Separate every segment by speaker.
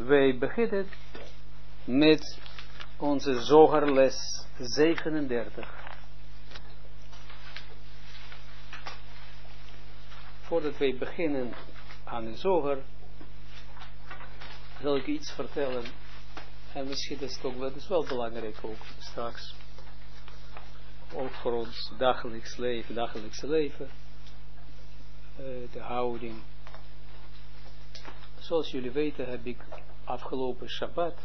Speaker 1: Wij beginnen met onze zogerles 37. Voordat wij beginnen aan de zoger, zal ik iets vertellen. En misschien is het ook wel, dat is wel belangrijk ook straks. Ook voor ons dagelijkse leven. De houding. Zoals jullie weten heb ik afgelopen Shabbat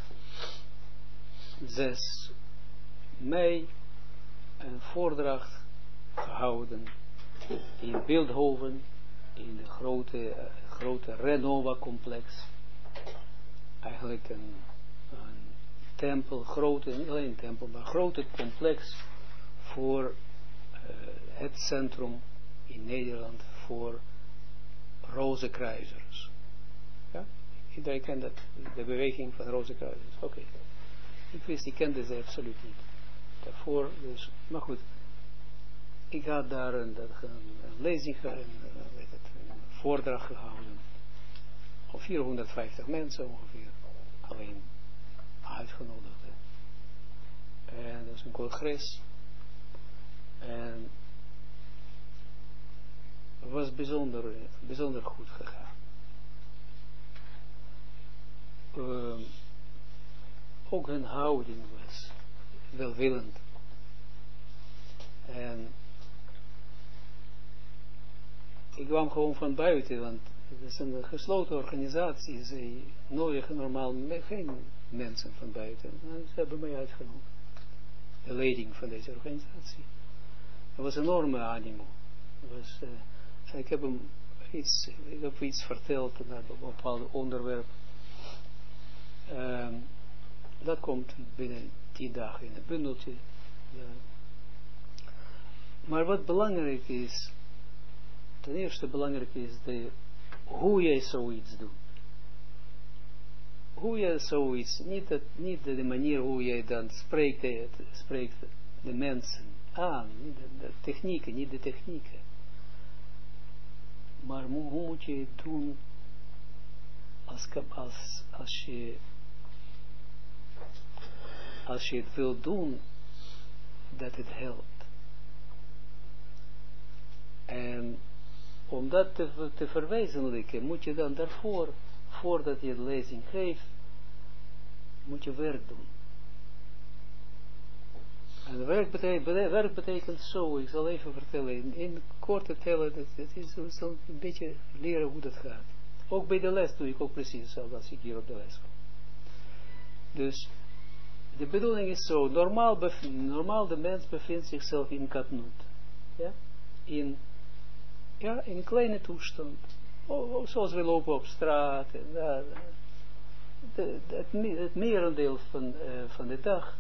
Speaker 1: 6 mei een voordracht gehouden in Beeldhoven in de grote Renova complex. Eigenlijk een tempel, niet alleen een tempel, maar een grote complex voor het centrum in Nederland voor Rozenkruisers. Ja? Iedereen kent dat, de beweging van Rozenkruisers. Oké. Ik kende ze absoluut niet. Daarvoor, dus, maar goed. Ik had daar een lezing, een voordracht gehouden. Of 450 mensen ongeveer. Alleen uitgenodigden. En dat is een congres. En het was bijzonder goed gegaan. Ook hun houding was welwillend. En ik kwam gewoon van buiten, want het is een gesloten organisatie. Ze nodigen normaal geen mensen van buiten. En ze hebben mij uitgenodigd. De leiding van deze organisatie. Er was een enorme animo. Ik heb iets verteld naar een bepaald onderwerp. Dat komt binnen 10 dagen in een bundeltje. Ja. Maar wat belangrijk is, ten eerste belangrijk is hoe jij zoiets doet. Hoe jij zoiets, niet de manier hoe jij dan spreekt de mensen aan, niet de technieken, niet de technieken. Maar hoe moet je het doen als je het wil doen, dat het helpt. En om dat te verwezenlijken, moet je dan daarvoor, voordat je de lezing geeft, moet je werk doen. En werk betekent zo, ik zal even vertellen, in kort vertellen, dat is zo een beetje leren hoe dat gaat. Ook bij de les doe ik ook precies hetzelfde als ik hier op de les kom. Dus, de bedoeling is zo, normaal de mens bevindt zichzelf in katnoet. Ja? In een kleine toestand. Zoals we lopen op straat. Het merendeel van de dag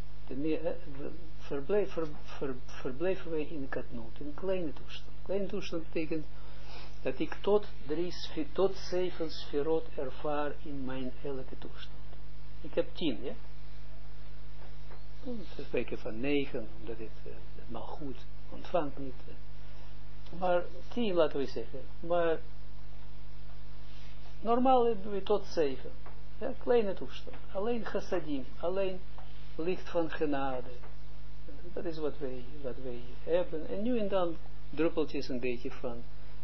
Speaker 1: verblijven wij in katnoet. In een kleine toestand. Kleine toestand betekent dat ik tot 7 sferot ervaar in mijn elke toestand. Ik heb 10, ja. We spreken van 9, omdat het maar goed ontvangt niet. Maar 10 laten we zeggen. Maar normaal hebben we tot 7. Ja, kleine toestand. Alleen chassadim. Alleen licht van genade. Dat is wat wij hebben. En nu en dan druppeltjes een beetje van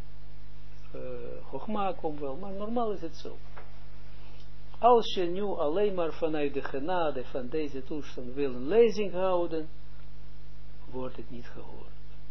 Speaker 1: Chogma komt wel. Maar normaal is het zo. Als je nu alleen maar vanuit de genade van deze toestand wil een lezing houden, wordt het niet gehoord.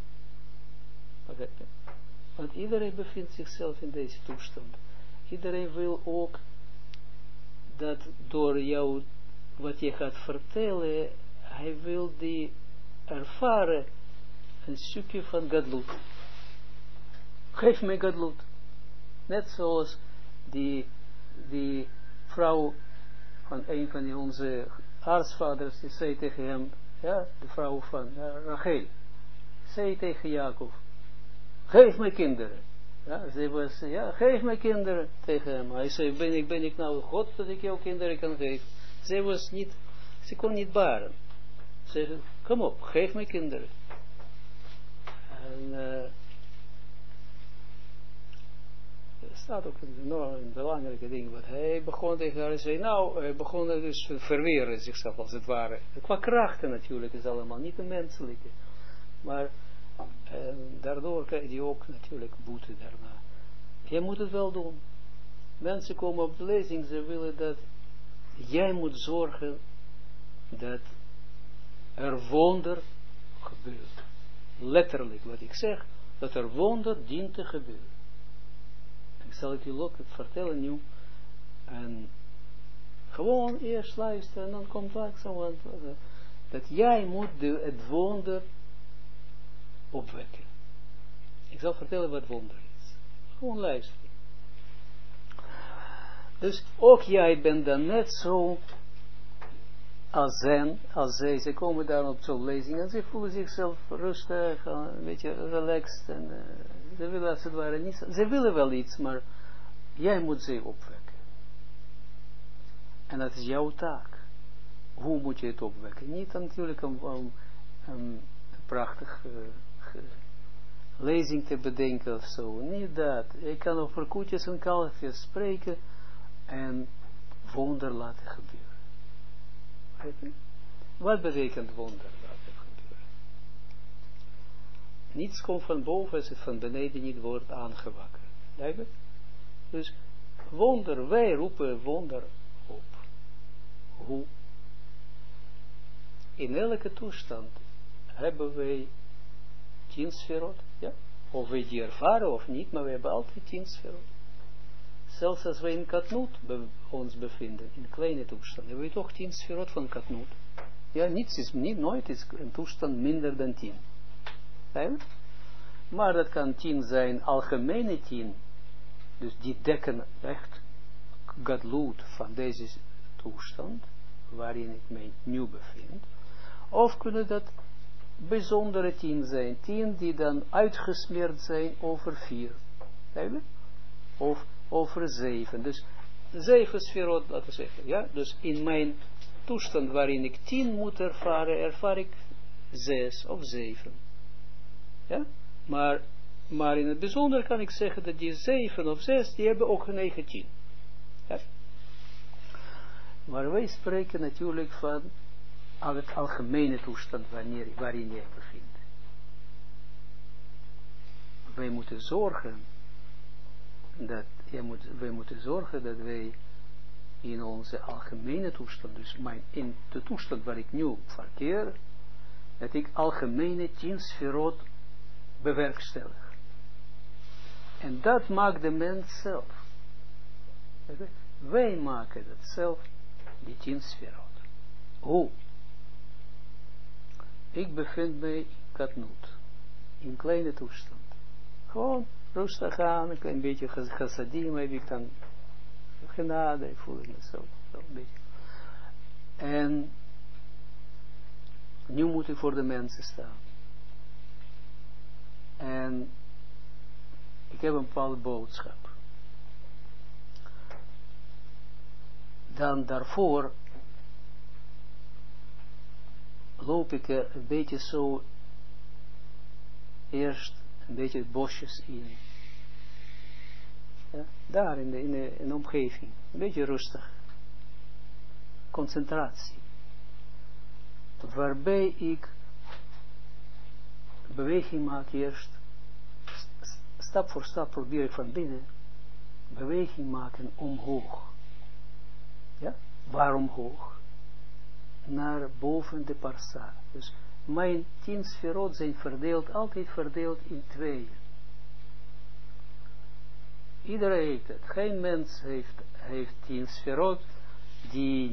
Speaker 1: Want iedereen bevindt zichzelf in deze toestand. Iedereen wil ook dat door jou, wat je gaat vertellen, hij wil die ervaren een stukje van Gadlut. Geef mij Gadlut. Net zoals die vrouw van een van onze aartsvaders, die zei tegen hem, ja, de vrouw van Rachel, zei tegen Jacob, geef mij kinderen. Ja, geef mij kinderen tegen hem. Hij zei, ben ik nou God dat ik jou kinderen kan geven? Ze kon niet baren. Ze zei, kom op, geef mij kinderen. En staat ook een belangrijke ding, wat hij begon tegen haar te zeggen, hij begon dus te verweren zichzelf als het ware. Qua krachten natuurlijk, is allemaal niet een menselijke, maar daardoor krijg je ook natuurlijk boete daarna. Je moet het wel doen. Mensen komen op de lezing, ze willen dat jij moet zorgen dat er wonder gebeurt. Letterlijk wat ik zeg, dat er wonder dient te gebeuren. Ik zal het je ook vertellen nu. En gewoon eerst luisteren en dan komt langzaam. Dat jij moet het wonder opwekken. Ik zal vertellen wat wonder is. Gewoon luisteren. Dus ook jij bent dan net zo als zij. Ze komen daar op zo'n lezing en ze voelen zichzelf rustig, een beetje relaxed. En ze willen als het ware niet. Ze willen wel iets, maar jij moet ze opwekken. En dat is jouw taak. Hoe moet je het opwekken? Niet natuurlijk een prachtig lezing te bedenken of zo. Niet dat. Je kan over koetjes en kalfjes spreken en wonder laten gebeuren. Wat betekent wonder laten gebeuren? Niets komt van boven als het van beneden niet wordt aangewakkerd. Duidelijk? Dus wonder, wij roepen wonder op. Hoe? In elke toestand hebben wij 10 sferot. Ja? Of wij die ervaren of niet, maar we hebben altijd 10 sferot. Zelfs als we in Katnoot ons bevinden, in kleine toestand, hebben we toch 10 sferot van Katnoot. Ja, nooit is een toestand minder dan 10. Maar dat kan 10 zijn, algemene 10. Dus die dekken echt Gadlut van deze toestand, waarin ik mij nu bevind. Of kunnen dat bijzondere 10 zijn. 10 die dan uitgesmeerd zijn over 4. Of over 7. Dus 7 sferot, laten we zeggen. Ja? Dus in mijn toestand waarin ik 10 moet ervaren, ervaar ik 6 of 7. Ja? Maar in het bijzonder kan ik zeggen dat die 7 of 6, die hebben ook een 19. Ja? Maar wij spreken natuurlijk van het algemene toestand waarin je bevindt. Wij moeten zorgen dat wij in onze algemene toestand, dus in de toestand waar ik nu verkeer, dat ik algemene 10 sferot bewerkstellig. En dat maakt de mens zelf. Wij maken dat zelf, die 10 sferot. Hoe? Ik bevind mij in Katnoot, in kleine toestand. Gewoon rustig aan, een klein beetje chassadim heb ik dan genade, ik voel me zo een beetje. En nu moet ik voor de mensen staan. En ik heb een bepaalde boodschap. Dan daarvoor loop ik er een beetje zo eerst een beetje bosjes in. Ja, daar in de omgeving. Een beetje rustig. Concentratie. Waarbij ik beweging maak eerst. Stap voor stap probeer ik van binnen beweging maken omhoog. Ja? Waar omhoog? Naar boven de parsa. Dus mijn 10 sferot zijn altijd verdeeld in 2. Iedereen heeft het. Geen mens heeft 10 sferot die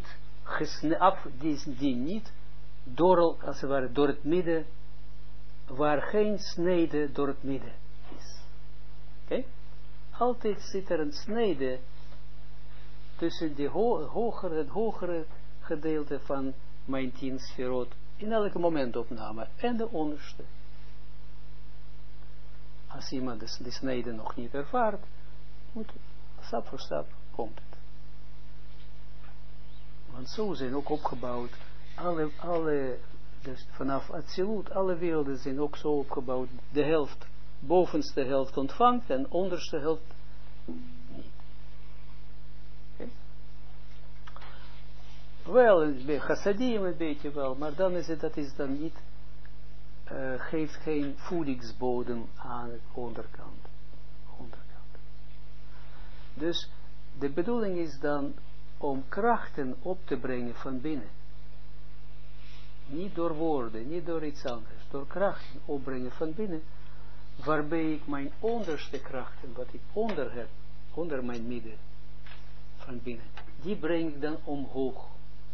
Speaker 1: niet door het midden, waar geen snede door het midden is. Oké? Altijd zit er een snede tussen het hogere gedeelte van mijn 10 sferot in elke momentopname en de onderste. Als iemand de snede nog niet ervaart, moet stap voor stap komt het. Want zo zijn ook opgebouwd, dus vanaf Atsilut, alle werelden zijn ook zo opgebouwd, de helft, bovenste helft ontvangt en onderste helft Niet. Okay. Wel, bij chassadim een beetje wel, maar dan is het, dat is dan niet, geeft geen voedingsbodem aan de onderkant. Dus de bedoeling is dan om krachten op te brengen van binnen. Niet door woorden, niet door iets anders. Door krachten opbrengen van binnen. Waarbij ik mijn onderste krachten, wat ik onder heb, onder mijn midden van binnen, die breng ik dan omhoog.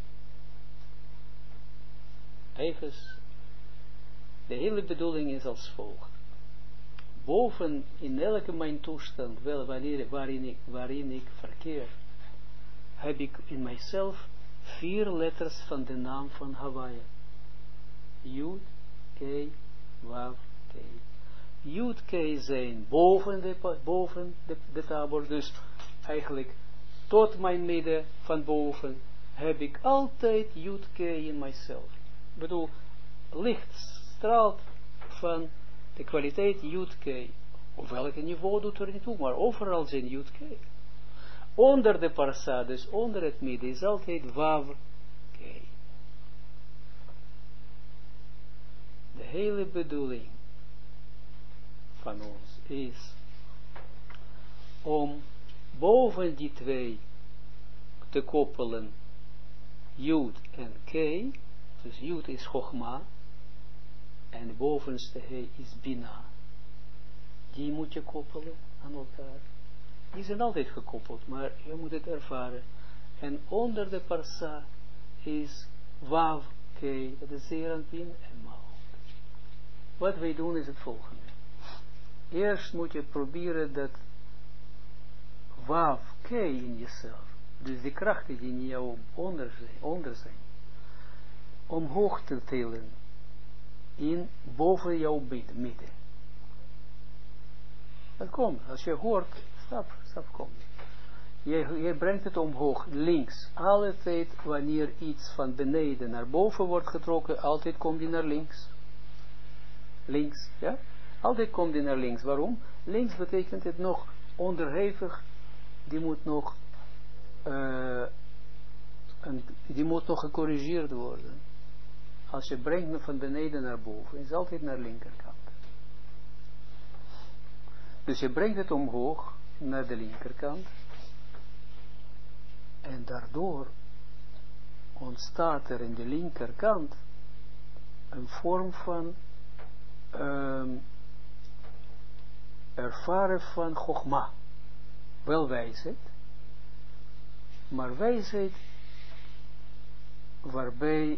Speaker 1: Even, de hele bedoeling is als volgt. Boven in elke mijn toestand, wel waarin ik verkeer, heb ik in mijzelf 4 letters van de naam van Hawaii. Yud, K, Wav, K. Yud, K zijn boven de tabor, dus eigenlijk tot mijn midden van boven heb ik altijd Yud, K in mijzelf. Ik bedoel, licht straalt van de kwaliteit Yud, K. Op welke niveau doet er niet toe, maar overal zijn Yud, K. Onder de parsa, dus onder het midden, is altijd Wav, K. De hele bedoeling van ons is om boven die 2 te koppelen Yud en K. Dus Yud is Chogma en de bovenste He is Bina. Die moet je koppelen aan elkaar. Die zijn altijd gekoppeld, maar je moet het ervaren. En onder de parsa is Wav, K, dat is Zeranpin en Mao. Wat wij doen is het volgende. Eerst moet je proberen dat Wav, K in jezelf, dus de krachten die in jou onder zijn, omhoog te tillen in boven jouw midden. Dat komt, als je hoort, stap komt. Je brengt het omhoog, links. Alle tijd wanneer iets van beneden naar boven wordt getrokken, altijd komt die naar links. Links, ja? Altijd komt die naar links. Waarom? Links betekent het nog onderhevig, die moet nog gecorrigeerd worden. Als je brengt van beneden naar boven, is het altijd naar linkerkant. Dus je brengt het omhoog naar de linkerkant. En daardoor ontstaat er in de linkerkant een vorm van ervaren van Chogma. Wel wijsheid, maar wijsheid waarbij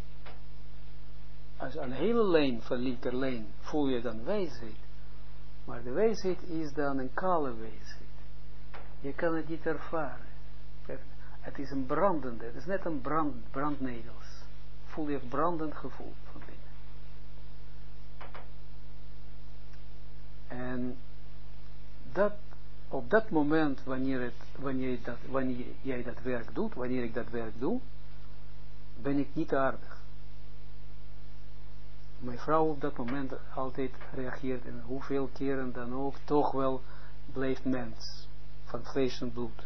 Speaker 1: als een hele lijn van linkerlijn voel je dan wijsheid. Maar de wijsheid is dan een kale wijsheid. Je kan het niet ervaren. Het is een brandende, het is net een brandnetels. Voel je brandend gevoel van binnen. En dat, op dat moment, wanneer jij dat werk doet, wanneer ik dat werk doe, ben ik niet aardig. Mijn vrouw op dat moment altijd reageert en hoeveel keren dan ook, toch wel blijft mens van vlees en bloed.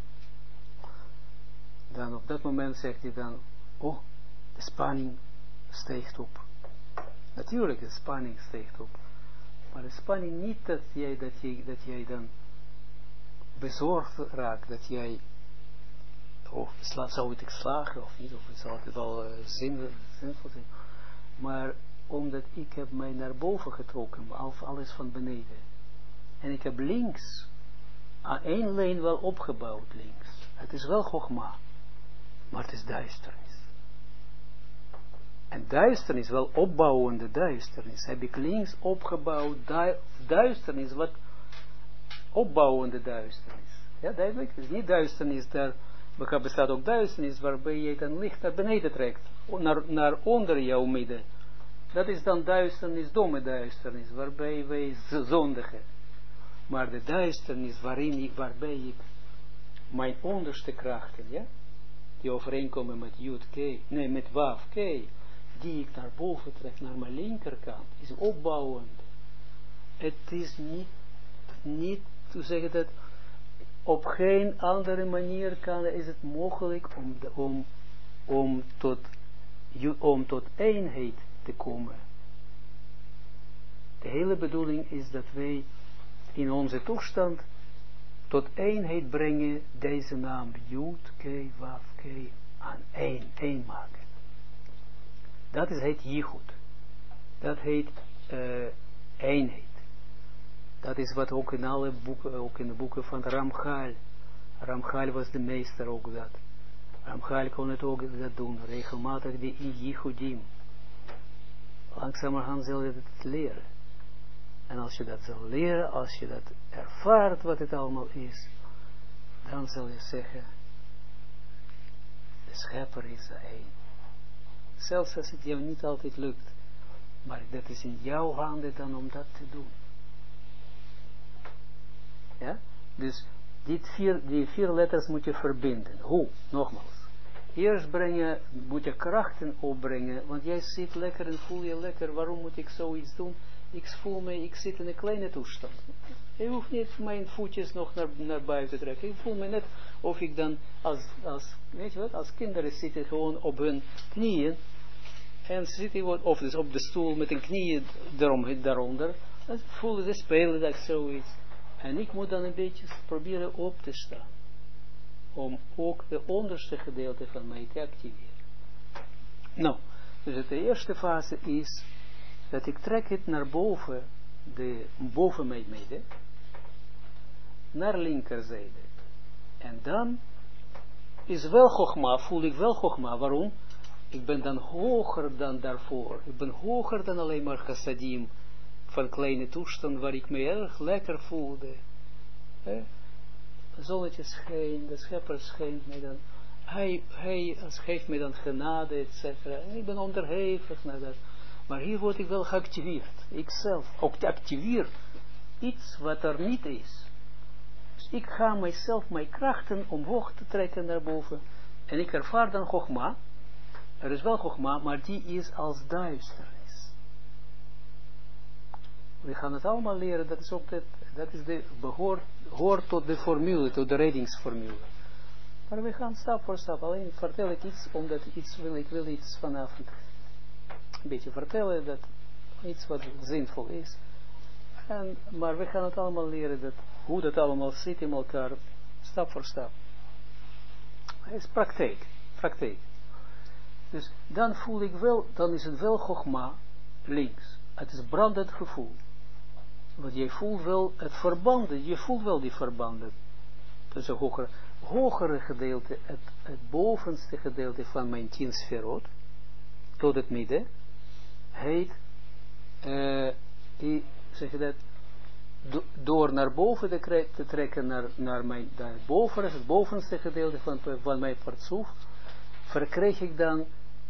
Speaker 1: Dan op dat moment zegt hij dan, oh, de spanning stijgt op. Natuurlijk, de spanning stijgt op. Maar de spanning niet dat jij dan bezorgd raakt, dat jij, of zou het ik slagen of niet, of zal het wel zinvol zijn. Maar omdat ik heb mij naar boven getrokken, alles van beneden. En ik heb links, aan één lijn wel opgebouwd links. Het is wel Chogma, maar het is duisternis. En duisternis, wel opbouwende duisternis, heb ik links opgebouwd, duisternis, wat opbouwende duisternis. Ja, duidelijk? Het is niet duisternis, daar bestaat ook duisternis, waarbij je dan licht naar beneden trekt, naar onder jouw midden. Dat is dan duisternis, domme duisternis, waarbij wij zondigen. Maar de duisternis waarbij ik mijn onderste krachten, ja, die overeenkomen met Yud K, nee, met Wav K, die ik naar boven trek, naar mijn linkerkant, is opbouwend. Het is niet, hoe zeg je dat, op geen andere manier is het mogelijk om tot eenheid te komen. De hele bedoeling is dat wij in onze toestand tot eenheid brengen, deze naam Yud, Kei, Waf, Kei, aan één maken. Dat heet Yichud. Dat heet eenheid. Dat is wat ook in alle boeken, ook in de boeken van Ramchal. Ramchal was de meester ook dat. Ramchal kon het ook dat doen, regelmatig die Yichudim. Langzamerhand zal je het leren. En als je dat zal leren, als je dat ervaart wat het allemaal is, dan zal je zeggen, de schepper is er één. Zelfs als het jou niet altijd lukt, maar dat is in jouw handen dan om dat te doen. Ja? Dus die vier letters moet je verbinden. Hoe? Nogmaals. Eerst moet je krachten opbrengen, want jij zit lekker en voel je lekker. Waarom moet ik zoiets doen? Ik zit in een kleine toestand. Ik hoef niet mijn voetjes nog naar buiten te trekken. Ik voel me net of ik dan, weet je wat, als kinderen zitten gewoon op hun knieën, en zitten of dus op de stoel met een knieën daaronder, en voelen ze spelen dat zoiets. En ik moet dan een beetje proberen op te staan. Om ook de onderste gedeelte van mij te activeren. Nou, dus de eerste fase is dat ik trek het naar boven mijn midden, naar linkerzijde. En dan is wel Chogma, voel ik wel Chogma. Waarom? Ik ben dan hoger dan daarvoor. Ik ben hoger dan alleen maar chassadim van kleine toestand waar ik me erg lekker voelde. Het zonnetje schijnt, de schepper schijnt mij dan. Hij geeft mij dan genade, etc. En ik ben onderhevig naar dat. Maar hier word ik wel geactiveerd. Ikzelf ook activeer iets wat er niet is. Dus ik ga mijzelf, mijn krachten omhoog te trekken naar boven. En ik ervaar dan Chogma. Er is wel Chogma, maar die is als duisternis. We gaan het allemaal leren, dat is ook hoort tot de formule, tot de reddingsformule. Maar we gaan stap voor stap, alleen vertel ik iets, omdat ik wil iets vanavond een beetje vertellen, dat iets wat zinvol is. Maar we gaan het allemaal leren, hoe dat allemaal zit in elkaar, stap voor stap. Het is praktijk. Dus dan voel ik wel, dan is het wel Chogma links. Het is brandend gevoel. Want je voelt wel het verbanden, je voelt wel die verbanden. Dus een hogere gedeelte, het bovenste gedeelte van mijn 10 sferot, tot het midden, heet, zeg je dat, door naar boven te trekken naar het bovenste gedeelte van mijn partsoef, verkreeg ik dan,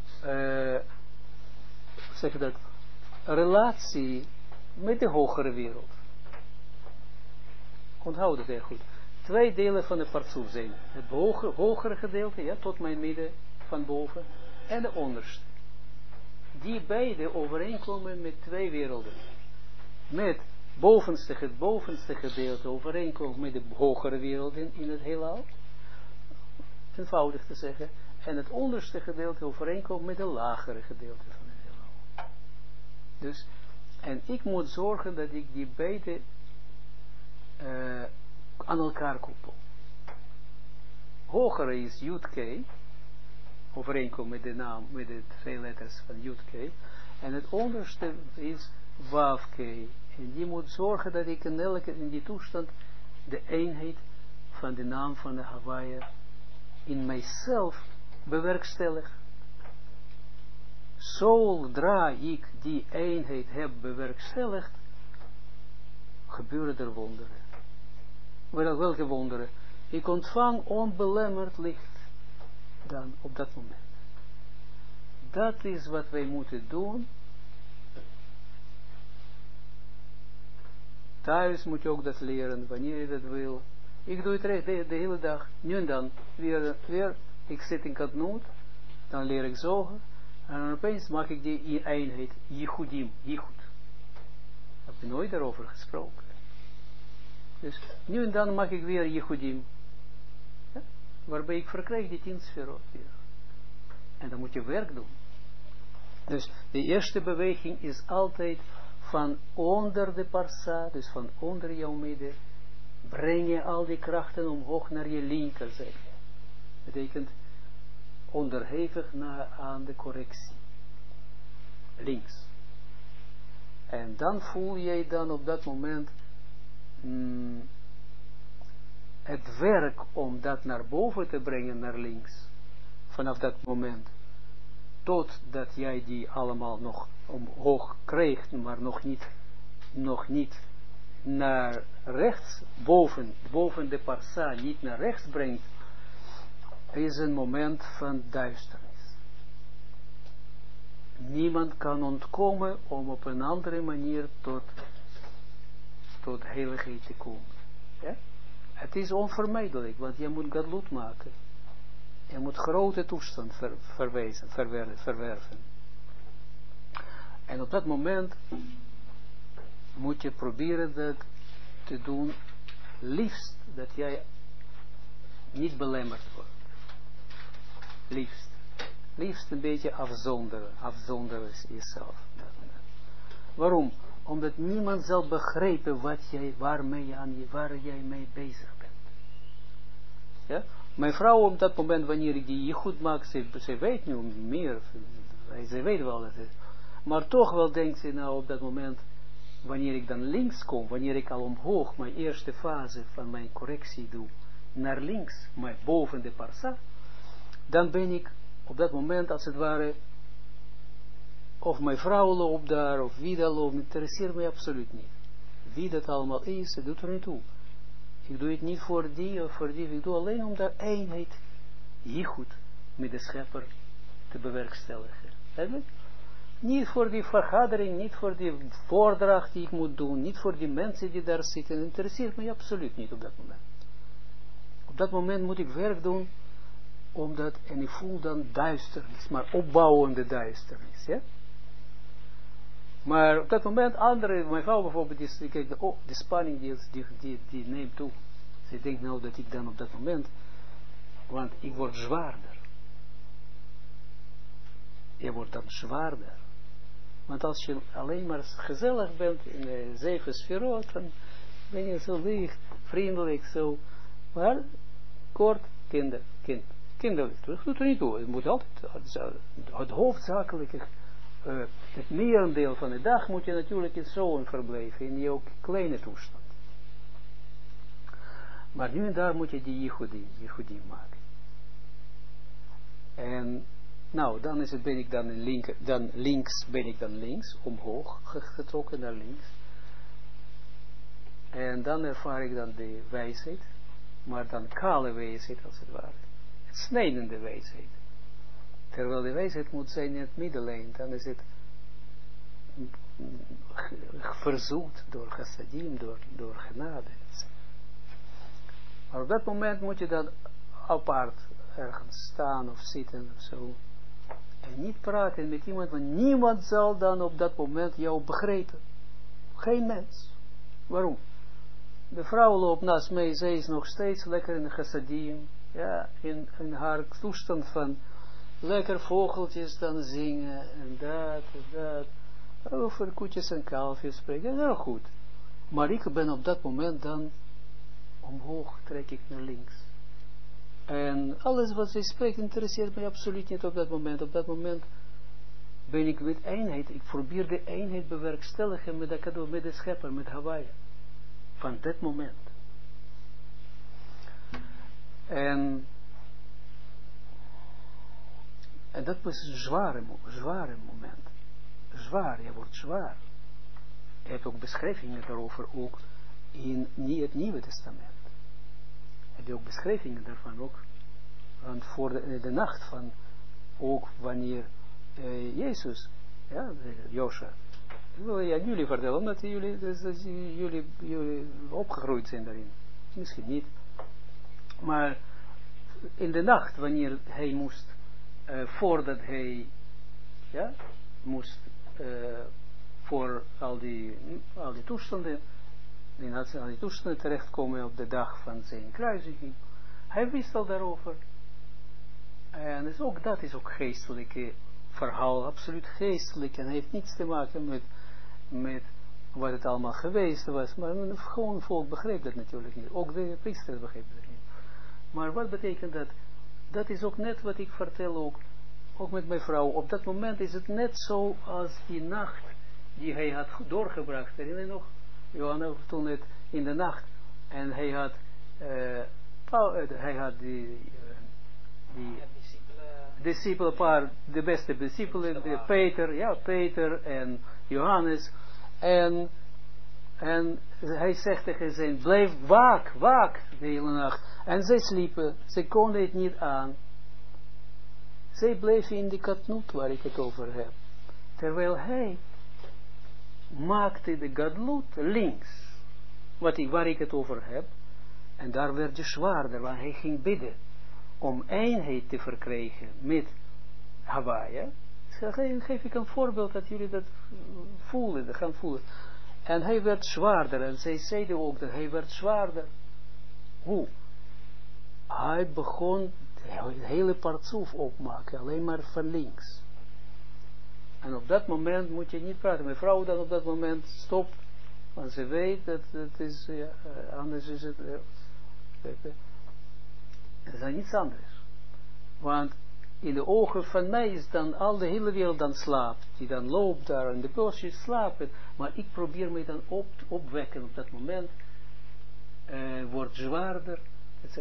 Speaker 1: zeg je dat, relatie met de hogere wereld. Onthoud het heel goed. 2 delen van de partsoef zijn. Het hogere gedeelte, ja, tot mijn midden van boven, en de onderste. Die beide overeenkomen met 2 werelden. Met het bovenste gedeelte overeenkomt met de hogere werelden in het heelal. Eenvoudig te zeggen. En het onderste gedeelte overeenkomt met de lagere gedeelte van het heelal. Dus, en ik moet zorgen dat ik die beide aan elkaar koppel. Hogere is Yud-Kei, overeenkomt met de naam, met de 2 letters van Yud-Kei. En het onderste is Wav-Kei. En die moet zorgen dat ik in die toestand de eenheid van de naam van de Hawaii in mijzelf bewerkstellig. Zodra ik die eenheid heb bewerkstelligd, gebeuren er wonderen. Welke wonderen? Ik ontvang onbelemmerd licht dan op dat moment. Dat is wat wij moeten doen. Thuis moet je ook dat leren, wanneer je dat wil. Ik doe het recht de hele dag. Nu en dan weer ik zit in Katnoot, dan leer ik zogen. En dan opeens maak ik die eenheid, Yichudim, Yichud. Ik heb nooit daarover gesproken. Dus nu en dan maak ik weer Yehudim. Ja? Waarbij ik verkrijg die 10 sferot weer. En dan moet je werk doen. Dus de eerste beweging is altijd van onder de parsa, dus van onder jouw midden, breng je al die krachten omhoog naar je linkerzijde. Betekent onderhevig aan de correctie. Links. En dan voel jij dan op dat moment het werk om dat naar boven te brengen, naar links. Vanaf dat moment. Totdat jij die allemaal nog omhoog krijgt, maar nog niet naar rechts, boven de parsa, niet naar rechts brengt, is een moment van duisternis. Niemand kan ontkomen om op een andere manier tot heiligheid te komen. Ja? Het is onvermijdelijk, want je moet gadlut maken. Je moet grote toestand verwerven. En op dat moment moet je proberen dat te doen, liefst dat jij niet belemmerd wordt. Liefst een beetje afzonderen jezelf. Waarom? Omdat niemand zal begrijpen waar jij mee bezig bent. Ja? Mijn vrouw op dat moment, wanneer ik die goed maak, ze weet nu meer, ze weet wel dat het is. Maar toch wel denkt ze nou op dat moment, wanneer ik dan links kom, wanneer ik al omhoog mijn eerste fase van mijn correctie doe, naar links, maar boven de parsa, dan ben ik op dat moment als het ware, of mijn vrouw loopt daar, of wie dat loopt, interesseert mij absoluut niet. Wie dat allemaal is, het doet er niet toe. Ik doe het niet voor die of voor die, ik doe alleen om de eenheid hier goed met de schepper te bewerkstelligen. Eigenlijk? Niet voor die vergadering, niet voor die voordracht die ik moet doen, niet voor die mensen die daar zitten, interesseert mij absoluut niet op dat moment. Op dat moment moet ik werk doen, en ik voel dan duisternis, maar opbouwende duisternis, ja. Maar op dat moment, mijn vrouw bijvoorbeeld, de spanning die neemt toe. Ze denkt nou dat ik dan op dat moment, want ik word zwaarder. Je wordt dan zwaarder. Want als je alleen maar gezellig bent in de 7 sferot, dan ben je zo licht, vriendelijk, zo. Maar kort, kinderlijk. Dat doet er niet toe. Het moet altijd, het hoofdzakelijke, het merendeel van de dag moet je natuurlijk in zo'n verblijven, in je kleine toestand. Maar nu en daar moet je die Yehudim maken. En nou, dan ben ik dan links, omhoog getrokken naar links. En dan ervaar ik dan de wijsheid, maar dan kale wijsheid als het ware. Het snijdende wijsheid. Terwijl de wijsheid moet zijn in het middenlijn, dan is het verzoekt door chassadim, door genade. Maar op dat moment moet je dan apart ergens staan of zitten of zo. En niet praten met iemand, want niemand zal dan op dat moment jou begrijpen. Geen mens. Waarom? De vrouw loopt naast mij, zij is nog steeds lekker in de chassadim. Ja, in haar toestand van lekker vogeltjes dan zingen en dat. Over koetjes en kalfjes spreken, heel goed. Maar ik ben op dat moment dan omhoog, trek ik naar links. En alles wat zij spreekt interesseert mij absoluut niet op dat moment. Op dat moment ben ik met eenheid. Ik probeer de eenheid bewerkstelligen met de schepper, met Hawaii. Van dat moment. En dat was een zware moment. Zwaar, je wordt zwaar. Je hebt ook beschrijvingen daarover ook in het Nieuwe Testament. Heb je ook beschrijvingen daarvan ook. Want voor de nacht van, ook wanneer Jezus, ja, Josha, ik wil aan jullie vertellen, omdat jullie opgegroeid zijn daarin. Misschien niet. Maar in de nacht, wanneer hij moest, voordat hij, ja, moest, voor al die toestanden, aan die toestanden terechtkomen op de dag van zijn kruisiging. Hij wist al daarover. En dus ook dat is ook geestelijke verhaal, absoluut geestelijk. En heeft niets te maken met wat het allemaal geweest was. Maar gewoon volk begreep dat natuurlijk niet. Ook de priesters begrepen dat niet. Maar wat betekent dat? Dat is ook net wat ik vertel ook met mijn vrouw. Op dat moment is het net zo als die nacht die hij had doorgebracht. Herinner je nog? Johanna, toen het in de nacht. En hij had die discipelen, de beste discipelen, Peter en Johannes. En hij zegt tegen zijn, blijf waak de hele nacht. En zij sliepen, ze konden het niet aan. Zij bleven in die katnoet waar ik het over heb. Terwijl hij maakte de gadlut links, waar ik het over heb. En daar werd je zwaarder, want hij ging bidden om eenheid te verkrijgen met Hawaii. Geef ik een voorbeeld dat jullie dat gaan voelen. En hij werd zwaarder, en zij zeiden ook dat hij werd zwaarder. Hoe? Hij begon het hele partsoef opmaken, alleen maar van links. En op dat moment moet je niet praten. Mijn vrouw dan op dat moment stopt, want ze weet dat het is, anders is het, het is niets anders. Want in de ogen van mij is dan al de hele wereld dan slaapt, die dan loopt daar in de bosjes slapen, maar ik probeer me dan opwekken op dat moment, wordt zwaarder, etc.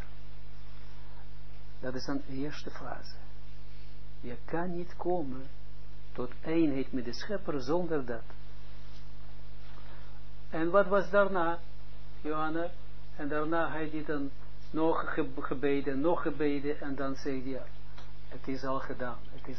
Speaker 1: Dat is dan de eerste fase. Je kan niet komen tot eenheid met de schepper zonder dat. En wat was daarna, Johanna? En daarna hij die dan nog gebeden, en dan zei hij, het is al gedaan,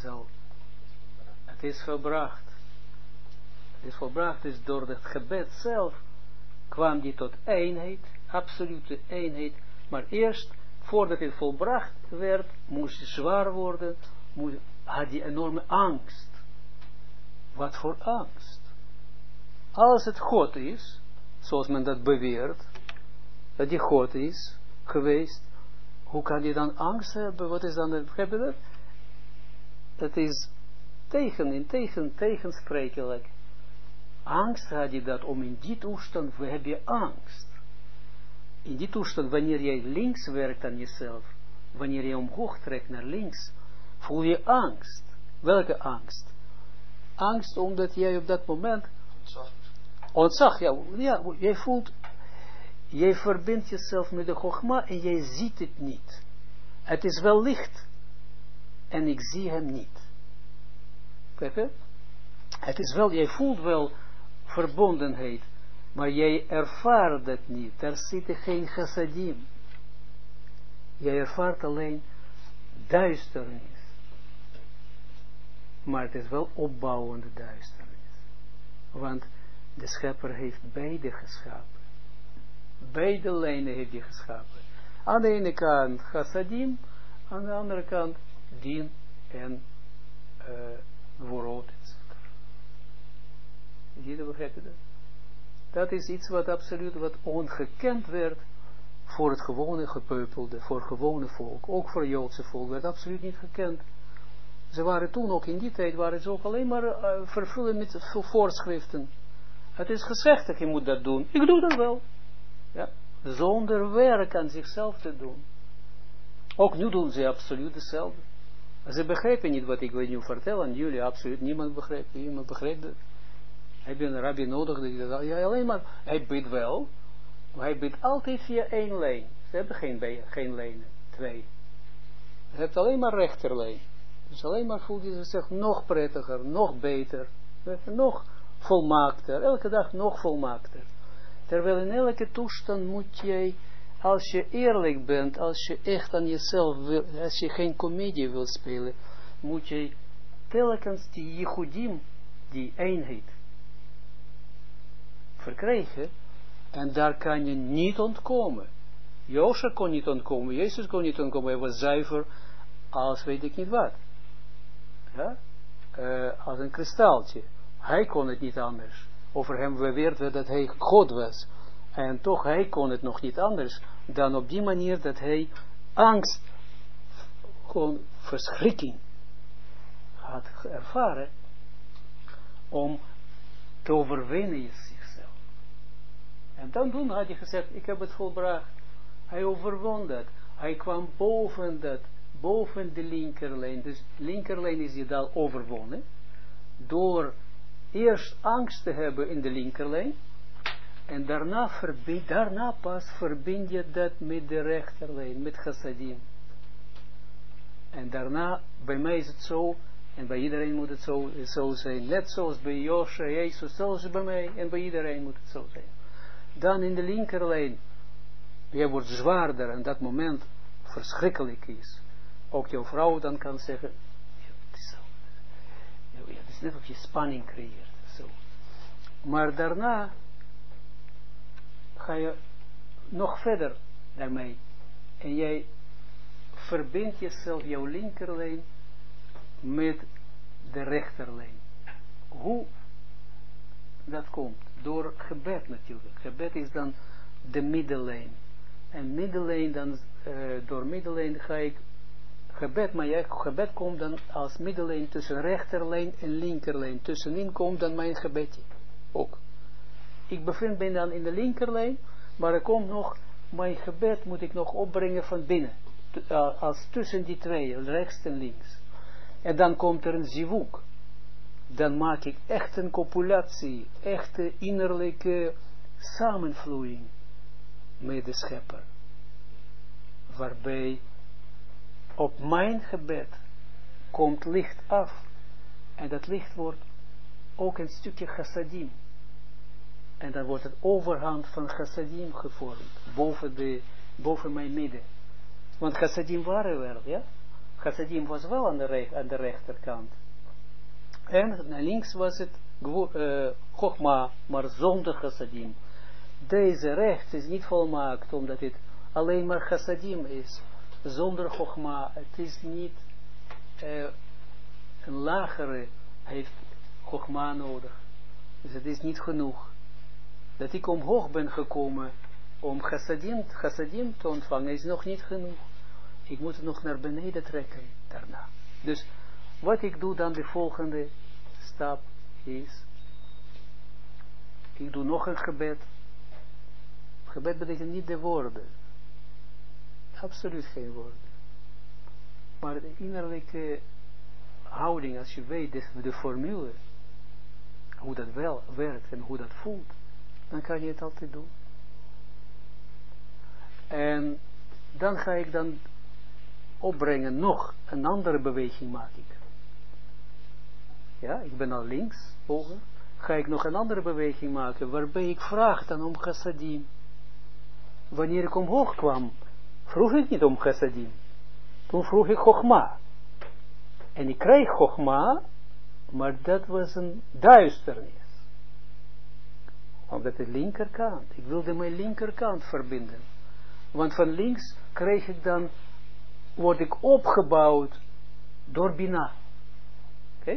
Speaker 1: het is volbracht. Het is volbracht, dus door het gebed zelf kwam die tot eenheid, absolute eenheid, maar eerst, voordat het volbracht werd, moest het zwaar worden, had hij enorme angst. Wat voor angst? Als het God is, zoals men dat beweert, dat die God is geweest, hoe kan je dan angst hebben? Wat is dan, begrijp je dat? Dat is tegensprekelijk. Angst had je dat, om in die toestand heb je angst. In die toestand, wanneer jij links werkt aan jezelf, wanneer je omhoog trekt naar links, voel je angst. Welke angst? Angst omdat jij op dat moment ontzag, ja, jij voelt, jij verbindt jezelf met de Chogma en jij ziet het niet. Het is wel licht en ik zie hem niet. Kijk je? Het is wel, jij voelt wel verbondenheid, maar jij ervaart dat niet. Daar zitten geen chassadim. Jij ervaart alleen duisternis. Maar het is wel opbouwende duisternis. Want de schepper heeft beide geschapen. Beide lijnen heeft hij geschapen. Aan de ene kant chassadim, aan de andere kant din en worot. Jullie begrijpen dat? Dat is iets wat absoluut, wat ongekend werd voor het gewone gepeupelde, voor het gewone volk, ook voor het Joodse volk, werd absoluut niet gekend. Ze waren toen ook in die tijd, waren ze ook alleen maar vervullen met voorschriften. Het is gezegd dat je moet dat doen. Ik doe dat wel. Ja. Zonder werk aan zichzelf te doen. Ook nu doen ze absoluut hetzelfde. Ze begrijpen niet wat ik nu vertel aan jullie, absoluut niemand begrijpt. Iemand begrijpt dat. Heb je een rabbi nodig? Ja, alleen maar, hij bidt wel, maar hij bidt altijd via één lijn. Ze hebben geen lijnen, twee. Je hebt alleen maar rechterlijn. Dus alleen maar voelt je zich nog prettiger, nog beter, nog volmaakter, elke dag nog volmaakter. Terwijl in elke toestand moet jij, als je eerlijk bent, als je echt aan jezelf wil, als je geen komedie wil spelen, moet je telkens die Yehudim, die eenheid, verkrijgen, en daar kan je niet ontkomen. Josha kon niet ontkomen, Jezus kon niet ontkomen, hij was zuiver als weet ik niet wat. Ja? Als een kristaltje. Hij kon het niet anders. Over hem beweerde dat hij God was. En toch, hij kon het nog niet anders dan op die manier dat hij angst, gewoon verschrikking had ervaren om te overwinnen zichzelf. En dan toen had hij gezegd, ik heb het volbracht. Hij overwon dat. Hij kwam boven dat, boven de linkerlijn. Dus linkerlijn is hij al overwonnen. Door eerst angst te hebben in de linkerlijn. En daarna pas verbind je dat met de rechterlijn, met chassadim. En daarna, bij mij is het zo, en bij iedereen moet het zo zijn. Net zoals bij Josje, Jezus, zoals bij mij, en bij iedereen moet het zo zijn. Dan in de linkerlijn, jij wordt zwaarder en dat moment verschrikkelijk is. Ook jouw vrouw dan kan zeggen, ja, het is zo. Ja, het is net of je spanning creëert. Zo. Maar daarna ga je nog verder daarmee. En jij verbindt jezelf, jouw linkerlijn, met de rechterlijn. Hoe dat komt? Door gebed natuurlijk. Gebed is dan de middellijn. En middellijn dan, door middellijn ga ik gebed, maar gebed komt dan als middellijn tussen rechterlijn en linkerlijn. Tussenin komt dan mijn gebedje. Ook. Ik ben dan in de linkerlijn, maar er komt nog, mijn gebed moet ik nog opbrengen van binnen. Als tussen die twee, rechts en links. En dan komt er een zivuk. Dan maak ik echt een copulatie, echte innerlijke samenvloeiing met de schepper. Waarbij op mijn gebed komt licht af. En dat licht wordt ook een stukje chassadim. En dan wordt het overhand van chassadim gevormd. Boven mijn midden. Want chassadim waren wel, ja. Chassadim was wel aan de rechterkant. En naar links was het Chogma, maar zonder chassadim. Deze rechts is niet volmaakt, omdat het alleen maar chassadim is. Zonder Chogma, het is niet een lagere heeft Chogma nodig. Dus het is niet genoeg. Dat ik omhoog ben gekomen om chassadim te ontvangen, is nog niet genoeg. Ik moet het nog naar beneden trekken daarna. Dus wat ik doe dan de volgende stap is, ik doe nog een gebed. Gebed betekent niet de woorden. Absoluut geen woorden. Maar de innerlijke houding, als je weet de formule, hoe dat wel werkt en hoe dat voelt, dan kan je het altijd doen. En dan ga ik dan opbrengen, nog een andere beweging maak ik. Ja, ik ben al links, boven. Ga ik nog een andere beweging maken, waarbij ik vraag dan om chassadim. Wanneer ik omhoog kwam, vroeg ik niet om chassadim. Toen vroeg ik Chogma. En ik kreeg Chogma, maar dat was een duisternis. Omdat de linkerkant, ik wilde mijn linkerkant verbinden. Want van links kreeg ik dan, word ik opgebouwd door Bina. Oké?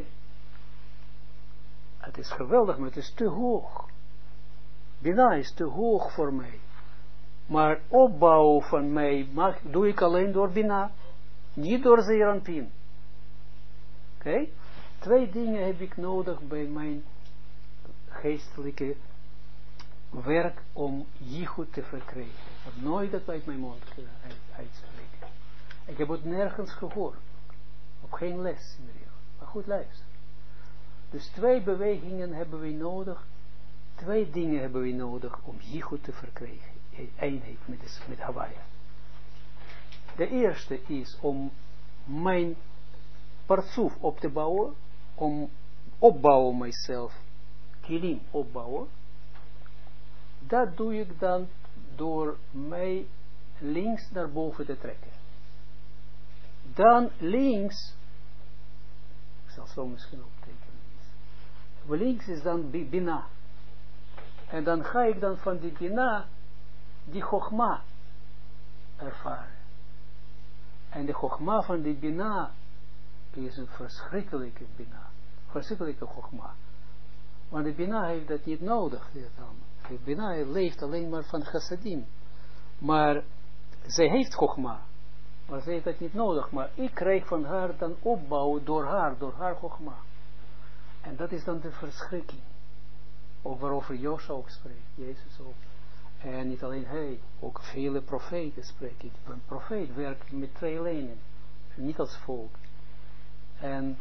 Speaker 1: Het is geweldig, maar het is te hoog. Bina is te hoog voor mij. Maar opbouw van mij doe ik alleen door Bina. Niet door Zeeranpin. Oké? Twee dingen heb ik nodig bij mijn geestelijke werk om Jichud te verkrijgen. Ik heb nooit dat uit mijn mond uitspreken. Ik heb het nergens gehoord. Op geen les in de wereld. Maar goed luister. Dus twee bewegingen hebben we nodig. Twee dingen hebben we nodig om Jichud te verkrijgen. Eenheid met Hawaii. De eerste is om mijn partsoef op te bouwen. Om opbouwen mijzelf. Kilim opbouwen. Dat doe ik dan door mij links naar boven te trekken. Dan links, ik zal zo misschien optekenen. Links is dan Bina. En dan ga ik dan van die Bina, die Chogma ervaren. En de Chogma van die Bina is een verschrikkelijke Bina. Verschrikkelijke Chogma. Want de Bina heeft dat niet nodig. Bina leeft alleen maar van chassadim. Maar zij heeft chogma. Maar zij heeft dat niet nodig. Maar ik krijg van haar dan opbouw door haar chogma. En dat is dan de verschrikking. Ook waarover Josha ook spreekt. Jezus ook. En niet alleen hij. Ook vele profeten spreken. Een profeet werkt met 2 lijnen. Niet als volk. En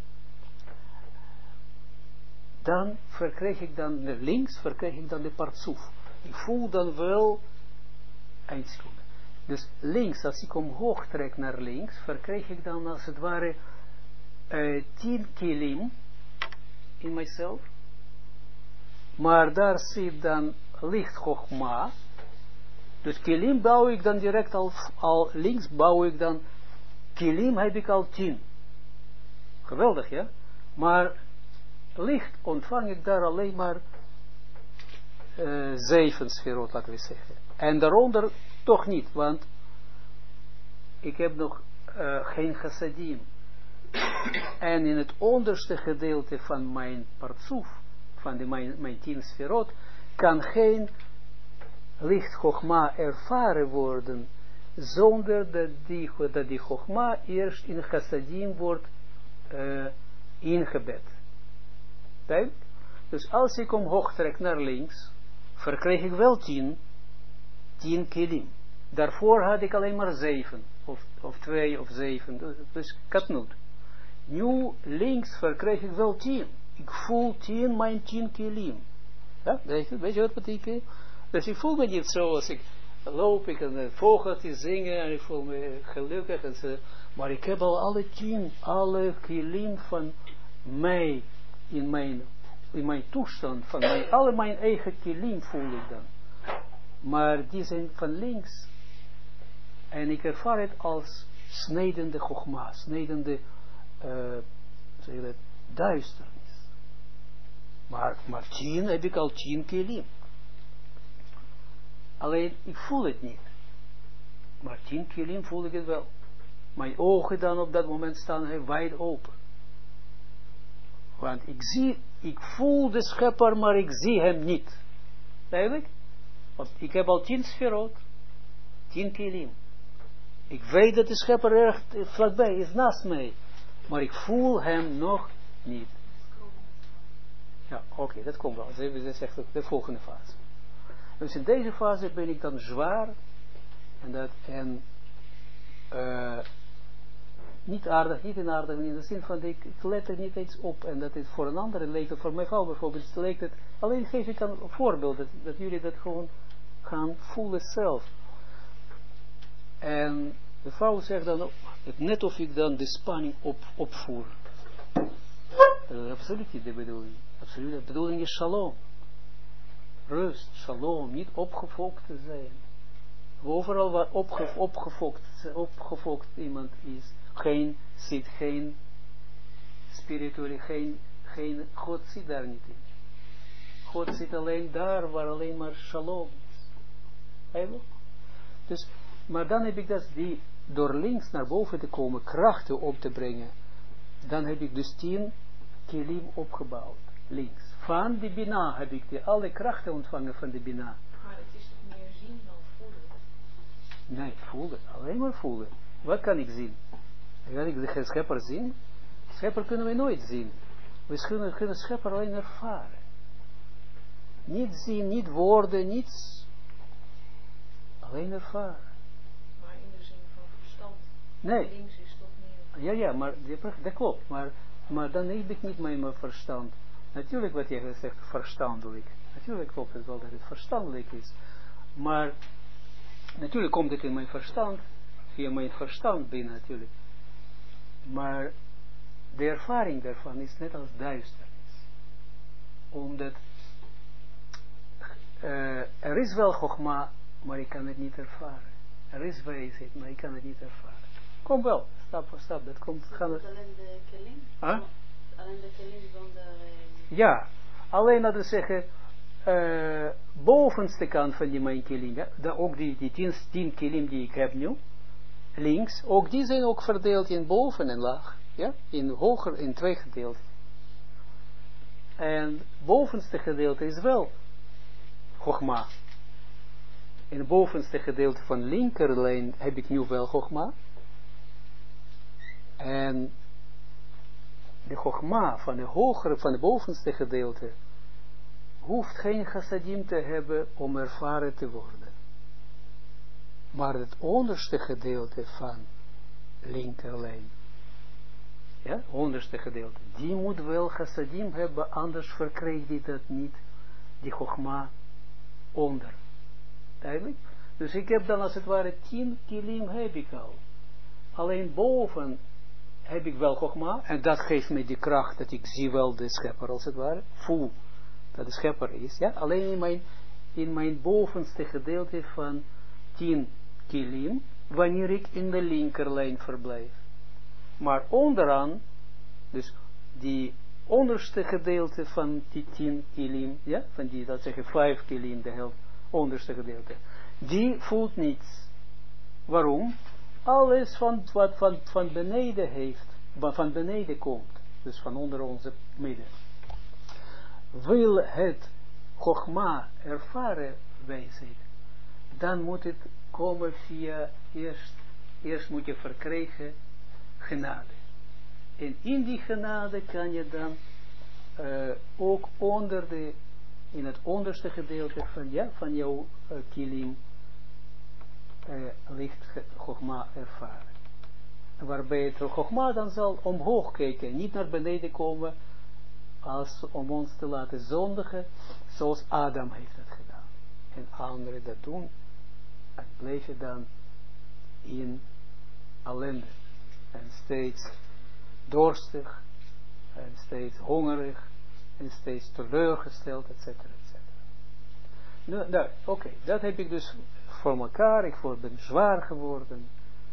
Speaker 1: dan verkrijg ik dan links, verkrijg ik dan de partsoef. Ik voel dan wel, eindseconde. Dus links, als ik omhoog trek naar links, verkrijg ik dan als het ware 10 kilim in mijzelf. Maar daar zit dan licht chogma. Dus kilim bouw ik dan direct al links, bouw ik dan, kilim heb ik al 10. Geweldig, ja? Maar licht ontvang ik daar alleen maar 7 sferot, laten we zeggen. En daaronder toch niet, want ik heb nog geen chassadim. En in het onderste gedeelte van mijn partsoef, van mijn 10 sferot, kan geen licht chogma ervaren worden, zonder dat die chogma eerst in chassadim wordt ingebed. Dus als ik omhoog trek naar links, verkrijg ik wel 10 kilim. Daarvoor had ik alleen maar 7, of 2 of 7, dus katnoot. Nu links verkrijg ik wel 10. Ik voel 10, mijn 10 kilim. Ja, weet je wat betekent? Dus ik voel me niet zo als ik loop, ik kan vogeltjes zingen en ik voel me gelukkig. Maar ik heb al alle kilim van mij in mijn toestand, alle mijn eigen kilim voel ik dan. Maar die zijn van links. En ik ervaar het als snijdende chogma, snijdende duisternis. Maar 10 heb ik al 10 kilim. Alleen, ik voel het niet. Maar 10 kilim voel ik het wel. Mijn ogen dan op dat moment staan wijd open. Want ik voel de schepper, maar ik zie hem niet. Duidelijk? Want ik heb al 10 sferot, 10 kilim. Ik weet dat de schepper erg vlakbij is, naast mij. Maar ik voel hem nog niet. Ja, oké, dat komt wel. Dat is echt de volgende fase. Dus in deze fase ben ik dan zwaar. En niet aardig, niet inaardig, in de zin van ik let er niet eens op. En dat is voor een andere leek het, voor mijn vrouw bijvoorbeeld, leek het, alleen geef ik een voorbeeld, dat jullie dat gewoon gaan voelen zelf. En de vrouw zegt dan, net of ik dan de spanning opvoer. Dat is absoluut niet de bedoeling. Absoluut, de bedoeling is shalom. Rust, shalom, niet opgefokt te zijn. Overal waar opgefokt iemand is, zit geen spirituele, geen God zit daar niet in. God zit alleen daar waar alleen maar shalom is. Eigenlijk? Dus, maar dan heb ik die door links naar boven te komen, krachten op te brengen. Dan heb ik dus 10 kilim opgebouwd. Links. Van de Bina heb ik alle krachten ontvangen van de Bina.
Speaker 2: Maar het is toch meer zien dan voelen?
Speaker 1: Nee, voelen. Alleen maar voelen. Wat kan ik zien? Kan ik de schepper zien? Schepper kunnen we nooit zien. We kunnen schepper alleen ervaren. Niet zien, niet woorden, niets. Alleen ervaren.
Speaker 2: Maar in de zin van verstand.
Speaker 1: Nee.
Speaker 2: Links is toch meer...
Speaker 1: Ja, maar dat klopt. Maar dan heb ik niet mijn verstand. Natuurlijk wat je zegt, verstandelijk. Natuurlijk klopt het wel dat het verstandelijk is. Maar natuurlijk komt het in mijn verstand, via mijn verstand binnen natuurlijk. Maar de ervaring daarvan is net als duisternis. Omdat er is wel chogma, maar ik kan het niet ervaren. Er is wijsheid, maar ik kan het niet ervaren. Kom wel, stap voor stap. Dat komt. Gaan we...
Speaker 2: Alleen de kelim?
Speaker 1: Huh?
Speaker 2: Alleen de kelim van de...
Speaker 1: Ja, alleen laten we zeggen, bovenste kant van die mijn kilim, ja, ook die 10 kilim die ik heb nu, links, ook die zijn ook verdeeld in boven en laag, ja, in 2 gedeelten. En het bovenste gedeelte is wel Chogma. In het bovenste gedeelte van linkerlijn heb ik nu wel Chogma. En de Chogma van de hogere, van het bovenste gedeelte, hoeft geen chassadim te hebben om ervaren te worden. Maar het onderste gedeelte van linkerlijn, ja, onderste gedeelte, die moet wel chassadim hebben, anders verkrijgt hij dat niet, die Chogma onder. Duidelijk? Dus ik heb dan als het ware 10 kilim heb ik al. Alleen boven heb ik wel Chogma, en dat geeft me die kracht dat ik zie wel de schepper als het ware, voel dat de schepper is, ja, alleen in mijn bovenste gedeelte van 10 kilim, wanneer ik in de linkerlijn verblijf. Maar onderaan, dus die onderste gedeelte van die 10 kilim, ja, van die, dat zeggen 5 kilim, de helft, onderste gedeelte, die voelt niets. Waarom? Alles wat van beneden heeft, wat van beneden komt, dus van onder onze midden, wil het Chogma ervaren wijsheid, dan moet het komen via, eerst moet je verkrijgen genade. En in die genade kan je dan ook in het onderste gedeelte van jouw kilim licht Chogma ervaren. Waarbij het Chogma dan zal omhoog kijken, niet naar beneden komen, als om ons te laten zondigen, zoals Adam heeft het gedaan. En anderen dat doen, en blijf je dan in ellende. En steeds dorstig, en steeds hongerig, en steeds teleurgesteld, etc. Nou, oké, dat heb ik dus voor elkaar. Ik ben zwaar geworden.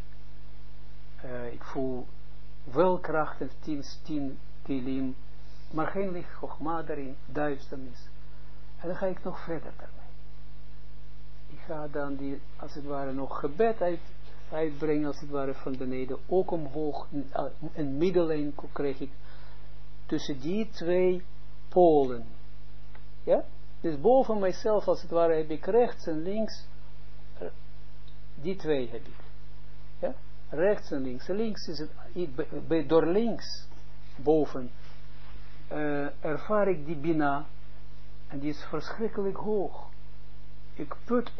Speaker 1: Ik voel wel kracht en 10 kilim, maar geen licht Chogma daarin, duisternis. En dan ga ik nog verder daarmee. Ik ga dan die, als het ware, nog gebed uitbrengen, als het ware, van beneden, ook omhoog, een middellijn krijg ik, tussen die 2 polen. Ja? Dus boven mijzelf, als het ware, heb ik rechts en links, die 2 heb ik. Ja? Rechts en links. Links is het, door links, boven, ervaar ik die Bina, en die is verschrikkelijk hoog. Ik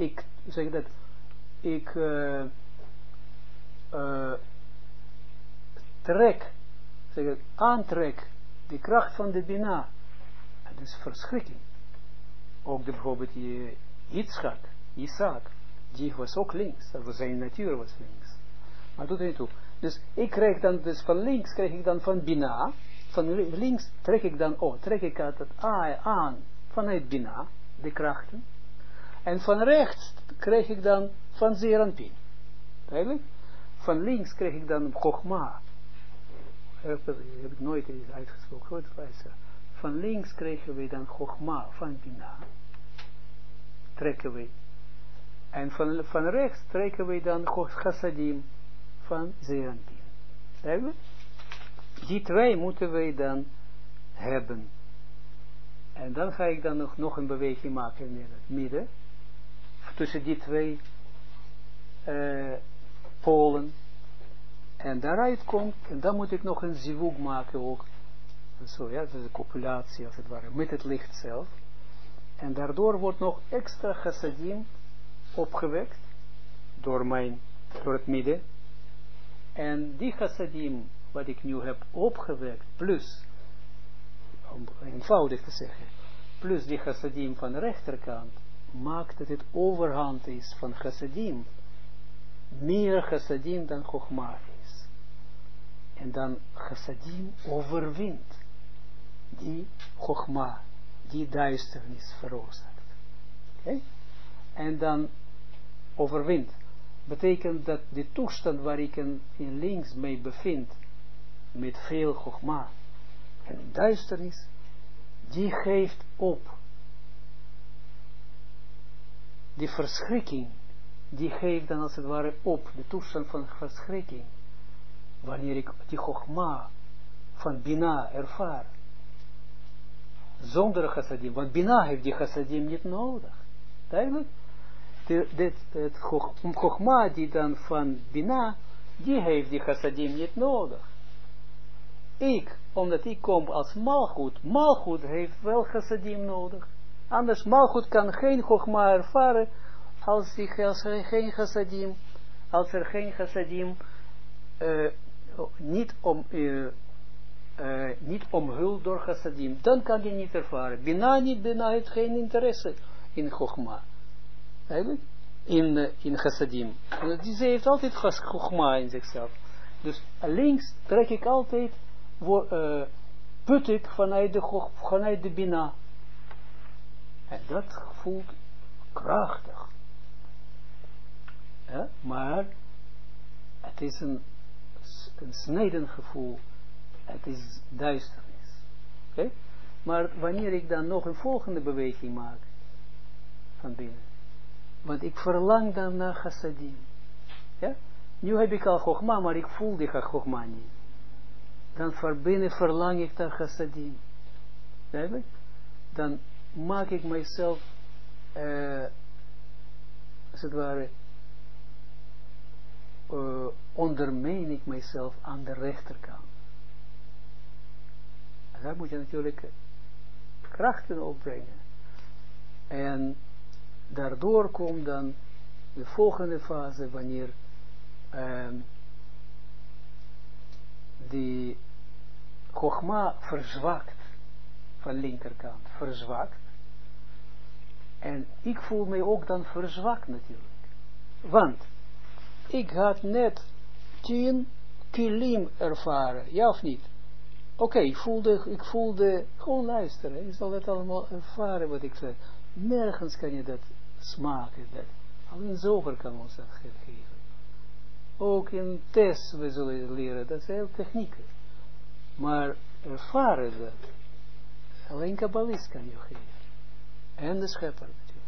Speaker 1: aantrek de kracht van de Bina. En dat is verschrikking. Ook bijvoorbeeld Isaac, die was ook links, dat was zijn natuur was links. Maar doet er niet toe. Dus ik krijg dan, dus van links krijg ik dan van Bina, van links trek ik het aan vanuit Bina, de krachten. En van rechts krijg ik dan van Zeranpin. Eigenlijk? Van links krijg ik dan Chogma. Heb ik nooit eens uitgesproken. Van links krijgen we dan Chogma van Bina. Trekken we. En van rechts trekken we dan Chassadim van Zeranpin. Eigenlijk? Die 2 moeten wij dan hebben. En dan ga ik dan nog een beweging maken in het midden. Tussen die 2 polen. En daaruit komt, en dan moet ik nog een zivug maken ook. Zo ja, dat is een copulatie als het ware, met het licht zelf. En daardoor wordt nog extra chassadim opgewekt door het midden. En die chassadim, wat ik nu heb opgewekt, plus, om eenvoudig te zeggen, plus die chassadim van de rechterkant, maakt dat het overhand is van chassadim, meer chassadim dan Chogma is. En dan chassadim overwint die Chogma, die duisternis veroorzaakt. Okay? En dan overwint. Betekent dat de toestand waar ik in links mee bevind, met veel Chogma en duisternis, die geeft op. Die verschrikking, die geeft dan als het ware op, de toestand van verschrikking, wanneer ik die Chogma van Bina ervaar, zonder chassadim, want Bina heeft die chassadim niet nodig. Duidelijk? Het Chogma die dan van Bina, die heeft die chassadim niet nodig. Omdat ik kom als Malchut heeft wel chassadim nodig. Anders Malchut kan geen Chogma ervaren als er geen chassadim, niet omhuld door chassadim, dan kan je niet ervaren. Bina heeft geen interesse in Chogma. Eigenlijk? In chassadim. Die heeft altijd Chogma in zichzelf. Dus links trek ik altijd, put ik vanuit de Bina. En dat voelt krachtig. Ja? Maar het is een snijden gevoel. Het is duisternis. Okay? Maar wanneer ik dan nog een volgende beweging maak van binnen. Want ik verlang dan naar chassadim. Ja? Nu heb ik al Chogma, maar ik voel die Chogma niet. Dan van binnen verlang ik naar chassadim. Duidelijk? Dan maak ik mijzelf, als het ware, ondermijn ik mijzelf aan de rechterkant. En daar moet je natuurlijk krachten opbrengen. En daardoor komt dan de volgende fase, wanneer die Chogma verzwakt, van linkerkant, verzwakt. En ik voel mij ook dan verzwakt natuurlijk. Want ik had net 10 kilim ervaren, ja of niet? Oké, ik voelde, gewoon luisteren, je zal het allemaal ervaren wat ik zeg. Nergens kan je dat smaken, dat. Alleen Zoger kan ons dat geven. Ook in test, we zullen leren, dat zijn heel technieken. Maar ervaren dat, alleen kabbalist kan je geven. En de schepper natuurlijk.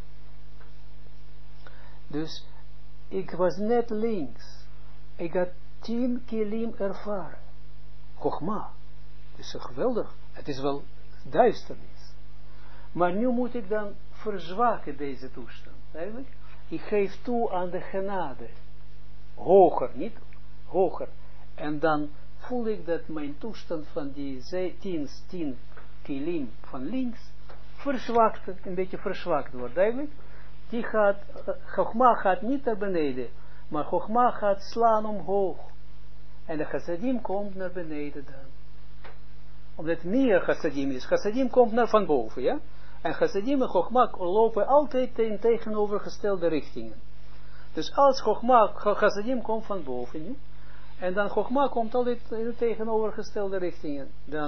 Speaker 1: Dus, ik was net links. Ik had 10 kilim ervaren. Chogma. Het is geweldig. Het is wel duisternis. Maar nu moet ik dan verzwakken deze toestand. Eigenlijk. Ik geef toe aan de genade. Hoger, niet hoger. En dan voel ik dat mijn toestand van die 10 kilim van links verzwakt, een beetje verzwakt wordt. Duidelijk? Die gaat, Chogma gaat niet naar beneden, maar Chogma gaat slaan omhoog. En de chassadim komt naar beneden dan. Omdat het meer chassadim is. Chassadim komt naar van boven, ja? En chassadim en Chogma lopen altijd in tegenovergestelde richtingen. Dus als chassadim komt van boven, ja? En dan Chogma komt altijd in de tegenovergestelde richtingen.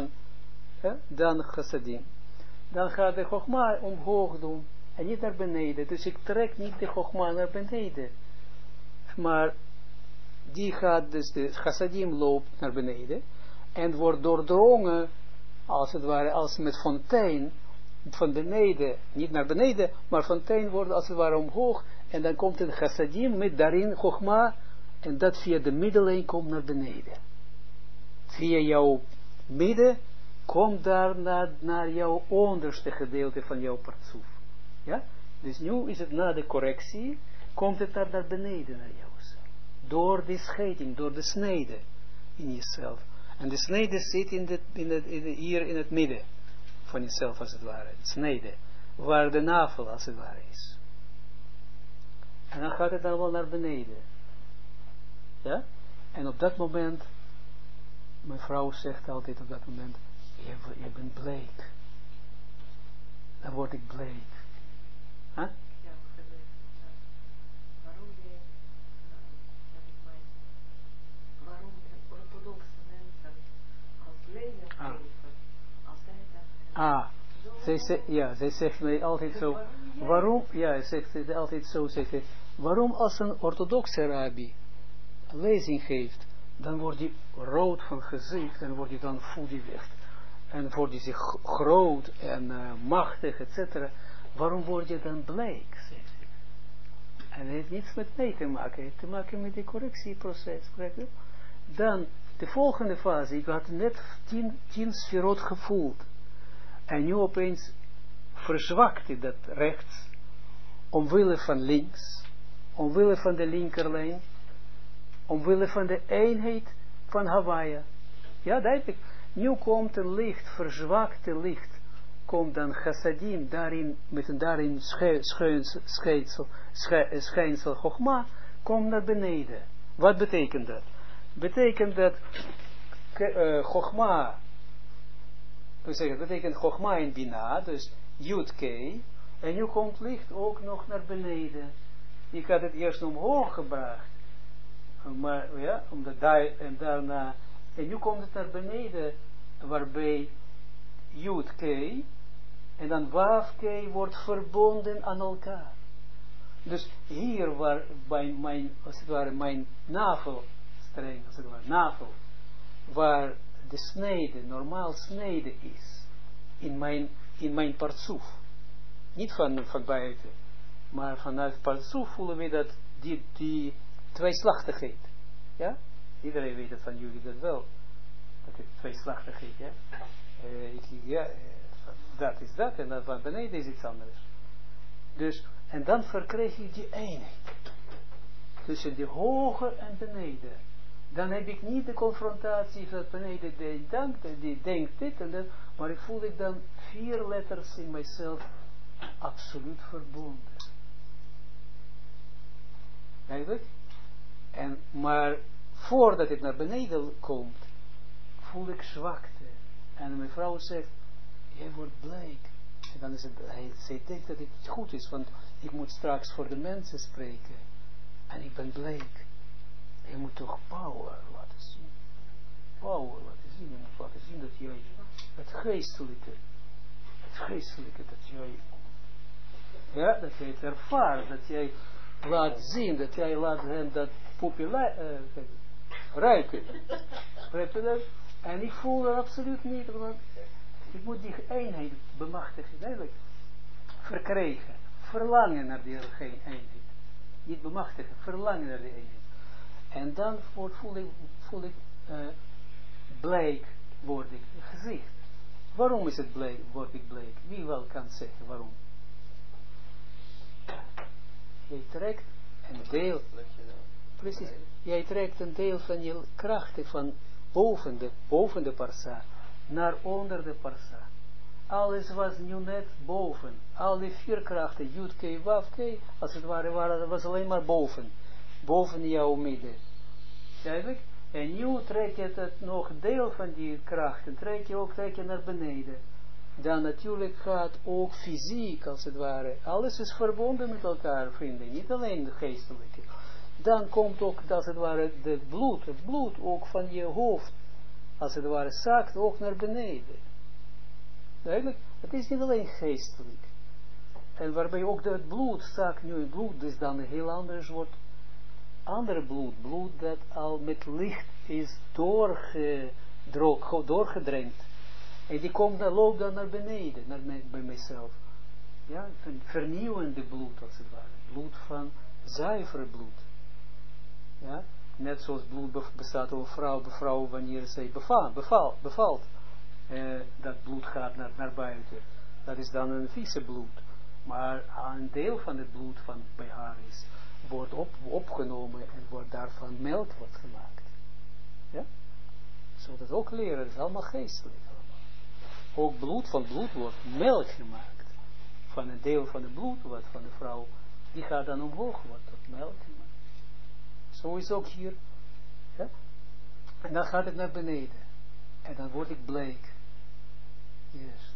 Speaker 1: Dan chassadim. Dan gaat de Chogma omhoog doen. En niet naar beneden. Dus ik trek niet de Chogma naar beneden. Maar die gaat dus, de chassadim loopt naar beneden. En wordt doordrongen, als het ware, als met fontein, van beneden, niet naar beneden, maar fontein wordt als het ware omhoog. En dan komt een chassadim met daarin Chogma. En dat via de middellijn komt naar beneden. Via jouw midden komt daar naar jouw onderste gedeelte van jouw partsoef. Ja? Dus nu is het na de correctie, komt het daar naar beneden naar jou. Door die scheiding, door de snede in jezelf. En de snede zit hier in het midden van jezelf als het ware. Het snede, waar de navel als het ware is. En dan gaat het dan wel naar beneden. Ja? En op dat moment, mijn vrouw zegt altijd op dat moment, je bent bleek. Dan word ik bleek. Huh?
Speaker 2: Ja, waarom orthodoxe mensen als leer geven, als zij dat
Speaker 1: zij zegt mij altijd zo, waarom, ja, zegt ze altijd zo, zegt ze, waarom als een orthodoxe rabbi lezing geeft, dan wordt hij rood van gezicht, en wordt hij dan, voelt hij weg, en wordt hij zich groot en machtig, etc. Waarom word je dan bleek, zegt hij. En het heeft niets met mij te maken, het heeft te maken met het correctieproces. Dan, de volgende fase, ik had net 10 sferot gevoeld. En nu opeens verzwakte dat rechts, omwille van links, omwille van de linkerlijn, omwille van de eenheid van Hawaii. Ja, duidelijk. Nu komt een licht, verzwakte licht, komt dan chassadim, daarin schijnsel Chogma, komt naar beneden. Wat betekent dat? Betekent dat Chogma, betekent Chogma in Bina, dus Yud K, en nu komt licht ook nog naar beneden. Ik had het eerst omhoog gebracht, maar ja, omdat daar en daarna, en nu komt het naar beneden, waarbij Yud K, en dan Waf K wordt verbonden aan elkaar. Dus hier waar bij mijn, als het ware, mijn navelstreng, als het ware, navel, waar de snede, normaal snede is, in mijn partsoef, niet van buiten, maar vanuit partsoef voelen we dat die tweeslachtigheid, ja? Iedereen weet het van jullie dat wel, dat het tweeslachtigheid, ja? Dat is dat, en dan van beneden is iets anders. Dus, en dan verkrijg je die eenheid, tussen de hoge en beneden. Dan heb ik niet de confrontatie van beneden, die denkt dit en dat, maar ik voel ik dan 4 letters in mijzelf absoluut verbonden. Eigenlijk? Maar voordat het naar beneden komt, voel ik zwakte. En mijn vrouw zegt, jij wordt bleek. En dan is het, zij denkt dat het goed is, want ik moet straks voor de mensen spreken. En ik ben bleek. Je moet toch power laten zien. Power laten zien. Je moet laten zien dat jij het geestelijke, dat jij, ja, dat jij het ervaart, dat jij laat zien, dat jij laat hen dat ruiken. En ik voel dat absoluut niet, want ik moet die eenheid bemachtigen, eigenlijk verkrijgen, verlangen naar die eenheid. Niet bemachtigen, verlangen naar die eenheid. En dan voel ik bleek, word ik gezicht. Waarom is het bleek, word ik bleek? Wie wel kan zeggen waarom? Jij trekt een deel, precies, jij trekt een deel van je krachten van boven de parsa naar onder de parsa. Alles was nu net boven. Al die 4 krachten, Yud K, Waf K, als het ware, was alleen maar boven. Boven jouw midden. Duidelijk? En nu trek je het nog deel van die krachten, trek je naar beneden. Dan natuurlijk gaat ook fysiek, als het ware, alles is verbonden met elkaar, vrienden, niet alleen de geestelijke. Dan komt ook, als het ware, het bloed ook van je hoofd, als het ware, zakt ook naar beneden. Duidelijk? Het is niet alleen geestelijk. En waarbij ook het bloed zakt nu in bloed, dus dan heel anders wordt andere bloed dat al met licht is doorgedrenkt. En die loopt dan naar beneden, bij mijzelf. Ja, vernieuwende bloed als het ware. Bloed van zuivere bloed. Ja, net zoals bloed bestaat over vrouw wanneer zij bevalt. Dat bloed gaat naar buiten. Dat is dan een vieze bloed. Maar een deel van het bloed van bij haar wordt opgenomen en wordt daarvan melk wordt gemaakt. Ja? Zo dat ook leren, dat is allemaal geestelijk. Ook bloed van bloed wordt melk gemaakt. Van een deel van het bloed, wat van de vrouw, die gaat dan omhoog, wordt tot melk gemaakt. Zo is ook hier. Ja? En dan gaat het naar beneden. En dan word ik bleek. Yes.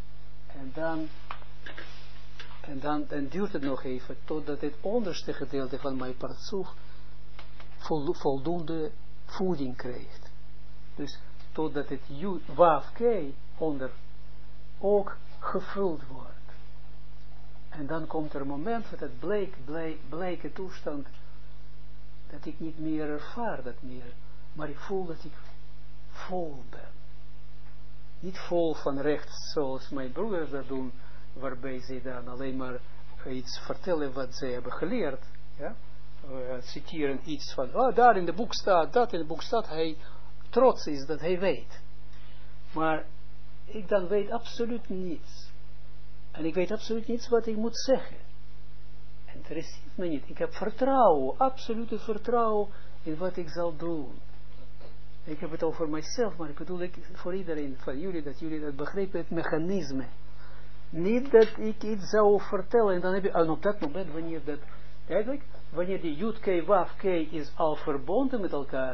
Speaker 1: En dan duurt het nog even, totdat het onderste gedeelte van mijn partsoef voldoende voeding krijgt. Dus totdat het Waf K onder ook gevuld wordt. En dan komt er een moment dat het bleke toestand, dat ik niet meer ervaar dat meer, maar ik voel dat ik vol ben. Niet vol van rechts, zoals mijn broeders dat doen, waarbij ze dan alleen maar iets vertellen wat ze hebben geleerd. Ja? Citeren iets van, daar in de boek staat, dat in het boek staat, hij trots is dat hij weet. Maar ik dan weet absoluut niets. En ik weet absoluut niets wat ik moet zeggen. En interesseert me niet. Ik heb vertrouwen, absolute vertrouwen in wat ik zal doen. Ik heb het al voor mijzelf, maar ik bedoel voor iedereen van jullie, dat jullie dat begrijpen, het mechanisme. Niet dat ik iets zou vertellen, en dan heb je, en op dat moment, wanneer dat, eigenlijk, wanneer die Yud K, Waf K is al verbonden met elkaar,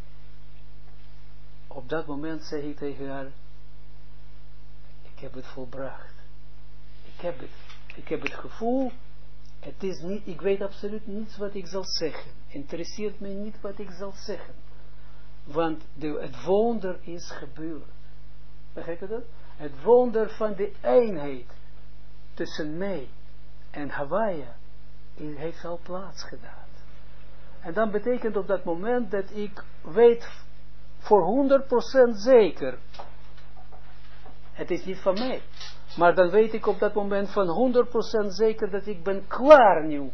Speaker 1: op dat moment zeg ik tegen haar, ik heb het volbracht. Ik heb het gevoel, het is niet, ik weet absoluut niets wat ik zal zeggen. Interesseert me niet wat ik zal zeggen. Want het wonder is gebeurd. Begrijp je dat? Het wonder van de eenheid tussen mij en Hawaii heeft al plaats gedaan. En dan betekent op dat moment dat ik weet voor 100% zeker, het is niet van mij, maar dan weet ik op dat moment van 100% zeker dat ik ben klaar nu.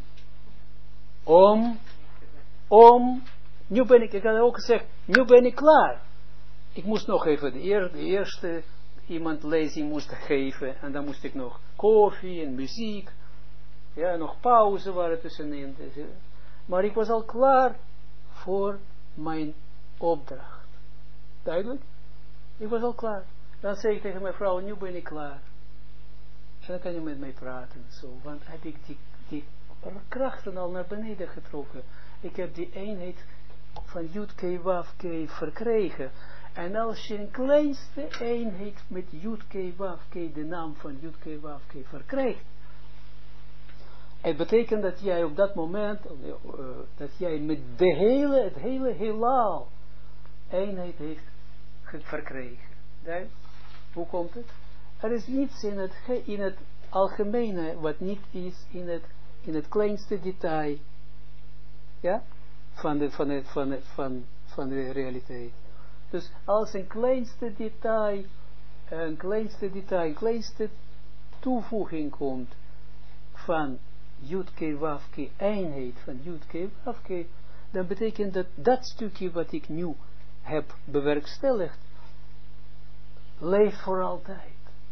Speaker 1: Nu ben ik had ook gezegd, nu ben ik klaar. Ik moest nog even de eerste iemand lezing moest geven, en dan moest ik nog koffie en muziek, ja, nog pauze waren tussenin. Maar ik was al klaar voor mijn opdracht. Duidelijk? Ik was al klaar. Dan zei ik tegen mijn vrouw, nu ben ik klaar. En dan kan je met mij praten, zo. Want heb ik die krachten al naar beneden getrokken. Ik heb die eenheid van Yud K, Waf K verkregen. En als je een kleinste eenheid met Yud K, Waf K, de naam van Yud K, Waf K verkrijgt, het betekent dat jij op dat moment, dat jij met het hele heelal eenheid heeft verkregen. Duid? Hoe komt het? Er is niets in het algemene wat niet is in het kleinste detail, ja, van de realiteit. Dus als een kleinste detail, een kleinste toevoeging komt van Yud K, Waf K, eenheid van Yud K, Waf K, dan betekent dat stukje wat ik nu heb bewerkstelligd, leeft voor altijd.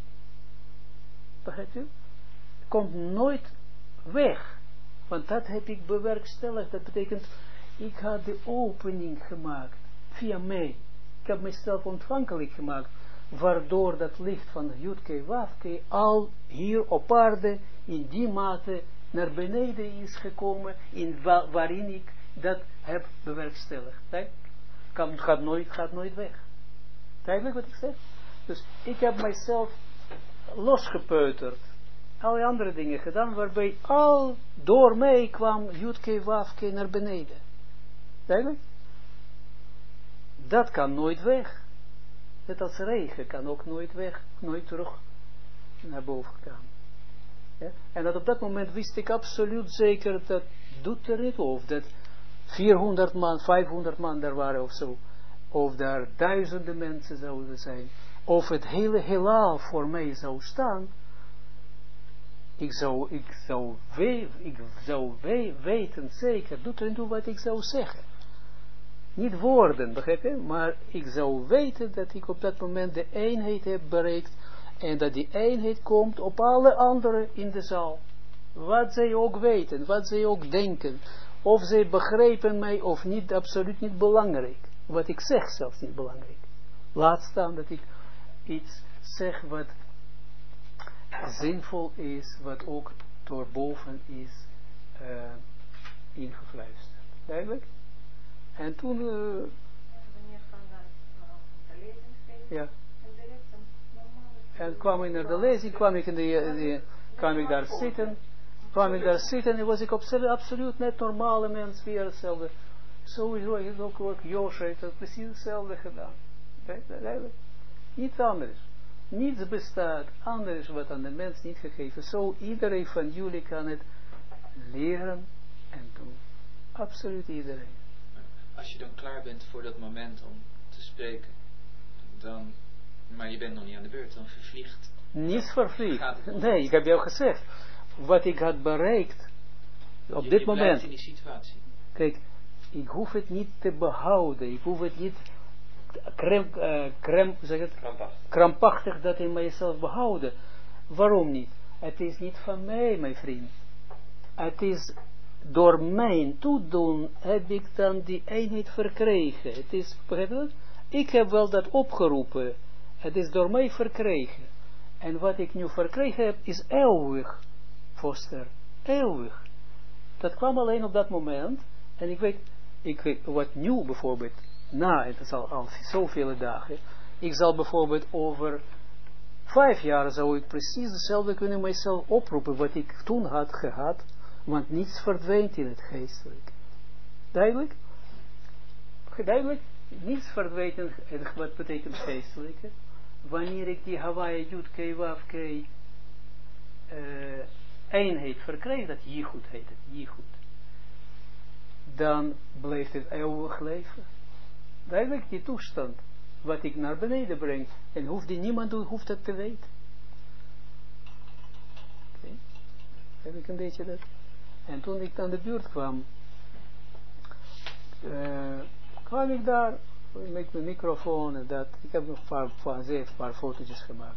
Speaker 1: Begrijpt u? Komt nooit weg. Want dat heb ik bewerkstelligd. Dat betekent, ik had de opening gemaakt via mij. Ik heb mezelf ontvankelijk gemaakt, waardoor dat licht van Yud K, Waf K al hier op aarde in die mate naar beneden is gekomen, waarin ik dat heb bewerkstelligd. Gaat nooit weg. Duidelijk wat ik zeg? Dus ik heb mijzelf losgepeuterd, alle andere dingen gedaan, waarbij al door mij kwam Yud K, Waf K naar beneden. Duidelijk? Dat kan nooit weg. Net als regen kan ook nooit weg, nooit terug naar boven gaan. Ja? En dat op dat moment wist ik absoluut zeker, dat doet er niet of dat 400 man, 500 man daar waren of zo, of daar duizenden mensen zouden zijn, of het hele heelal voor mij zou staan, ik zou weten zeker, doet er niet toe wat ik zou zeggen. Niet woorden, begrijp je? Maar ik zou weten dat ik op dat moment de eenheid heb bereikt en dat die eenheid komt op alle anderen in de zaal. Wat zij ook weten, wat zij ook denken, of zij begrijpen mij of niet, absoluut niet belangrijk. Wat ik zeg zelfs niet belangrijk. Laat staan dat ik iets zeg wat zinvol is, wat ook door boven is ingefluisterd. Duidelijk? En toen...
Speaker 2: wanneer van de lezing geven,
Speaker 1: ja.
Speaker 2: En direct een normale...
Speaker 1: En kwam ik naar de lezing, kwam ik daar zitten, en was ik absoluut net normale mens, weer hetzelfde. Sowieso is ook Josje heeft het precies hetzelfde gedaan. Duidelijk? Niets anders. Niets bestaat anders wat aan de mens niet gegeven. Zo iedereen van jullie kan het leren en doen. Absoluut iedereen.
Speaker 3: Als je dan klaar bent voor dat moment om te spreken, dan, maar je bent nog niet aan de beurt, dan vervliegt.
Speaker 1: Niets vervliegt. Nee, ik heb jou gezegd. Wat ik had bereikt op dit moment.
Speaker 3: In die situatie.
Speaker 1: Kijk, ik hoef het niet te behouden. Ik hoef het niet krampachtig dat in mijzelf behouden. Waarom niet? Het is niet van mij, mijn vriend. het is door mijn toedoen heb ik dan die eenheid verkregen. Het is, begrijp je dat? Ik heb wel dat opgeroepen. Het is door mij verkregen. En wat ik nu verkregen heb, is eeuwig, Foster. Eeuwig. Dat kwam alleen op dat moment. En ik weet wat nu bijvoorbeeld, het is al zoveel dagen, ik zal bijvoorbeeld over 5 jaar zou ik precies hetzelfde kunnen mijzelf oproepen wat ik toen had gehad, want niets verdwijnt in het geestelijk. Duidelijk? Duidelijk? Niets verdwijnt in wat betekent geestelijke. Wanneer ik die Hawaii, Yud, Kei, Waf, Kei eenheid verkreeg, dat Jichud heet het, Jichud, dan blijft het eeuwig leven. Duidelijk die toestand, wat ik naar beneden breng, en niemand hoeft dat te weten. Okay. Heb ik een beetje dat. En toen ik aan de buurt kwam, kwam ik daar, met mijn microfoon en dat, ik heb nog een paar fotootjes gemaakt.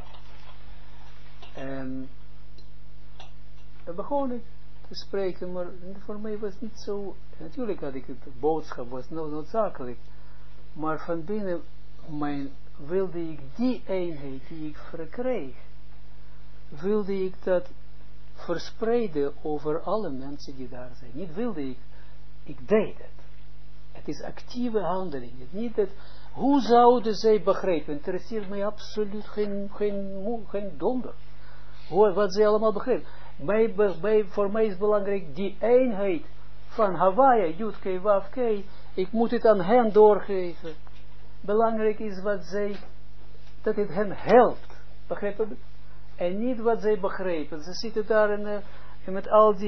Speaker 1: En dan begon ik te spreken, maar voor mij was het niet zo, natuurlijk had ik het boodschap, was noodzakelijk, maar van binnen wilde ik die eenheid die ik verkreeg, wilde ik dat verspreiden over alle mensen die daar zijn. Niet wilde ik deed het. Het is actieve handeling. Niet dat, hoe zouden zij begrijpen? Interesseert mij absoluut geen donder. Wat zij allemaal begrijpen. Voor mij is belangrijk die eenheid van Hawaii, Yud Kei Waf Kei. Ik moet het aan hen doorgeven. Belangrijk is dat het hen helpt. Begrijp je? En niet wat zij begrijpen. Ze zitten daar en met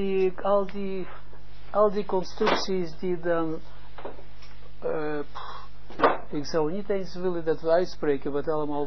Speaker 1: al die constructies die dan ik zou niet eens willen dat we uitspreken wat allemaal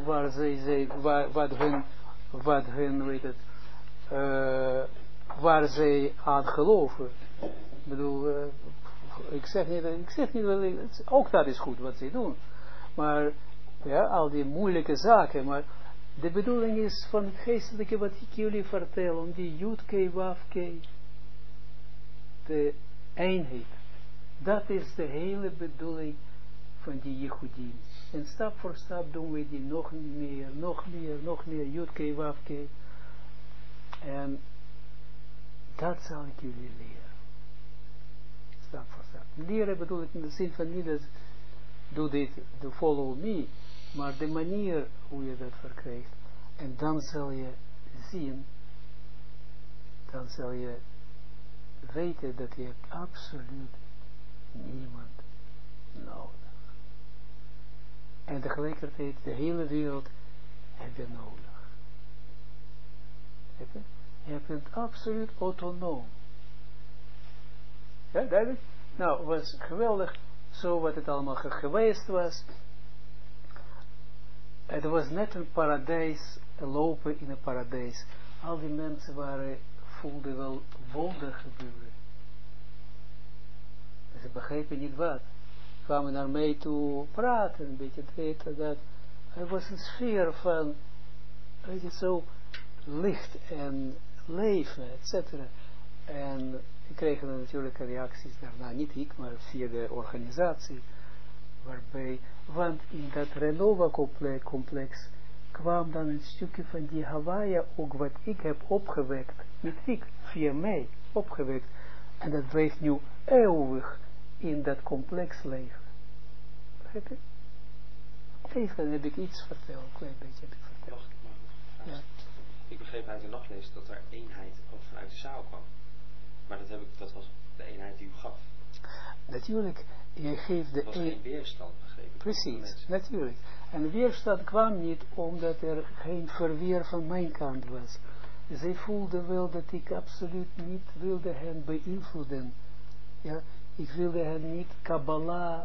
Speaker 1: waar zij aan geloven. Ik bedoel, ik zeg niet, ook dat is goed wat zij doen. Maar, ja, al die moeilijke zaken, maar de bedoeling is van het geestelijke wat ik jullie vertel, om die Yud Kei Waf Kei, de eenheid. Dat is de hele bedoeling van die Jehudim. En stap voor stap doen we die nog meer, Yud Kei Waf Kei. En dat zal ik jullie leren. Stap voor stap. Leren bedoel ik in de zin van niet dat doe dit, follow me, maar de manier hoe je dat verkrijgt. En dan zal je zien, dan zal je weten dat je hebt absoluut niemand nodig. En tegelijkertijd de hele wereld heb je nodig. Je bent absoluut autonoom. Ja, duidelijk? Nou, het was geweldig zo wat het allemaal geweest was. Het was net een paradijs, lopen in een paradijs. Al die mensen voelden wel wonder gebeuren. Ze begrepen niet wat. Kwamen naar mij toe praten, een beetje dit, dat. Het was een sfeer van, weet je, zo licht en leven, etc. En ik kreeg dan natuurlijk reacties daarna, niet ik, maar via de organisatie. Waarbij, want in dat Renova-complex kwam dan een stukje van die Hawaii ook wat ik heb opgewekt, niet ik, via mij opgewekt. En dat blijft nu eeuwig in dat complex leven. Begrijp je? Even heb ik iets verteld, een klein beetje heb ik verteld.
Speaker 4: Ja. Ik begreep uit de nachtlees dat er eenheid ook vanuit de zaal kwam. Maar dat was de eenheid die u gaf.
Speaker 1: Natuurlijk, je geeft de...
Speaker 4: Er was geen weerstand, begreep ik.
Speaker 1: Precies, natuurlijk. En weerstand kwam niet omdat er geen verweer van mijn kant was. Zij voelden wel dat ik absoluut niet wilde hen beïnvloeden. Ja, ik wilde hen niet Kabbalah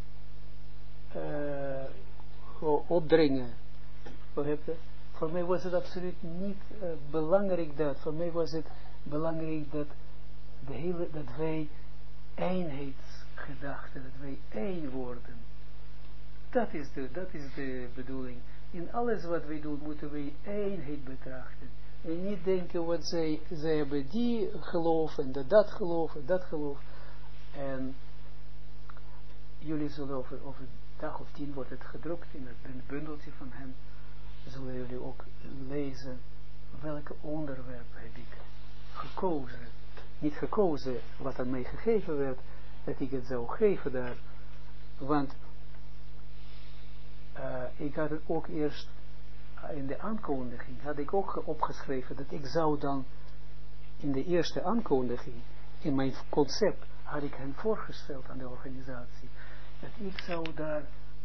Speaker 1: opdringen. Voor mij was het absoluut niet belangrijk dat. Voor mij was het belangrijk dat dat wij eenheidsgedachten, dat wij één worden. Dat is de bedoeling. In alles wat wij doen, moeten wij eenheid betrachten. En niet denken wat zij hebben die geloof en dat geloof en dat geloof. En jullie zullen over een dag of 10 wordt het gedrukt in het bundeltje van hem. Zullen jullie ook lezen welke onderwerp heb ik gekozen. Niet gekozen wat aan mij gegeven werd, dat ik het zou geven daar. Want ik had het ook eerst in de aankondiging, had ik ook opgeschreven dat ik zou dan in de eerste aankondiging, in mijn concept, had ik hen voorgesteld aan de organisatie, dat ik zou daar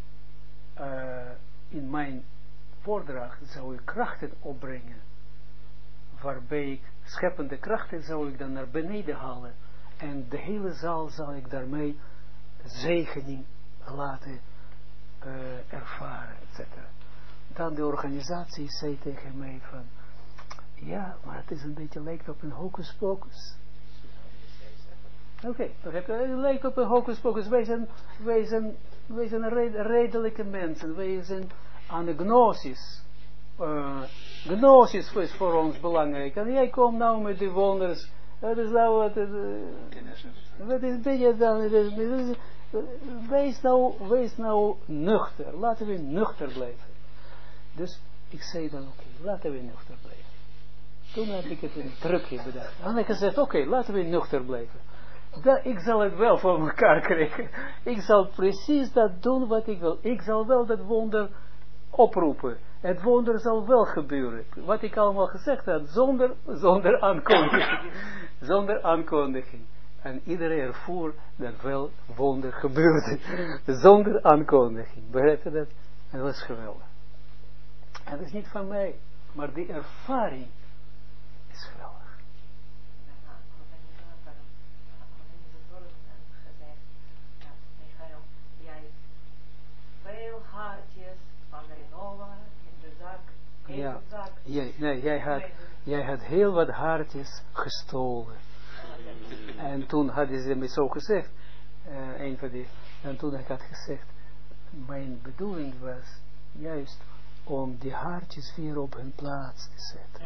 Speaker 1: in mijn voordracht zou ik krachten opbrengen, waarbij ik scheppende krachten zou ik dan naar beneden halen en de hele zaal zou ik daarmee zegening laten ervaren, etc. Dan de organisatie zei tegen mij van, ja, maar het is een beetje lijkt op een hocus pocus. Oké, het lijkt op een hocus pocus. Wij zijn redelijke mensen. Wij zijn aan de gnosis. Gnosis is voor ons belangrijk. En jij komt nou met die wonders. Dat is nou wat is een beetje dan. Wees nou nuchter. Laten we nuchter blijven. Dus ik zei dan, oké, laten we nuchter blijven. Toen heb ik het een drukje bedacht. En ik gezegd, oké, laten we nuchter blijven. Ik zal het wel voor elkaar krijgen. Ik zal precies dat doen wat ik wil. Ik zal wel dat wonder oproepen. Het wonder zal wel gebeuren. Wat ik allemaal gezegd had, zonder aankondiging. Zonder aankondiging. En iedereen ervoer dat wel wonder gebeurde. Zonder aankondiging. Begrijp je dat? En dat was geweldig. En dat is niet van mij, maar die ervaring is geweldig.
Speaker 2: Organisatoren hebben gezegd dat Michael, jij veel hartjes van Renova in de zak,
Speaker 1: Ja, jij had heel wat hartjes gestolen. En toen hadden ze me zo gezegd, een van die, en toen ik had gezegd, mijn bedoeling was juist om die haartjes weer op hun plaats te zetten.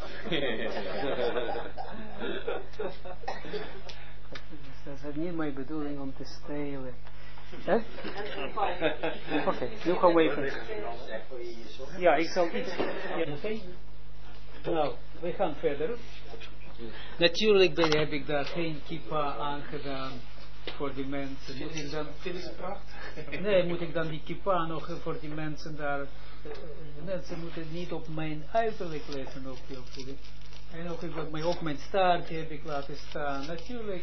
Speaker 1: Dat is niet mijn bedoeling om te stelen. Oké, nu gaan we even. Ja, ik zal iets. Ja, oké. Nou, we gaan verder. Natuurlijk heb ik daar geen kippa aangedaan voor die mensen. Moet ik dan, nee, moet ik dan die kippa nog voor die mensen daar. Mensen moeten niet op mijn uiterlijk letten. En ook mijn staartje heb ik laten staan. Natuurlijk.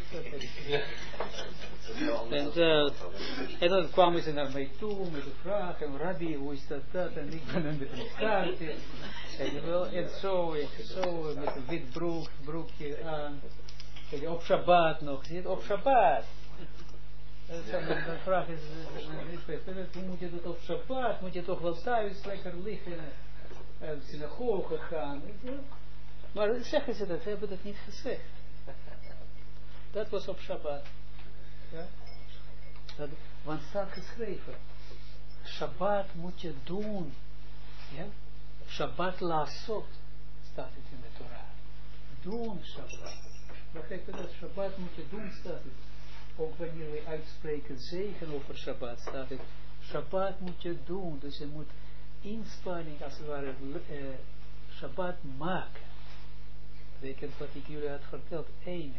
Speaker 1: En dan kwamen ze naar mij toe met de vraag. En Rabbi, hoe is dat? En ik ben met een staartje. En zo met een wit broekje aan. En op Shabbat nog. Zie je, op Shabbat. De vraag is, hoe moet je dat op Shabbat? Moet je toch wel thuis lekker liggen en synagoge gaan? Maar zeggen ze dat, ze hebben dat niet gezegd. Dat was op Shabbat. Ja? Want staat geschreven, Shabbat moet je doen. Ja? Shabbat lasot, staat het in de Torah. Doen Shabbat. Begrijp je dat? Shabbat moet je doen, staat het. Ook wanneer we uitspreken zegen over Shabbat, staat het. Shabbat moet je doen. Dus je moet inspanning, als het ware, Shabbat maken. Betekent wat ik jullie had verteld, één.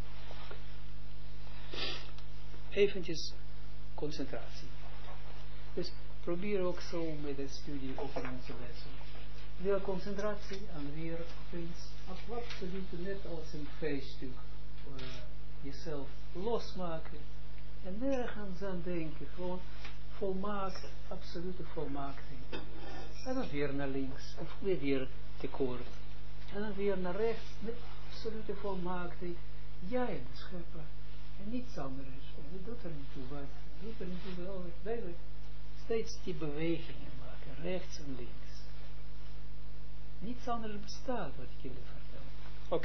Speaker 1: Eventjes concentratie. Dus probeer ook zo met de studie ook in onze lessen. Weer concentratie en weer opeens absoluut net als een feeststuk. Jezelf losmaken en nergens aan denken. Gewoon volmaakt, absolute volmaakting. En dan weer naar links, of weer tekort. En dan weer naar rechts, met absolute volmaakting. Jij en de schepper. En niets anders. Dat doet er niet toe wat. Doet er niet toe wel. Duidelijk. Steeds die bewegingen maken. Rechts en links. Niets anders bestaat wat ik jullie vertel. Oké.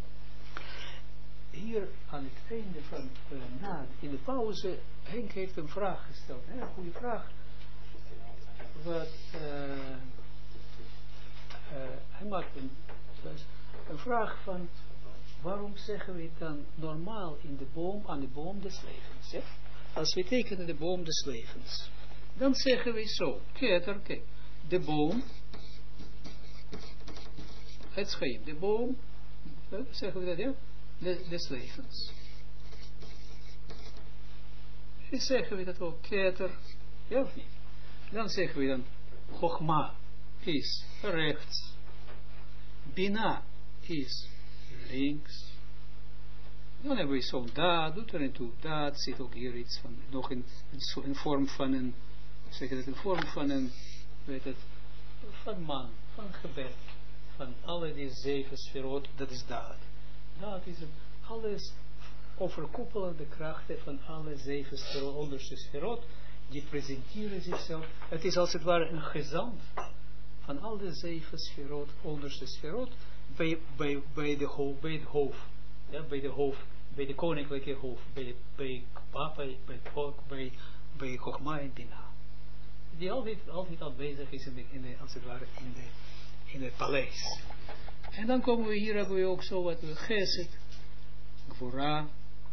Speaker 1: Hier aan het einde van in de pauze, Henk heeft een vraag gesteld. Een goede vraag. Wat hij maakt een Dus een vraag van, waarom zeggen we het dan normaal in de boom, aan de boom des levens? Ja? Als we tekenen de boom des levens, dan zeggen we zo, kijk, de boom, het schijnt, de boom, zeggen we dat, ja? Des levens. En zeggen we dat ook, keter, ja of niet? Dan zeggen we dan, Chogma is rechts, Bina is links. Dan hebben we zo'n daad, doet er en toe, daad zit ook hier iets van, nog in vorm van een, zeg je dat, in vorm van een, weet het, van man, van gebed, van alle die 7 sferot, dat is daad. Daad is het, alles overkoepelende krachten van alle 7 sferot, onderste sferot, die presenteren zichzelf. Het is als het ware een gezant van alle 7 sferot, onderste sferot, bij het hoofd. Ja, bij de hoofd, bij de koninklijke hoofd, bij papa, bij Chogma en Bina. Die altijd aanwezig is als het ware in het paleis. En dan komen we hier, hebben we ook zo wat we Geset, Gvura,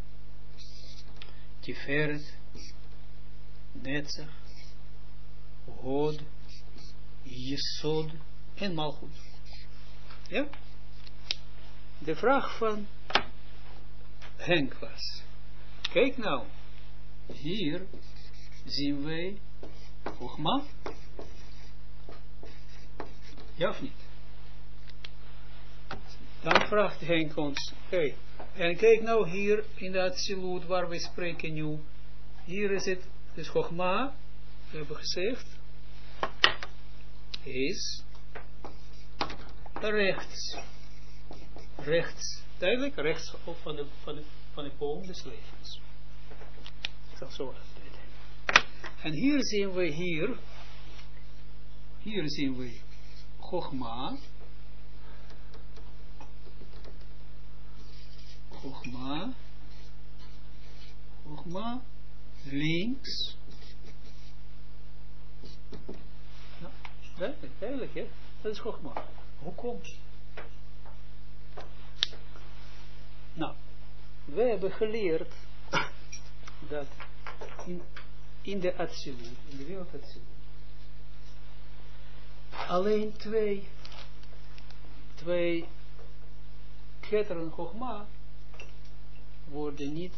Speaker 1: Tiferet, Netzach, Hod, Yesod en Malchut. Ja? De vraag van Henk was, kijk nou, hier zien wij Chogma, ja of niet? Dan vraagt Henk ons, oké, en kijk nou hier in de Atsilut waar we spreken nu, hier is het, dus Chogma, we hebben gezegd, is rechts, duidelijk, rechts van de boom des levens. Ik zal zo uitleggen. En hier zien we Chogma, links. Nou, duidelijk, hè? Dat is Chogma. Hoe komt? Nou, we hebben geleerd dat in de Atsilut, in de wereld Atsilut, alleen twee Keter en Chogma worden niet,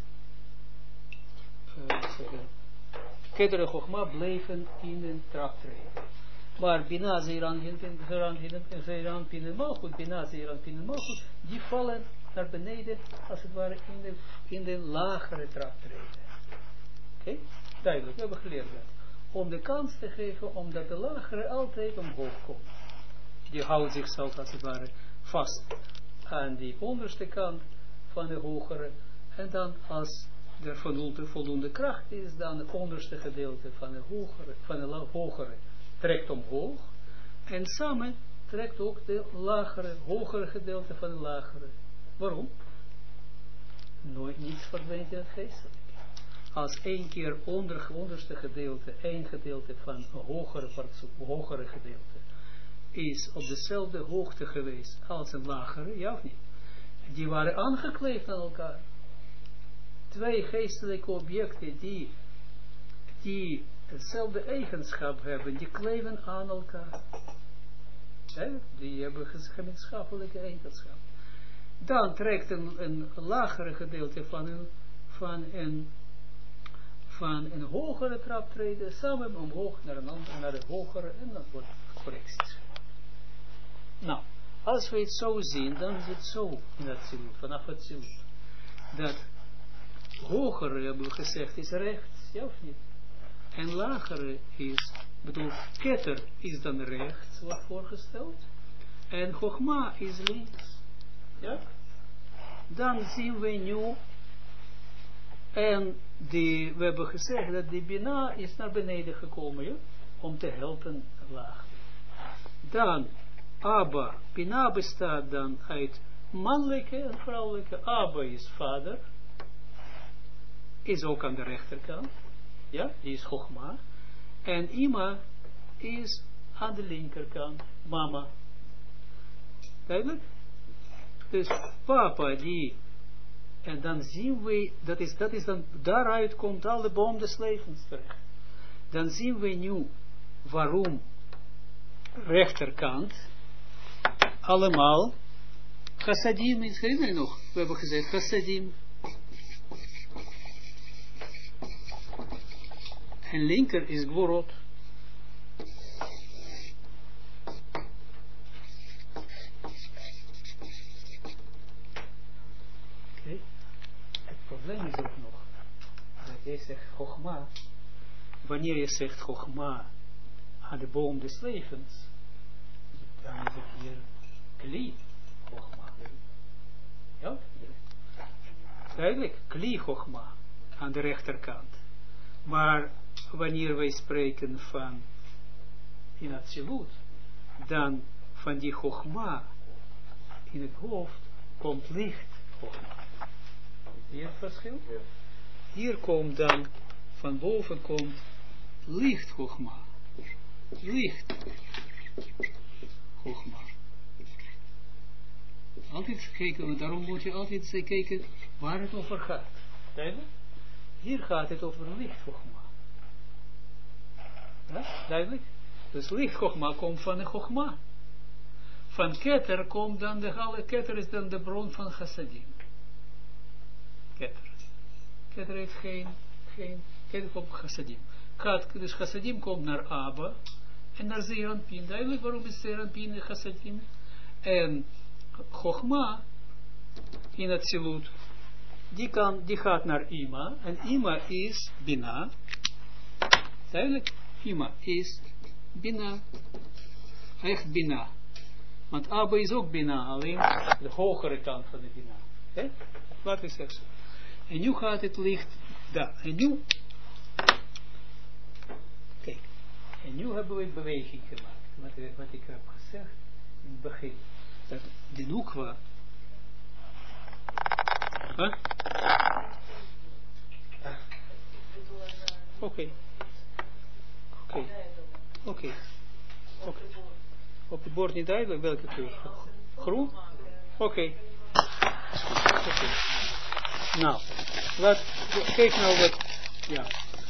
Speaker 1: Keter en Chogma bleven in een traptreden. Maar Bina, Zeiran, Pin en Malchut, Bina, Zeiran, Pin en Malchut, die vallen naar beneden, als het ware, in de lagere traptreden. Oké? Duidelijk, we hebben geleerd dat. Om de kans te geven, omdat de lagere altijd omhoog komt. Die houdt zichzelf, als het ware, vast aan die onderste kant van de hogere. En dan, als er voldoende kracht is, dan het onderste gedeelte van de hogere trekt omhoog. En samen trekt ook de hogere gedeelte van de lagere. Waarom? Nooit niets verdwijnt in het geestelijke. Als één keer onderste gedeelte, één gedeelte van een hogere gedeelte, is op dezelfde hoogte geweest als een lagere, ja of niet? Die waren aangekleefd aan elkaar. Twee geestelijke objecten die hetzelfde eigenschap hebben, die kleven aan elkaar. Die hebben gemeenschappelijke eigenschap. Dan trekt een lagere gedeelte van een hogere traptreden samen omhoog naar de hogere en dan wordt correcties. Nou, als we het zo zien, dan is het zo in het zilut, vanaf het zilut, dat hogere, hebben we gezegd, is rechts, ja of niet? En lagere is, keter is dan rechts, wordt voorgesteld, en Chogma is links. Ja? Dan zien we nu, en we hebben gezegd dat die Bina is naar beneden gekomen, ja? Om te helpen laag. Dan, Abba, Bina bestaat dan uit mannelijke en vrouwelijke. Abba is vader, is ook aan de rechterkant, ja, die is Chogma. En Ima is aan de linkerkant, mama. Duidelijk? Dus papa die, en dan zien we, dat is dan, daaruit komt al de boom des levens terecht. Dan zien we nu waarom rechterkant allemaal chassadim is, herinner je nog? We hebben gezegd chassadim. En linker is gvorot. Oké. Het probleem is ook nog dat jij zegt chogma. Wanneer je zegt chogma aan de boom des levens, dan is het hier kli chogma. Ja? Duidelijk, kli chogma aan de rechterkant. Maar wanneer wij spreken van in Atsilut, dan van die chogma in het hoofd komt licht chogma. Zie je het verschil? Ja. Hier komt dan, van boven komt licht chogma. Licht chogma. Altijd kijken, want daarom moet je altijd kijken waar het over gaat. Duidelijk? Hier gaat het over licht chogma. Ja, duidelijk? Dus licht chogma komt van de chogma. Van keter komt dan keter is dan de bron van chassadim. Keter. Keter heeft geen keter komt chassadim. Dus chassadim komt naar Abba en naar Zeranpin. Duidelijk waarom is Zeranpin chassadim? En chogma in het Atsilut, die gaat naar Ima, en Ima is Bina. Duidelijk, Ima is Bina. Echt Bina. Want Abba is ook Bina, alleen de hogere kant van de Bina. Okay? Laat ik zeggen. En nu gaat het licht daar. En nu, kijk, en nu hebben we een beweging gemaakt. Wat ik heb gezegd in het begin. Dat de Nukwa. Huh? Oké. Op het bord niet duidelijk welke kleur. Groen? Oké. Nou, kijk nou wat, ja.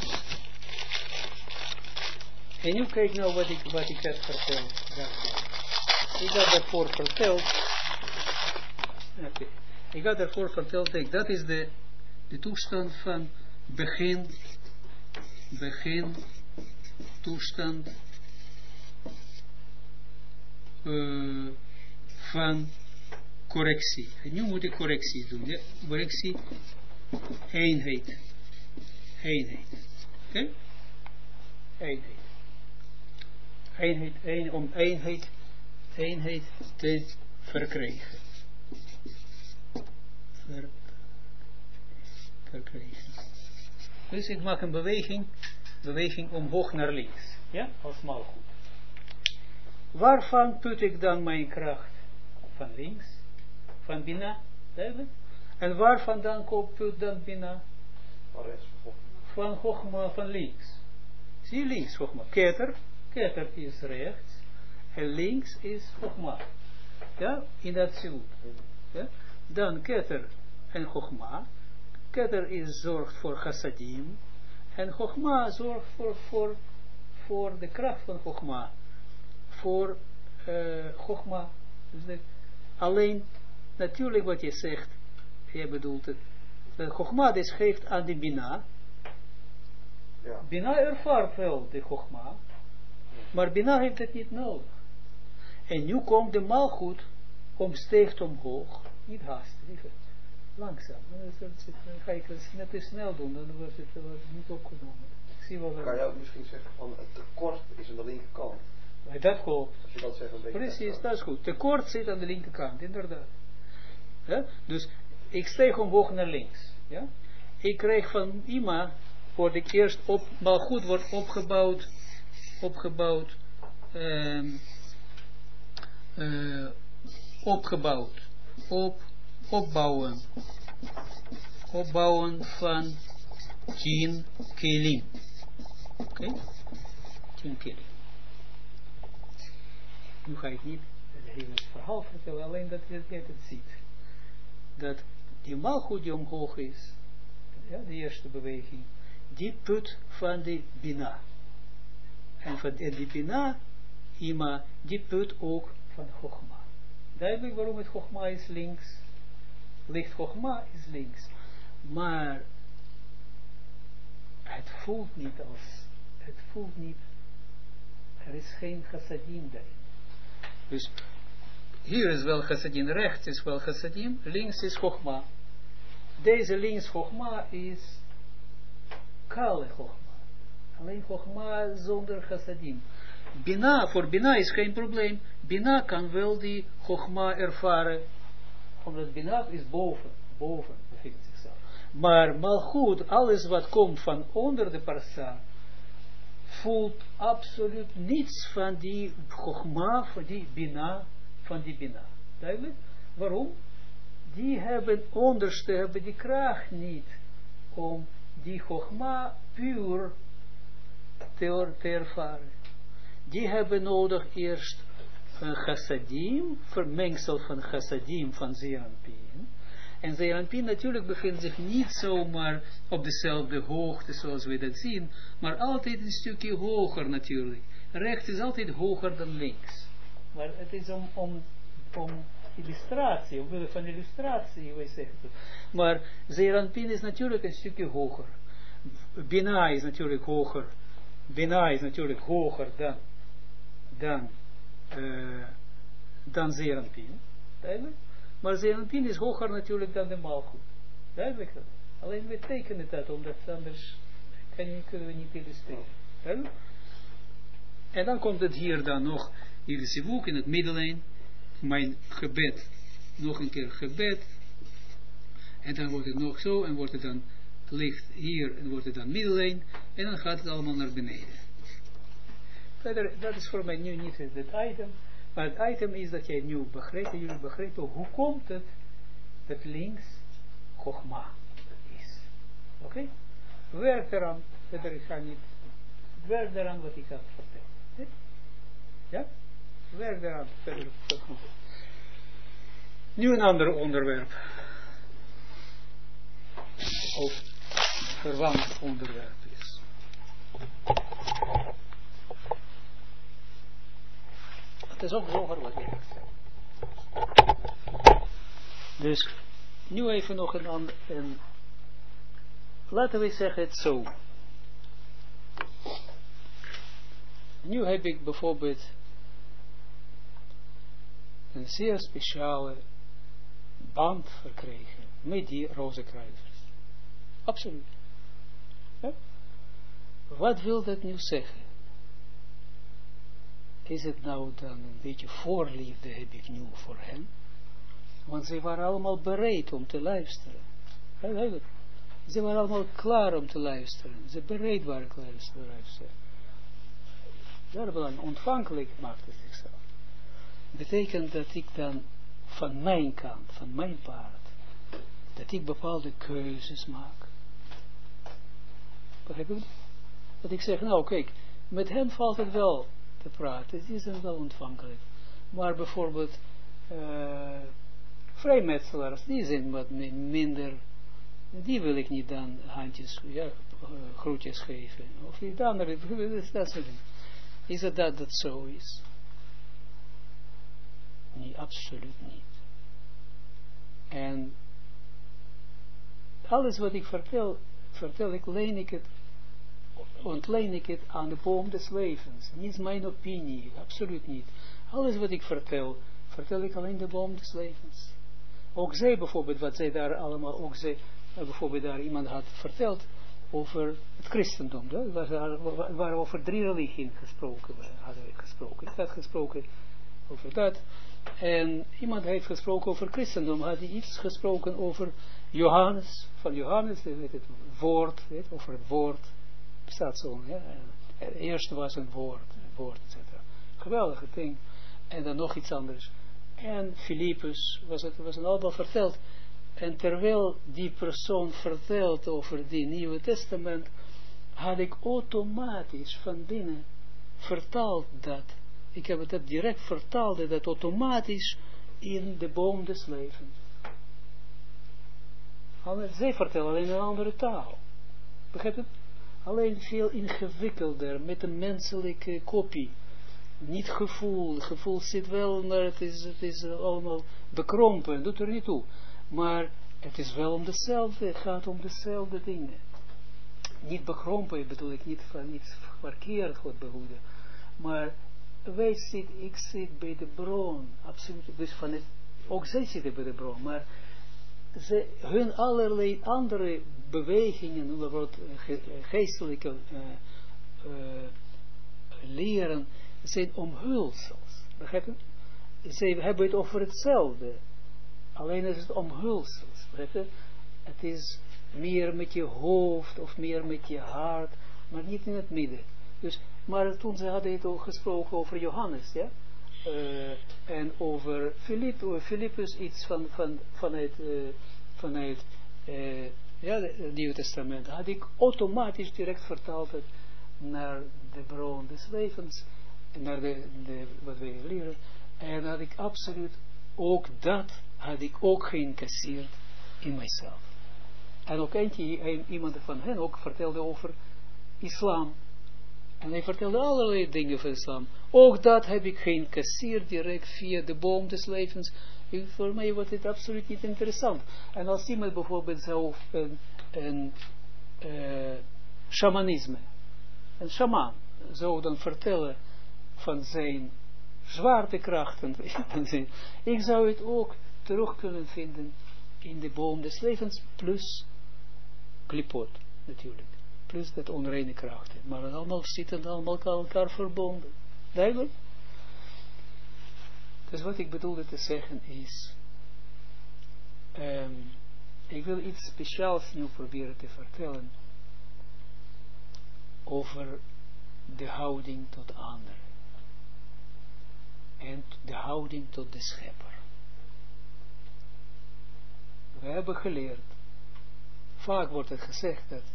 Speaker 1: En nu kijk nou wat ik heb verteld. Ik had daarvoor verteld. Okay. Ik had daarvoor verteld, kijk, dat is de toestand van begin toestand van correctie. En nu moet ik correcties doen. Ja? Correctie, eenheid. Oké? Eenheid. Om eenheid te verkrijgen. Dus ik maak een beweging omhoog naar links. Ja, als maalgoed. Waarvan put ik dan mijn kracht? Van links? Van Bina? Duidelijk? En waarvan dan put dan Bina? Van Chogma, van links. Zie je links, Chogma. Keter is rechts. En links is Chogma. Ja, in dat Atsilut. Ja? Dan Keter en Chogma. Keter zorgt voor chassadim. En Chogma zorgt voor de kracht van Chogma. Voor Chogma. Dus alleen, natuurlijk wat je zegt, je bedoelt het. Dat Chogma dus geeft aan de Bina. Ja. Bina ervaart wel de Chogma. Maar Bina heeft het niet nodig. En nu komt de maalgoed steekt omhoog. Niet haast, liever. Langzaam. Dan ga ik het net te snel doen, dan wordt het niet opgenomen. Ik zie wel
Speaker 5: kan je ook misschien zeggen van het tekort is aan de linkerkant.
Speaker 1: Dat klopt.
Speaker 5: Als je dat zegt, een beetje
Speaker 1: precies, dat is goed. Tekort zit aan de linkerkant, inderdaad. Ja? Dus ik steeg omhoog naar links. Ja? Ik krijg van Ima, word ik eerst maar goed wordt opgebouwd, opbouwen van 10 kelim. Oké? 10 kelim. Nu ga ik niet het hele verhaal vertellen, alleen dat je het ziet. dat die malchut die omhoog is, ja, de eerste beweging, die put van die bina. En van die bina, ima, die put ook van Chogma. Duidelijk waarom het Chogma is links. Licht Chogma is links. Maar het voelt niet, er is geen chassadim daarin. Dus hier is wel chassadim, rechts is wel chassadim, links is Chogma. Deze links Chogma is kale Chogma. Alleen Chogma zonder chassadim. Bina, voor Bina is geen probleem. Bina kan wel die Chogma ervaren. Omdat Bina is boven bevindt zichzelf. Maar malchut, alles wat komt van onder de parsa, voelt absoluut niets van die Chogma, van die Bina. Duidelijk? Waarom? Die hebben die kracht niet om die Chogma puur te ervaren. Die hebben nodig eerst een chassadim, vermengsel van chassadim van Zeranpin. En Zeranpin natuurlijk bevindt zich niet zomaar op dezelfde hoogte zoals we dat zien, maar altijd een stukje hoger natuurlijk. Rechts is altijd hoger dan links. Maar het is om illustratie, omwille van illustratie, wij zeggen het. Maar Zeranpin is natuurlijk een stukje hoger. Bina is natuurlijk hoger. Bina is natuurlijk hoger dan Zeranpin. Duidelijk? Maar Zeranpin is hoger natuurlijk dan de malchut. Duidelijk dat. Alleen we tekenen dat, omdat anders kunnen we niet illustreren. Duidelijk? En dan komt het hier dan nog, hier is de boek in het middellijn, mijn gebed, nog een keer gebed, en dan wordt het nog zo, en wordt het dan licht hier, en wordt het dan middellijn, en dan gaat het allemaal naar beneden. Dat is voor mij nu niet het item, maar het item is dat jij nu begrijpt, jullie begrijpen, hoe komt het dat links Chogma is. Oké? Werk eraan, verder ik ga niet, werk eraan wat ik had verteld. Ja? Werk eraan, verder. Nu een ander onderwerp. Of verwant onderwerp is. Het is ook zoger wat ik zeg. Dus, nu even nog een ander, laten we zeggen het zo. Nu heb ik bijvoorbeeld een zeer speciale band verkregen met die Rozenkruisers. Absoluut. Ja? Wat wil dat nu zeggen? Is het nou dan een beetje voorliefde heb ik nu voor hen? Want ze waren allemaal bereid om te luisteren. Ze waren allemaal klaar om te luisteren. Ze bereid waren klaar om te luisteren. Daarom ontvankelijk maakte zichzelf. Betekent dat ik dan van mijn kant, van mijn paard, dat ik bepaalde keuzes maak. Begrijp je? Dat ik zeg, nou kijk, met hen valt het wel te praten, die zijn wel ontvankelijk. Maar bijvoorbeeld vrijmetselaars, die zijn wat minder, die wil ik niet dan handjes, ja, groetjes geven. Of die andere, dat soort dingen. Is het dat zo is? Nee, absoluut niet. En alles wat ik vertel ontleen ik het aan de boom des levens. Niet mijn opinie, absoluut niet. Alles wat ik vertel ik alleen de boom des levens. Ook zij bijvoorbeeld, wat zij daar allemaal, ook zij, bijvoorbeeld daar iemand had verteld over het christendom. Waar over 3 religieën hadden we gesproken. Ik had gesproken over dat. En iemand heeft gesproken over christendom. Had hij iets gesproken over Johannes. Van Johannes, weet het woord, over het woord. Bestaat zo. Ja? Het eerste was een woord, etc. Geweldige ding. En dan nog iets anders. En Filippus was een allemaal verteld. En terwijl die persoon vertelt over die Nieuwe Testament, had ik automatisch van binnen vertaald dat. Ik heb het direct vertaald, dat automatisch in de boom des levens. Zij vertellen alleen een andere taal. Begrijp je? Alleen veel ingewikkelder, met een menselijke kopie. Niet gevoel. Gevoel zit wel, maar het is allemaal bekrompen, doet er niet toe. Maar het is wel om dezelfde, het gaat om dezelfde dingen. Niet bekrompen bedoel ik, niet verkeerd, God behoede. Maar ik zit bij de bron, absoluut. Dus ook zij zitten bij de bron, maar hun allerlei andere bewegingen, geestelijke leren, zijn omhulsels. Begrijp je? Ze hebben het over hetzelfde. Alleen is het omhulsels. Begrijp je? Het is meer met je hoofd of meer met je hart, maar niet in het midden. Dus, maar toen ze hadden het ook gesproken over Johannes, ja? En over Philippus iets vanuit het Nieuwe Testament, had ik automatisch direct vertaald het naar de bron des levens, naar wat wij leren, en had ik absoluut ook dat, had ik ook geïncasseerd in mijzelf. En ook iemand van hen ook vertelde over islam. En hij vertelde allerlei dingen van islam. Ook dat heb ik geïncasseerd direct via de boom des levens. Voor mij was het absoluut niet interessant. En als iemand bijvoorbeeld zou een shamanisme, een shaman, zou dan vertellen van zijn zwaartekrachten, ik zou het ook terug kunnen vinden in de boom des levens, plus klipot natuurlijk. Plus dat onreine krachten. Maar allemaal zitten allemaal elkaar verbonden. Duidelijk? Dus wat ik bedoelde te zeggen is, ik wil iets speciaals nu proberen te vertellen over de houding tot anderen. En de houding tot de schepper. We hebben geleerd, vaak wordt het gezegd dat,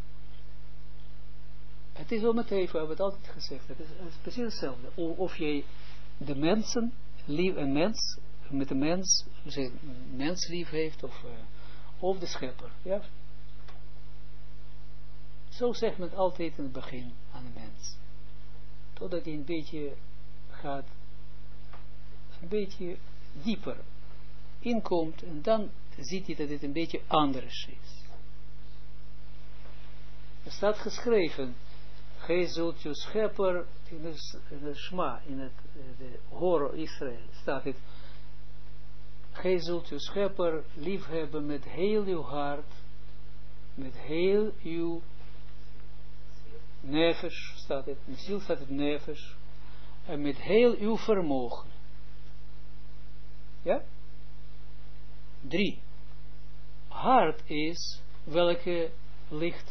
Speaker 1: het is wel meteen, we hebben het altijd gezegd, het is precies hetzelfde. Of jij de mensen, een mens, met een mens lief heeft, of de schepper, ja. Zo zegt men altijd in het begin aan de mens. Totdat hij een beetje gaat, een beetje dieper inkomt, en dan ziet hij dat het een beetje anders is. Er staat geschreven, gij zult je schepper, in de Shma, in de Hor Israël, staat het, gij zult je schepper liefhebben met heel uw hart, met heel uw nefesh, staat het, in ziel staat het nefesh, en met heel uw vermogen. Ja? 3. Hart is welke licht?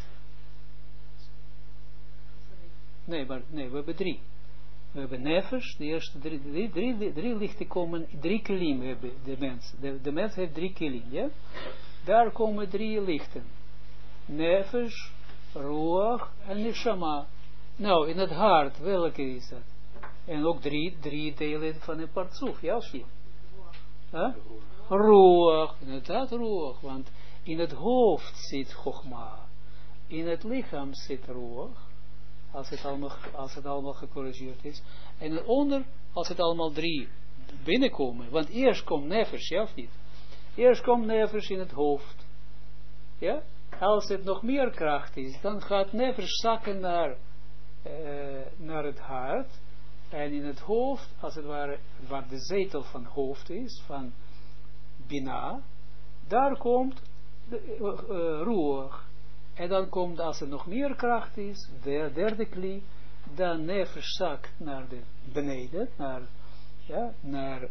Speaker 1: Nee, we hebben 3. We hebben nefesh, de eerste drie lichten komen, 3 kilim hebben de mens. De mens heeft 3 kilim, ja? Daar komen 3 lichten. Nefesh, ruach en neshama. Nou, in het hart, welke is dat? En ook 3 delen van een partsuf, ja of niet? Huh? Ruach, inderdaad ruach, want in het hoofd zit chogma, in het lichaam zit ruach, als het allemaal gecorrigeerd is, en onder, als het allemaal 3 binnenkomen, want eerst komt nefesh, ja of niet? Eerst komt nefesh in het hoofd, ja? Als het nog meer kracht is, dan gaat nefesh zakken naar het hart, en in het hoofd, als het ware, waar de zetel van hoofd is, van Bina, daar komt Ruach. En dan komt, als er nog meer kracht is, de derde kli, dan nefesh zakt naar de beneden, naar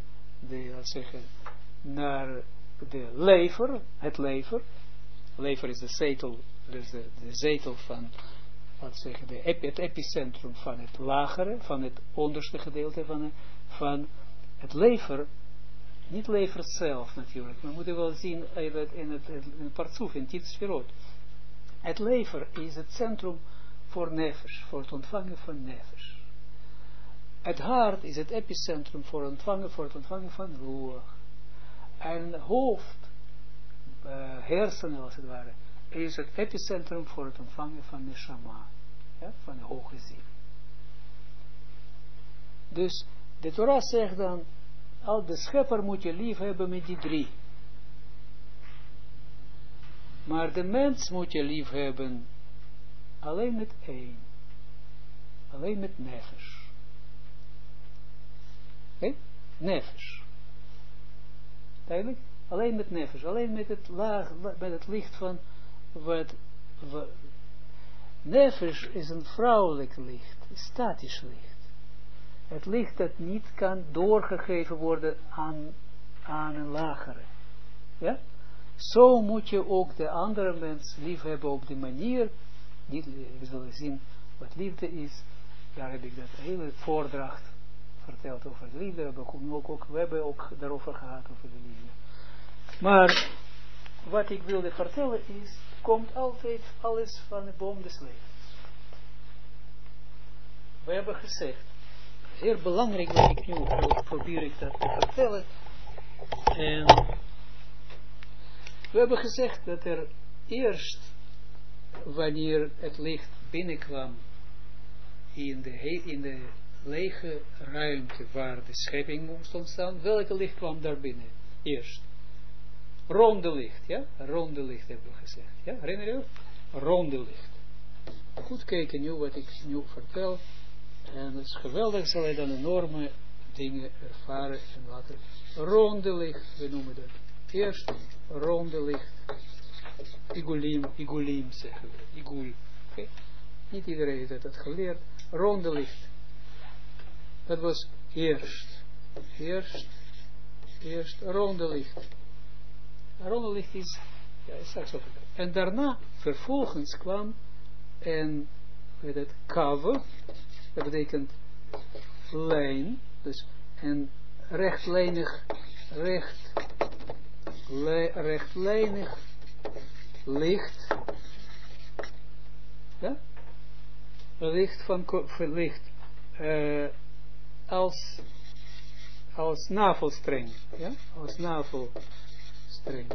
Speaker 1: de lever, het lever. Lever is de zetel, dus de zetel van, het epicentrum van het lagere, van het onderste gedeelte van het lever. Niet lever zelf natuurlijk, we moeten wel zien in het partsuf, in het sferot. Het lever is het centrum voor nefesh, voor het ontvangen van nefesh. Het hart is het epicentrum voor het ontvangen van ruach. En het hoofd hersenen als het ware, is het epicentrum voor het ontvangen van neshama, ja, van de hoge ziel. Dus de Torah zegt dan, al de schepper moet je lief hebben met die 3. Maar de mens moet je lief hebben alleen met 1. Alleen met nefesh. Oké? Nefesh. Duidelijk? Alleen met nefesh. Alleen met het met het licht van wat nefesh is een vrouwelijk licht. Statisch licht. Het licht dat niet kan doorgegeven worden aan een lagere. Ja? Zo moet je ook de andere mens lief hebben op de manier, we zullen zien wat liefde is. Daar heb ik dat hele voordracht verteld over de liefde. We hebben ook daarover gehad, over de liefde. Maar wat ik wilde vertellen is, komt altijd alles van de boom des levens. We hebben gezegd, zeer belangrijk wat ik nu probeer ik dat te vertellen. En we hebben gezegd dat er eerst, wanneer het licht binnenkwam in de lege ruimte waar de schepping moest ontstaan, welke licht kwam daar binnen? Eerst. Ronde licht, ja? Ronde licht hebben we gezegd. Ja, herinner je? Ronde licht. Goed kijken nu wat ik nu vertel. En het is geweldig, zal je dan enorme dingen ervaren en later. Ronde licht, we noemen dat. Eerst ronde licht. Igulim zeggen we. Igul. Okay. Niet iedereen heeft dat geleerd. Ronde licht. Dat was eerst. Eerst ronde licht. Ronde licht is, ja, straks op. En daarna, vervolgens kwam en, weet het, kave, dat betekent lijn, dus en rechtlijnig licht, ja, licht van licht, als navelstreng, ja, als navelstreng.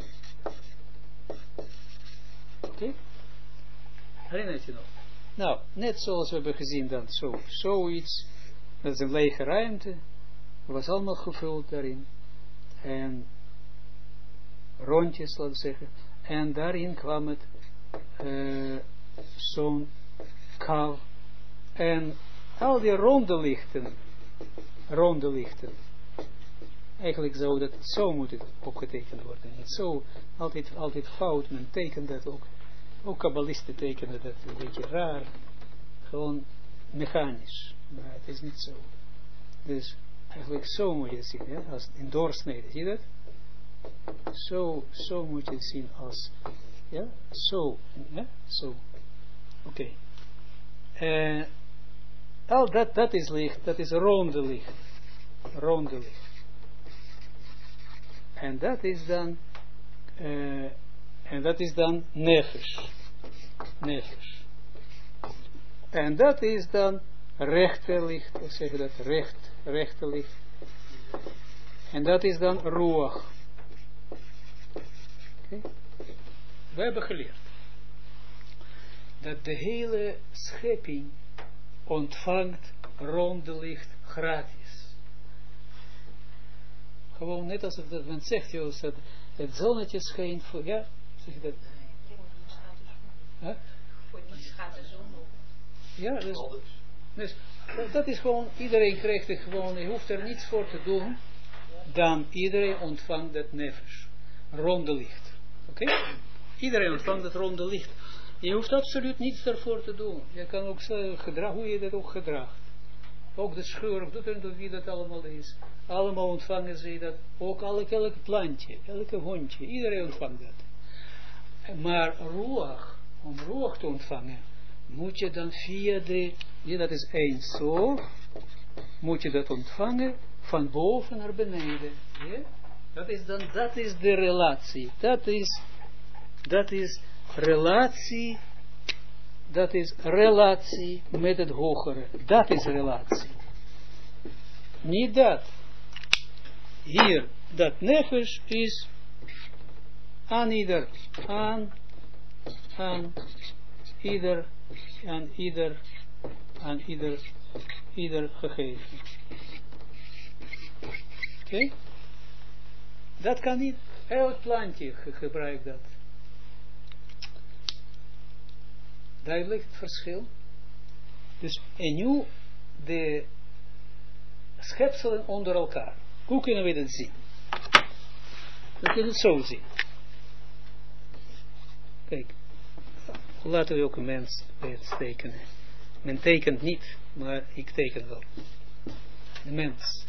Speaker 1: Oké? Herinner je nog? Nou, net zoals we hebben gezien dan, zoiets, dat is een lege ruimte, was allemaal gevuld daarin, en rondjes, laten we zeggen, en daarin kwam het zo'n kav, en al die ronde lichten, eigenlijk zou dat zo moeten opgetekend worden, niet zo, altijd fout, men tekent dat ook kabbalisten tekenen dat een beetje raar, gewoon mechanisch, maar het is niet zo. Dus eigenlijk zo moet je het zien, ja? Als in doorsnede, zie je dat? Zo moet je het zien als, ja, zo, ja, zo. Oké. Al dat is licht, dat is ronde licht. En dat is dan nefesh. En dat is dan rechte licht, of zeg je dat, rechte licht. En dat is dan ruach. Okay. We hebben geleerd dat de hele schepping ontvangt ronde licht gratis. Gewoon net als dat men zegt, joh, dat het zonnetje schijnt voor, ja, zeg je dat?
Speaker 2: Voor die gaat de zon op.
Speaker 1: Ja, dus dat is gewoon, iedereen krijgt het gewoon, je hoeft er niets voor te doen, dan iedereen ontvangt dat nefesh, ronde licht. Oké? Iedereen ontvangt dat ronde licht. Je hoeft absoluut niets daarvoor te doen. Je kan ook gedragen, hoe je dat ook gedraagt. Ook de schurf, doet er wie dat allemaal is. Allemaal ontvangen ze dat. Ook elke plantje, elke hondje. Iedereen ontvangt dat. Maar ruach, om ruach te ontvangen, moet je dan via dat is één zo, moet je dat ontvangen van boven naar beneden. Ja? Dat is de relatie. Dat is relatie met het hogere. Dat is relatie. Niet dat. Hier, dat nefesh is aan ieder, aan ieder gegeven. Oké? Dat kan niet, elk plantje gebruikt dat. Duidelijk het verschil. Dus, en nu de schepselen onder elkaar. Hoe kunnen we dat zien? We kunnen het zo zien. Kijk, laten we ook een mens tekenen. Men tekent niet, maar ik teken wel. De mens.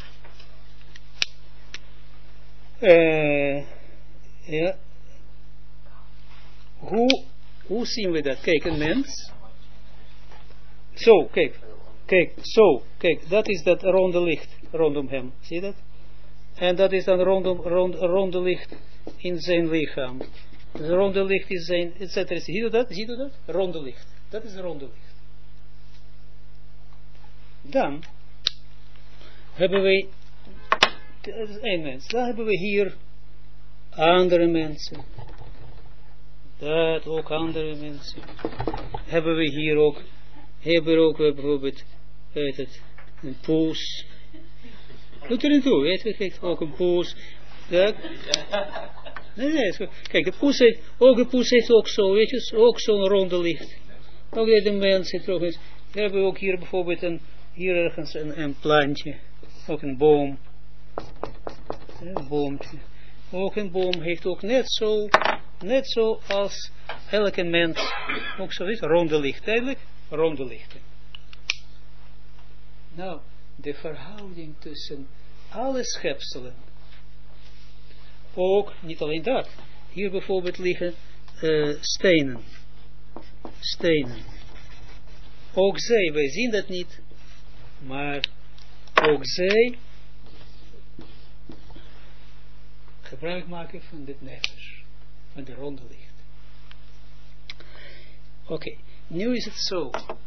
Speaker 1: Ja. Hoe zien we dat? Kijk, een mens. Zo, kijk, dat is dat ronde licht rondom hem. Zie je dat? En dat is dan ronde licht in zijn lichaam. Dus ronde licht is zijn, etc. Zie je dat? Ronde licht. Dat is ronde licht. Dan hebben we, dat is één mens. Dan hebben we hier andere mensen. Dat ook andere mensen. Hebben we hier ook, bijvoorbeeld, weet het, een poes. Doet er niet toe, weet je, kijk, ook een poes. Dat. Nee, kijk, de poes heeft ook zo, weet je, ook zo'n ronde licht. Ook de mens heeft ook eens. We hebben ook hier bijvoorbeeld hier ergens een plantje. Ook een boom. Een boompje. Ook een boom heeft ook net zo als elke mens. Ook zo is, ronde licht, duidelijk? Ronde lichten. Nou, de verhouding tussen alle schepselen. Ook, niet alleen dat. Hier bijvoorbeeld liggen stenen. Ook zij, wij zien dat niet. Maar ook zij gebruik maken van dit nefesh. Van de ronde licht. Oké, nu is het zo.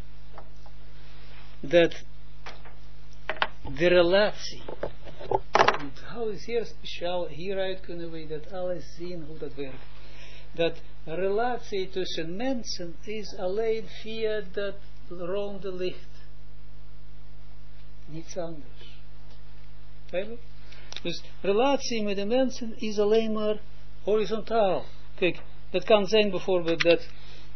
Speaker 1: Dat de relatie. Onthoud is zeer speciaal. Hieruit kunnen we dat alles zien hoe dat werkt. Dat relatie tussen mensen is alleen via dat ronde licht. Niets anders. Duidelijk? Dus relatie met de mensen is alleen maar horizontaal. Kijk, dat kan zijn bijvoorbeeld dat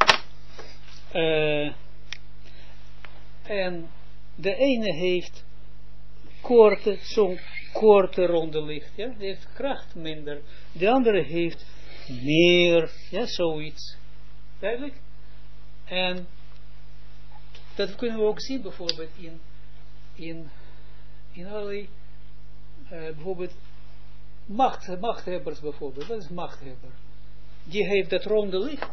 Speaker 1: en de ene heeft zo'n korte ronde licht, ja, die heeft kracht minder, de andere heeft meer, ja, zoiets. Duidelijk? En dat kunnen we ook zien bijvoorbeeld in allerlei bijvoorbeeld machthebbers bijvoorbeeld. Wat is machthebber? Die heeft dat ronde licht.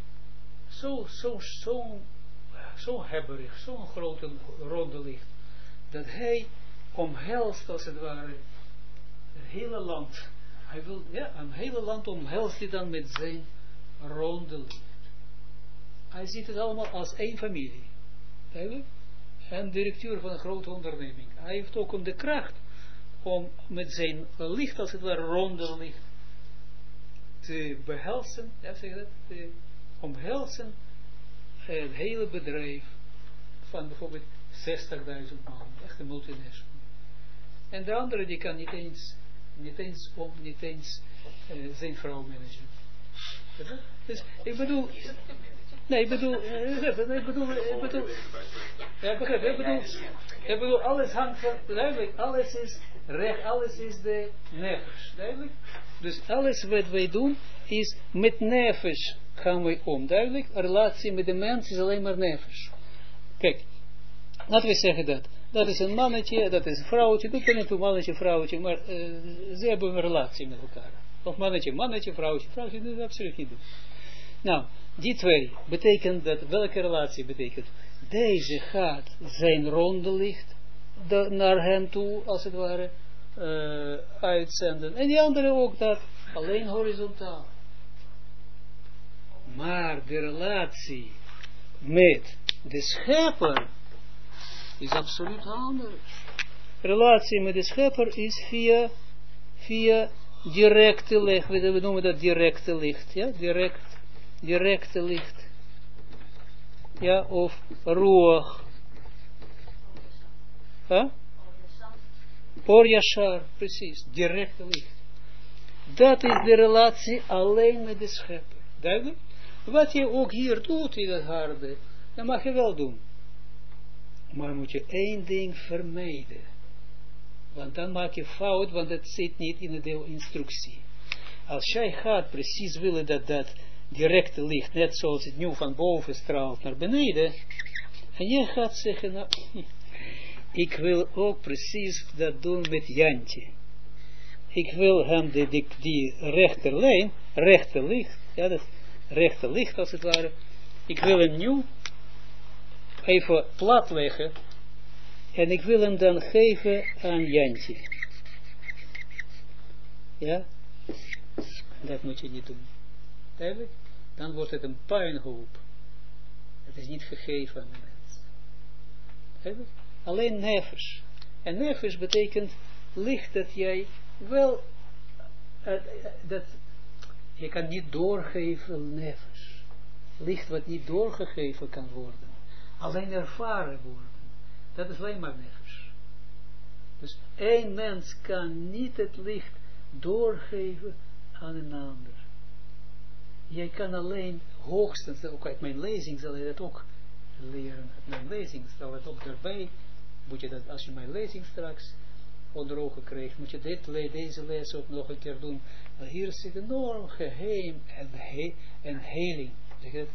Speaker 1: Zo hebberig, zo'n grote ronde licht. Dat hij omhelst als het ware het hele land. Hij wil, ja, een hele land omhelst hij dan met zijn ronde licht. Hij ziet het allemaal als één familie. Duidelijk? En directeur van een grote onderneming. Hij heeft ook de kracht om met zijn licht, als het ware ronde licht, te behelzen, ja, zeg dat, te omhelzen het hele bedrijf van bijvoorbeeld 60.000 man, echt een multinational. En de andere die kan niet eens zijn vrouw managen. Dus ik bedoel, alles hangt van, duidelijk, alles is recht, alles is de nefesh, duidelijk. Dus alles wat wij doen is met nefesh gaan wij om, duidelijk. Een relatie met de mens is alleen maar nefesh. Kijk, laten we zeggen dat is een mannetje, dat is een vrouwtje, doet er niet toe mannetje, vrouwtje, maar ze hebben een relatie met elkaar. Of mannetje, vrouwtje, dat is absoluut niet doen. Nou, die twee betekent dat, welke relatie betekent? Deze gaat zijn ronde licht naar hen toe, als het ware, uitzenden. En die andere ook dat, alleen horizontaal. Maar de relatie met de schepper is absoluut anders. Relatie met de schepper is via directe licht, we noemen dat directe licht, ja, directe licht, ja, of ruach, Or Yashar, precies, directe licht. Dat is de relatie alleen met de schepper. Duidelijk? Wat je ook hier doet in het harde, dat mag je wel doen. Maar moet je één ding vermijden. Want dan maak je fout, want het zit niet in de instructie. Als jij gaat precies willen dat dat directe licht, net zoals het nu van boven straalt naar beneden, en je gaat zeggen, nou, ik wil ook precies dat doen met Jantje. Ik wil hem die rechterlijn, rechter licht, ja, dat rechter licht als het ware, ik wil hem nu even plat leggen en ik wil hem dan geven aan Jantje. Ja, dat moet je niet doen. Duidelijk? Dan wordt het een puinhoop. Het is niet gegeven aan de mens. Duidelijk? Alleen nefesh. En nefesh betekent licht dat jij wel, dat je kan niet doorgeven nefesh. Licht wat niet doorgegeven kan worden. Alleen ervaren worden. Dat is alleen maar nefesh. Dus één mens kan niet het licht doorgeven aan een ander. Jij kan alleen hoogstens, ook uit mijn lezing zal je dat ook leren. Uit mijn lezing zal het ook erbij. Moet je dat, als je mijn lezing straks onder ogen krijgt, moet je deze les ook nog een keer doen. Hier zit een enorm geheim en heling. Zeg het,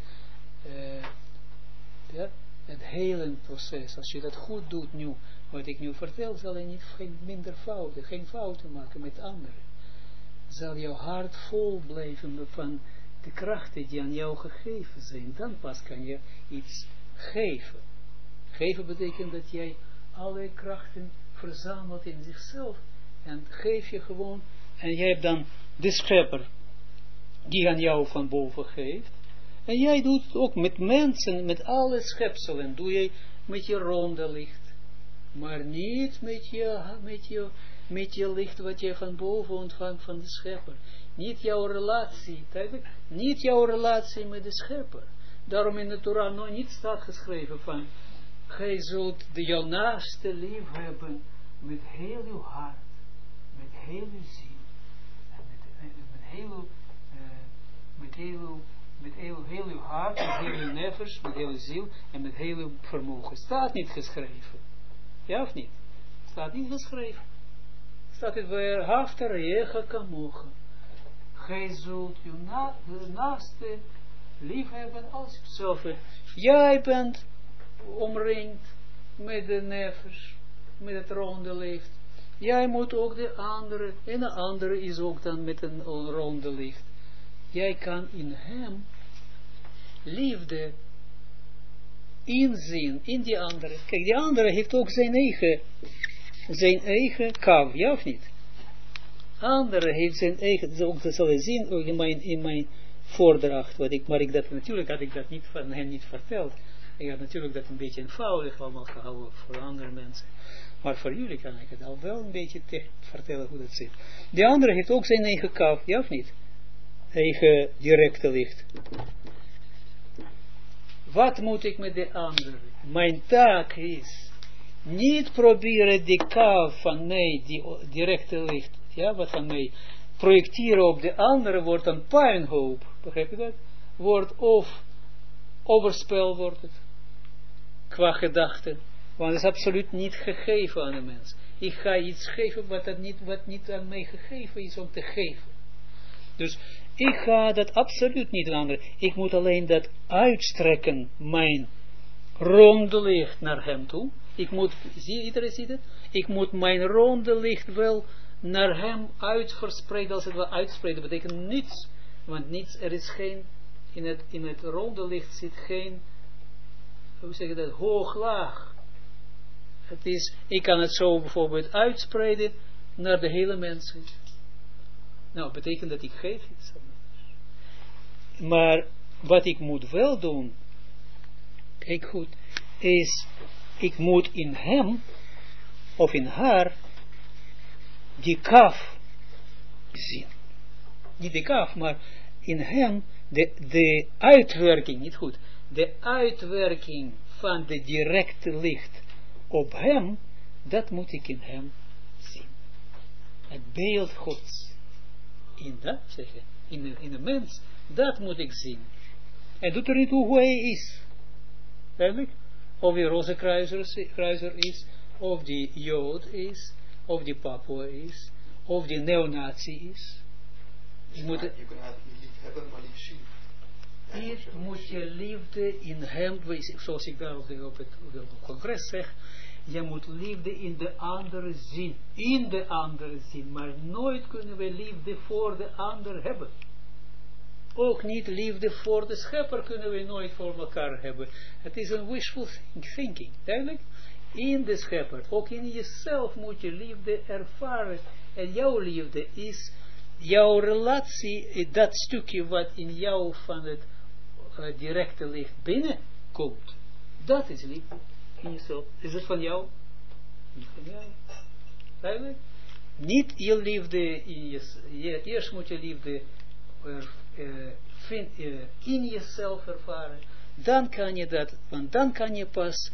Speaker 1: ja, het helend proces. Als je dat goed doet nu, wat ik nu vertel, zal je niet geen fouten maken met anderen. Zal jouw hart vol blijven van de krachten die aan jou gegeven zijn. Dan pas kan je iets geven. Geven betekent dat jij alle krachten verzamelt in zichzelf en geef je gewoon, en jij hebt dan de schepper die aan jou van boven geeft, en jij doet het ook met mensen, met alle schepselen, doe je met je ronde licht, maar niet met je licht wat je van boven ontvangt van de schepper, niet jouw relatie, niet jouw relatie met de schepper. Daarom in de Torah nog niet staat geschreven van gij zult de jouw naaste lief hebben met heel uw hart, met heel uw ziel, en met heel uw hart, met heel uw nefesh, met heel uw ziel en met heel uw vermogen. Staat niet geschreven. Ja of niet? Staat niet geschreven. Staat het bij haftarecha kamocha. Gij zult uw naaste lief hebben als zelf. Jij bent omringd met de nefesh, met het ronde licht. Jij moet ook de andere, en de andere is ook dan met een ronde licht. Jij kan in hem liefde inzien, in die andere. Kijk, die andere heeft ook zijn eigen kav, ja of niet? Andere heeft zijn eigen, ook dat zal je zien ook in mijn voordracht, natuurlijk had ik dat niet van hen niet verteld. Ik had natuurlijk dat een beetje eenvoudig allemaal gehouden voor andere mensen. Maar voor jullie kan ik het al wel een beetje vertellen hoe dat zit. De andere heeft ook zijn eigen kav, ja of niet? Eigen directe licht. Wat moet ik met de andere? Mijn taak is niet proberen die kav van mij, die directe licht, ja, wat van mij, projecteren op de andere, wordt een puinhoop. Begrijp je dat? Wordt of overspel wordt het. Qua gedachten. Want het is absoluut niet gegeven aan de mens. Ik ga iets geven wat niet aan mij gegeven is om te geven. Dus ik ga dat absoluut niet aan anderen. Ik moet alleen dat uitstrekken, mijn ronde licht naar hem toe. Ik moet, iedereen ziet het? Ik moet mijn ronde licht wel naar hem uitverspreiden. Als het wel uitspreiden betekent niets. Want niets, er is geen, in het ronde licht zit geen, hoe zeg je dat, hoog, laag. Het is, ik kan het zo bijvoorbeeld uitspreiden naar de hele mensheid. Nou, betekent dat ik geef iets. Maar wat ik moet wel doen, kijk goed, is, ik moet in hem, of in haar, die kaf zien. Niet de kaf, maar in hem, de uitwerking, niet goed, de uitwerking van de directe licht op hem, dat moet ik in hem zien. Het beeld Gods. In dat zeggen, in de mens, dat moet ik zien. En doet er niet toe hoe hij is. Duidelijk? Of die rozenkruiser is, of die Jood is, of die Papua is, of die neonazi is. Je kunt het niet hebben, maar niet zien. Hier moet je liefde in hem, zoals ik daar op het congres zeg, je moet liefde in de andere zien. In de andere zien. Maar nooit kunnen we liefde voor de ander hebben. Ook niet liefde voor de schepper kunnen we nooit voor elkaar hebben. Het is een wishful thinking. Duidelijk? In de schepper. Ook in jezelf moet je liefde ervaren. En jouw liefde is jouw relatie, dat stukje wat in jou van het directe licht binnenkomt. Dat is liefde. In jezelf. Is het van jou? Niet van jou. Duidelijk? Niet je liefde in je. Eerst moet je liefde in jezelf ervaren. Dan kan je dat, want dan kan je pas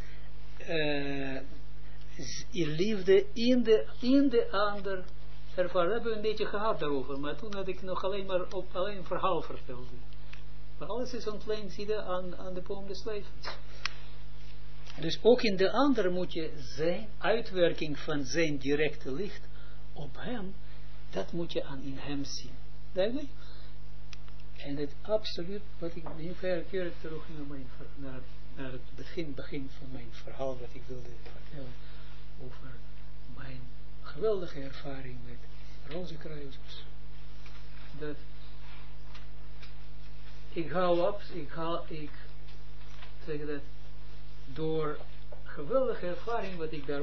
Speaker 1: je liefde in de ander ervaren. We hebben een beetje gehad daarover, maar toen had ik nog alleen maar alleen een verhaal verteld. Maar alles is ontleend, zie je, aan de boom des levens. Dus ook in de ander moet je zijn uitwerking van zijn directe licht op hem, dat moet je in hem zien. Duidelijk? En het absoluut, wat ik nu keer terug naar het begin van mijn verhaal, wat ik wilde vertellen over mijn geweldige ervaring met rozenkruisers. Dat ik zeg dat door geweldige ervaring wat ik daar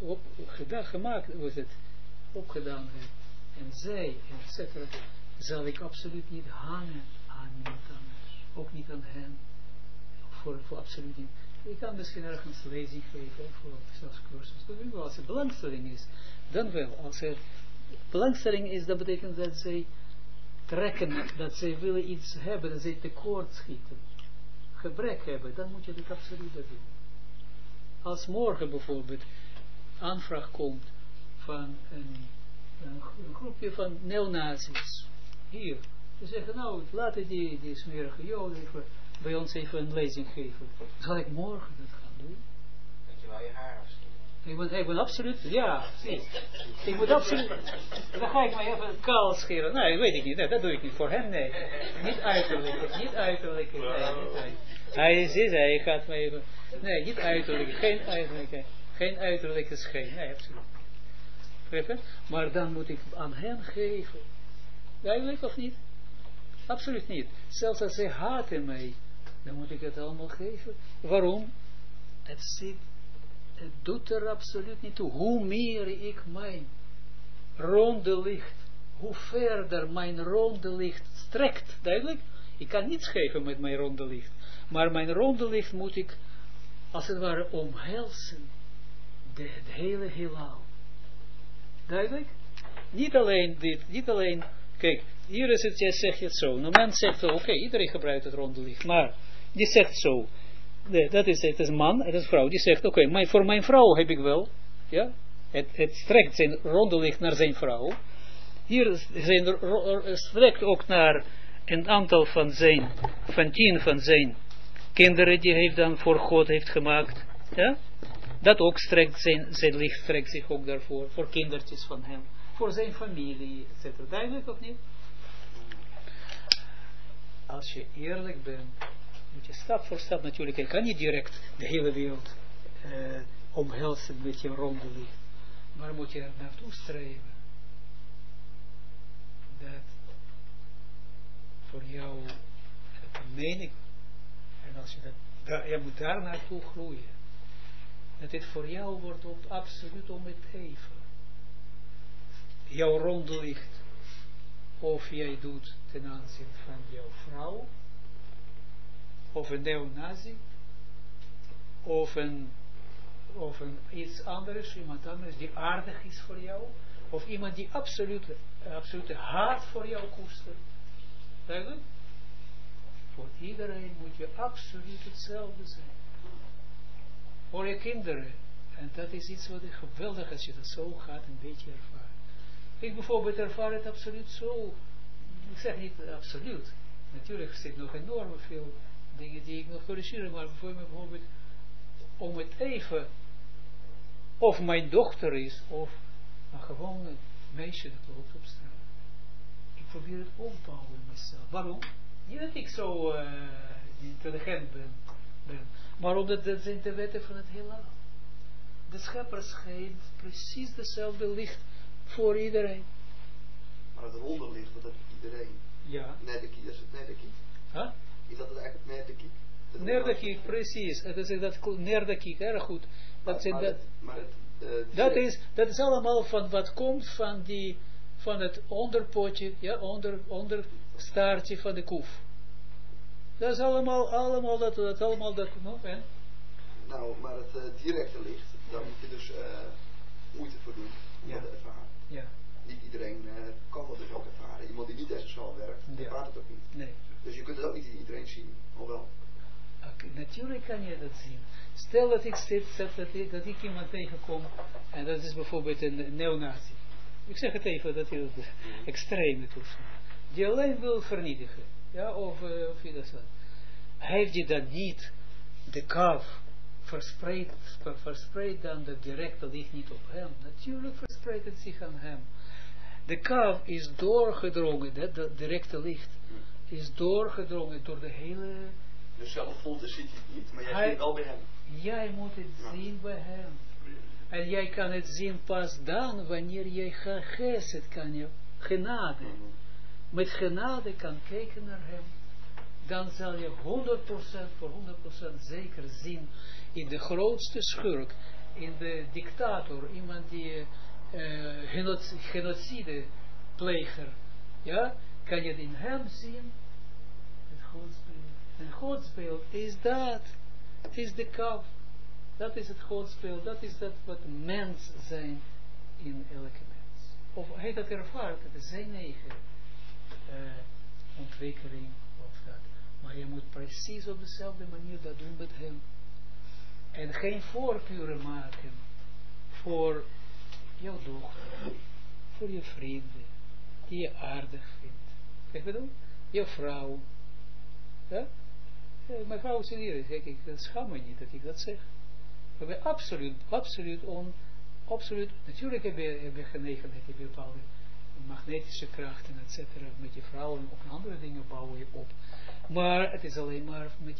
Speaker 1: opgedaan heb, en zij, etc., zal ik absoluut niet hangen aan iemand anders. Ook niet aan hen. Voor absoluut niet. Ik kan misschien ergens lezing geven, voor zelfs cursus. Als er belangstelling is, dan wel. Als er belangstelling is, dat betekent dat zij trekken, dat zij willen iets hebben, dat zij tekort schieten. Gebrek hebben, dan moet je dit absoluut doen. Als morgen bijvoorbeeld aanvraag komt van een groepje van neonazis. Hier. Ze zeggen, nou, laten die smerige joden even bij ons even een lezing geven. Zal ik morgen dat gaan doen?
Speaker 3: Dat je wel je haar afscheren.
Speaker 1: Ik ben absoluut, ja, precies. Ik moet absoluut, dan ga ik mij even kaal scheren. Nee, weet ik niet, nee, dat doe ik niet voor hem, nee. Niet uiterlijk, nee, niet uiterlijk. Hij gaat mij even, nee, niet uiterlijk, geen uiterlijke scheen, nee, absoluut niet. Maar dan moet ik aan hem geven. Duidelijk of niet? Absoluut niet. Zelfs als zij haten mij, dan moet ik het allemaal geven. Waarom? Het doet er absoluut niet toe. Hoe meer ik mijn ronde licht, hoe verder mijn ronde licht strekt, duidelijk? Ik kan niets geven met mijn ronde licht. Maar mijn ronde licht moet ik, als het ware, omhelzen. Het hele heelal. Duidelijk? Niet alleen dit, niet alleen. Kijk, hier is het, jij zegt het zo. Een mens zegt, oké, iedereen gebruikt het ronde licht. Maar, die zegt zo. Dat is het is een man, het is een vrouw. Die zegt, oké, voor mijn vrouw heb ik wel. Ja? Het strekt zijn ronde licht naar zijn vrouw. Hier strekt ook naar een aantal van 10 van zijn kinderen die hij dan voor God heeft gemaakt. Ja? Dat ook strekt zijn licht strekt zich ook daarvoor. Voor kindertjes van hem. Voor zijn familie, etc. Duidelijk of niet? Als je eerlijk bent, moet je stap voor stap natuurlijk, je kan niet direct de hele wereld omhelzen met je ronde licht. Maar moet je er naartoe streven. Dat voor jou, dat meen ik, en als je je moet daar naartoe groeien. Dat dit voor jou wordt absoluut om het even. Jouw ronde licht. Of jij doet ten aanzien van jouw vrouw. Of een neonazi. Of een iets anders, iemand anders die aardig is voor jou. of iemand die absolute haat voor jou koestert. Duidelijk? Voor iedereen moet je absoluut hetzelfde zijn. Voor je kinderen. En dat is iets wat geweldig als je dat zo gaat een beetje ervaren. Ik bijvoorbeeld ervaar het absoluut zo. Ik zeg niet absoluut. Natuurlijk zit nog enorm veel dingen die ik nog corrigeren. Maar bijvoorbeeld om het even, of mijn dochter is, of gewoon een meisje dat loopt op straat. Ik probeer het opbouwen in mezelf. Waarom? Niet dat ik zo intelligent ben, maar omdat dat zijn de wetten van het heelal. De schepper schijnt precies dezelfde licht voor iedereen.
Speaker 5: Maar het ronde licht, dat heeft iedereen.
Speaker 1: Ja.
Speaker 5: Nerdekiek, dat is het nerdekiek.
Speaker 1: Huh?
Speaker 5: Is dat het eigenlijk het nerdekiek?
Speaker 1: Nerdekiek, precies. Dat is dat nerdekiek, erg goed. Dat is allemaal van wat komt van het onderpotje, ja, onder staartje van de koef. Dat is allemaal dat, nog, hè?
Speaker 5: Nou, maar het directe licht, daar moet je dus moeite voor doen om dat te ervaren.
Speaker 1: Ja.
Speaker 5: Niet iedereen kan dat dus ook ervaren. Iemand die niet SSL werkt, ervaart het ook niet.
Speaker 1: Nee.
Speaker 5: Dus je kunt het ook niet in iedereen zien, hoewel.
Speaker 1: Natuurlijk kan je dat zien. Stel dat ik iemand tegenkom, en dat is bijvoorbeeld een neonazi. Ik zeg het even, dat is extreme toestand. Die alleen wil vernietigen. Ja, of je dat zegt. Heeft hij dan niet de kaf verspreidt dan de directe licht niet op hem. Natuurlijk verspreidt het zich aan hem. De kaf is doorgedrongen, dat directe licht is doorgedrongen door de hele...
Speaker 5: Dus zelf voelt ziet hij het niet, maar jij ziet het wel bij hem.
Speaker 1: Jij moet het zien bij hem. En jij kan het zien pas dan, wanneer jij geset kan, je genade. Met genade kan kijken naar hem. Dan zal je 100% voor 100% zeker zien in de grootste schurk, in de dictator, iemand die genocide pleger, ja, kan je het in hem zien, het godsbeeld. En godsbeeld is dat, is de kaf, dat is het godsbeeld, dat is dat wat mens zijn in elke mens. Of hij dat ervaart, het is zijn eigen ontwikkeling of dat. Maar je moet precies op dezelfde manier dat doen met hem. En geen voorkeuren maken voor jouw dochter, voor je vrienden, die je aardig vindt. Kijk wat doen? Je vrouw. Ja? Mijn vrouw is hier, zeg ik, dat schaam me niet dat ik dat zeg. We hebben absoluut, natuurlijk heb je genegenheid, heb je bepaalde magnetische krachten, etc. Met je vrouwen, ook andere dingen bouwen je op. Maar het is alleen maar met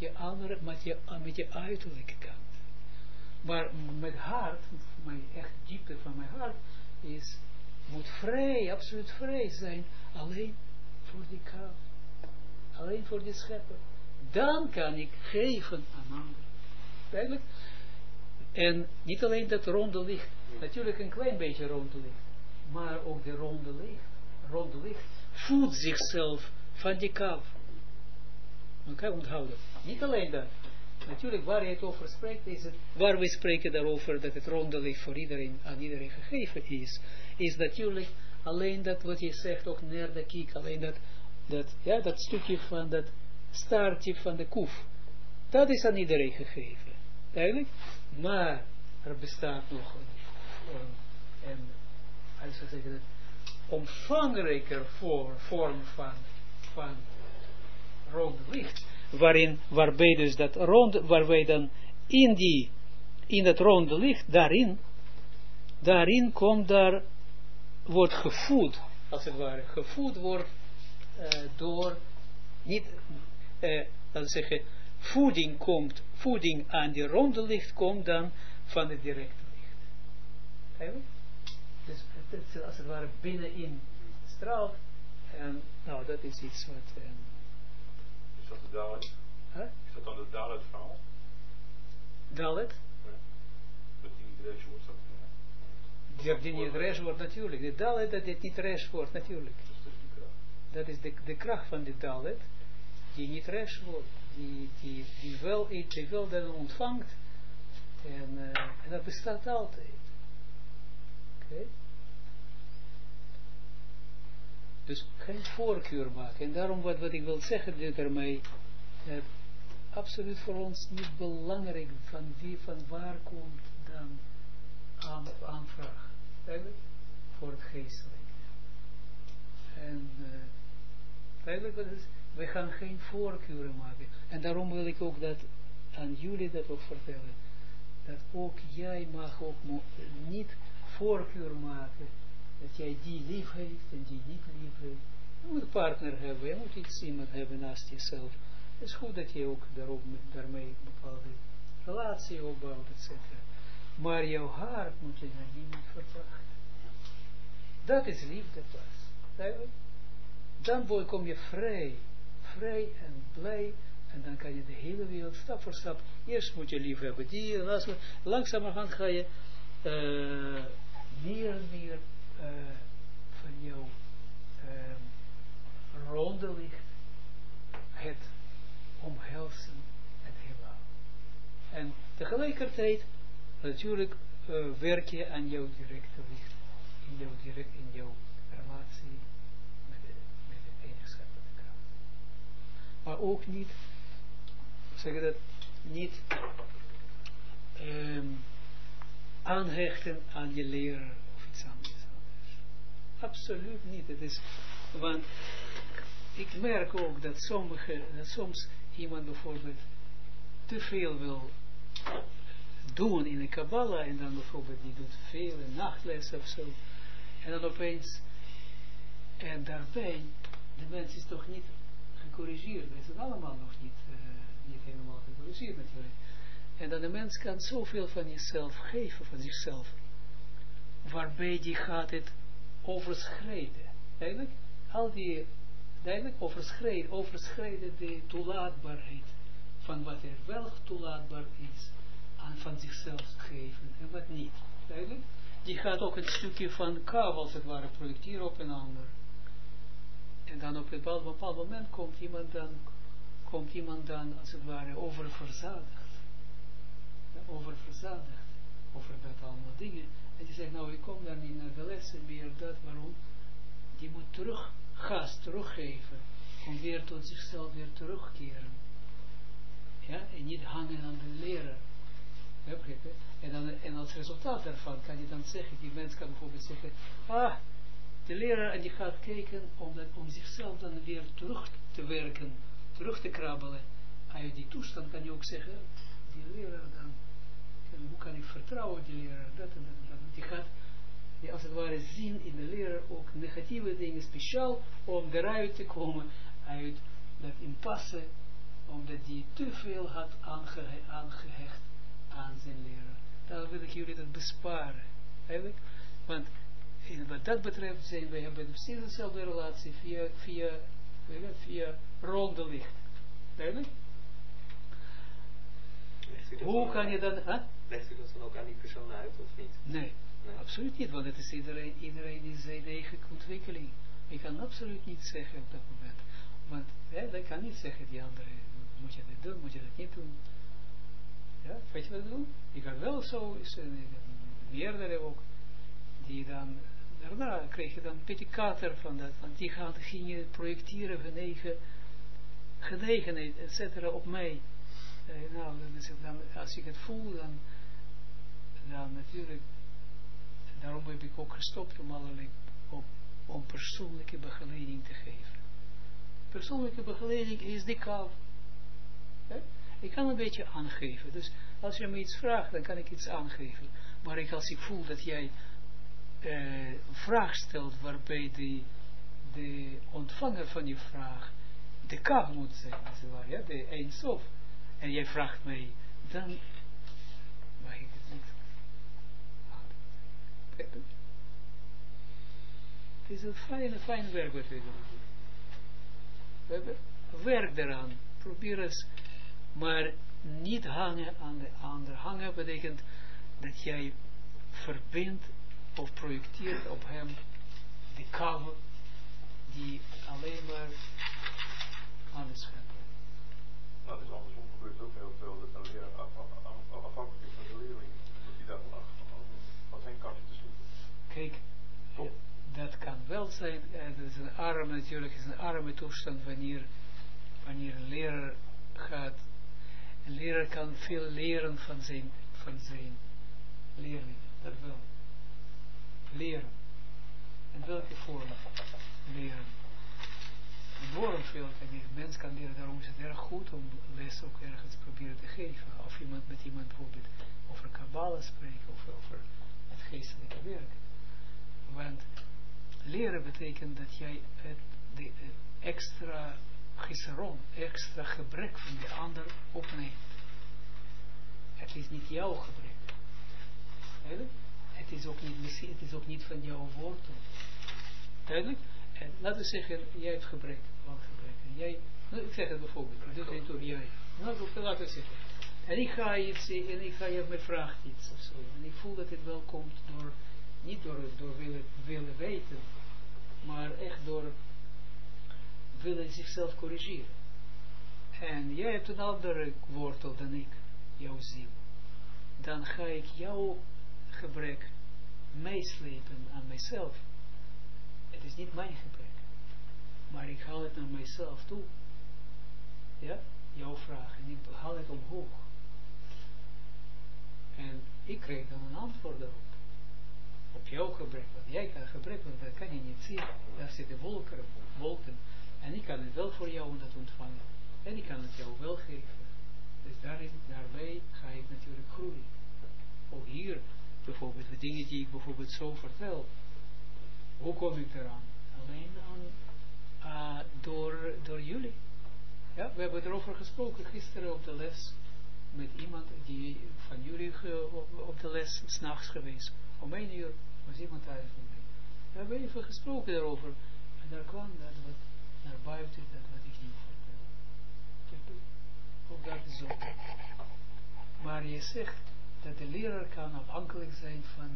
Speaker 1: je uiterlijke kant. Maar met hart, mijn echt diepte van mijn hart, moet vrij, absoluut vrij zijn, alleen voor die kracht. Alleen voor die schepper. Dan kan ik geven aan anderen. Duidelijk? En niet alleen dat ronde licht, natuurlijk een klein beetje ronde licht, maar ook de ronde licht voedt zichzelf van die kaf. Dan kan je onthouden. Niet alleen dat. Natuurlijk, waar je het over spreekt, is het, waar we spreken daarover dat het ronde licht voor iedereen, aan iedereen gegeven is natuurlijk alleen dat wat je zegt, ook naar de kiek, alleen dat stukje van dat staartje van de koef. Dat is aan iedereen gegeven. Duidelijk? Maar er bestaat nog een als we zeggen het, omvangrijker vorm van rond licht, waarbij dus dat ronde, waarbij dan in dat ronde licht, daarin wordt gevoed, als het ware, gevoed wordt door, niet, laten we zeggen, voeding aan die ronde licht komt dan van het directe licht. Eigenlijk? Dus het als het ware binnenin straalt. En nou, dat is iets wat...
Speaker 6: Is dat de Dalet?
Speaker 1: Huh?
Speaker 6: Is dat dan de Dalet verhaal?
Speaker 1: Dalet?
Speaker 6: Ja. Dat die niet rechts wordt,
Speaker 1: Die niet rechts wordt natuurlijk. De Dalet dat dit niet rechts wordt natuurlijk. Dat is de kracht van de Dalet. Die niet rechts wordt. Die wel dat ontvangt. En dat bestaat altijd. Oké. Dus geen voorkeur maken. En daarom wat ik wil zeggen daarmee, absoluut voor ons niet belangrijk van waar komt dan aanvraag. Eigenlijk voor het geestelijk. En eigenlijk wat is, we gaan geen voorkeuren maken. En daarom wil ik ook dat aan jullie dat ook vertellen. Dat ook jij mag ook niet voorkeur maken. Dat jij die lief heeft en die niet lief heeft. Je moet een partner hebben, je moet iemand hebben naast jezelf. Het is goed dat je ook daarmee een bepaalde relatie opbouwt, etc. Maar jouw hart moet je naar niemand vertrachten. Dat is liefde pas. Dan kom je vrij en blij. En dan kan je de hele wereld stap voor stap. Eerst moet je lief hebben die. Langzamerhand ga je meer en meer van jouw ronde licht het omhelzen, het heelal. En tegelijkertijd natuurlijk werk je aan jouw directe licht, in jouw relatie met de enige scheppende kracht. Maar ook niet, zeg je dat, niet aanhechten aan je leraar of iets anders. Absoluut niet. Het is, want ik merk ook dat soms iemand bijvoorbeeld te veel wil doen in de Kabbalah en dan bijvoorbeeld die doet veel in nachtles of zo en dan opeens en daarbij de mens is toch niet gecorrigeerd, we zijn allemaal nog niet helemaal gecorrigeerd natuurlijk en dan de mens kan zoveel van jezelf geven, van zichzelf waarbij die gaat het overschrijden, eigenlijk al die overschrijden de toelaatbaarheid van wat er wel toelaatbaar is aan van zichzelf geven en wat niet. Duidelijk? Die gaat ook een stukje van kaal als het ware projecteren op een ander. En dan op een bepaald moment komt iemand dan als het ware oververzadigd. Oververzadigd over dat allemaal dingen. En die zegt nou ik kom daar niet naar de lessen meer, dat waarom? Die moet teruggeven om weer tot zichzelf weer terugkeren. Ja, en niet hangen aan de leraar. En als resultaat daarvan kan je dan zeggen, die mens kan bijvoorbeeld zeggen, de leraar en die gaat kijken om zichzelf dan weer terug te werken, terug te krabbelen. Uit die toestand kan je ook zeggen, die leraar dan, hoe kan ik vertrouwen die leraar, dat en dat. Die gaat, als het ware, zien in de leraar ook negatieve dingen, speciaal om eruit te komen uit dat impasse, omdat die te veel had aangehecht aan zijn leraar. Dan wil ik jullie dat besparen. Eigenlijk. Want wat dat betreft hebben we precies dezelfde relatie via ronde licht. Duidelijk? Hoe kan je dan...
Speaker 4: Legt u dat dan ook aan die persoon uit of niet?
Speaker 1: Nee, absoluut niet. Want het is iedereen in zijn eigen ontwikkeling. Ik kan absoluut niet zeggen op dat moment. Want dat kan niet zeggen die andere. Moet je dit doen, moet je dat niet doen. Ja, weet je wat ik bedoel? Je kan wel zo, meerdere ook, die dan, daarna krijg je dan een beetje kater van dat, want die gingen projecteren hun eigen genegenheid, et cetera, op mij. Nou, dan, als ik het voel, dan natuurlijk, daarom heb ik ook gestopt om allerlei, om persoonlijke begeleiding te geven. Persoonlijke begeleiding is die kou. Ik kan een beetje aangeven. Dus als je me iets vraagt, dan kan ik iets aangeven. Maar als ik voel dat jij een vraag stelt waarbij de ontvanger van die vraag de kaal moet zijn, als het ware, ja, de eindsof. En jij vraagt mij, dan mag ik het niet. Het is een fijn werk wat we doen. Werk eraan. Probeer eens. Maar niet hangen aan de ander. Hangen betekent dat jij verbindt of projecteert op hem de kou die alleen maar aan het scheppen.
Speaker 6: Nou, het is andersom gebeurt ook heel veel dat een leraar afhankelijk is van de leerling, omdat hij daar van zijn kastje te zoeken.
Speaker 1: Kijk, dat kan wel zijn, het is een arm natuurlijk, is een arme toestand wanneer een leraar gaat. Een leraar kan veel leren van zijn leerling. Dat wel. Leren. In welke vorm leren? Enorm veel kan je. Mens kan leren, daarom is het erg goed om les ook ergens proberen te geven. Of met iemand bijvoorbeeld over Kabbalah spreken, of over het geestelijke werk. Want leren betekent dat jij de extra giseron, extra gebrek van de ander opneemt. Het is niet jouw gebrek. Duidelijk? Het is ook niet van jouw wortel. Duidelijk? En laten we zeggen, jij hebt gebrek. Wat gebrek? En jij, nou, ik zeg het bijvoorbeeld, ik doe het niet jij. Nou, laten we zeggen. En ik ga iets, en ik ga je me vragen iets of zo. En ik voel dat het wel komt door, niet door willen weten, maar echt door willen zichzelf corrigeren. En jij hebt een andere wortel dan ik, jouw ziel. Dan ga ik jouw gebrek meeslepen aan mijzelf. Het is niet mijn gebrek, maar ik haal het naar mijzelf toe. Ja, jouw vraag, en ik haal het omhoog. En ik krijg dan een antwoord daarop. Op jouw gebrek, want jij kan gebrek, want dat kan je niet zien. Daar zitten wolken. En ik kan het wel voor jou dat ontvangen. En ik kan het jou wel geven. Dus daarbij ga ik natuurlijk groeien. Ook hier, bijvoorbeeld, de dingen die ik bijvoorbeeld zo vertel. Hoe kom ik eraan? Alleen door jullie. Ja, we hebben erover gesproken gisteren op de les. Met iemand die van jullie op de les 's nachts geweest. Om 1 uur was iemand thuis van mij. We hebben even gesproken daarover. En daar kwam dat wat naar buiten, dat wat ik niet vertel. Ook dat is zo. Maar je zegt dat de leraar kan afhankelijk zijn van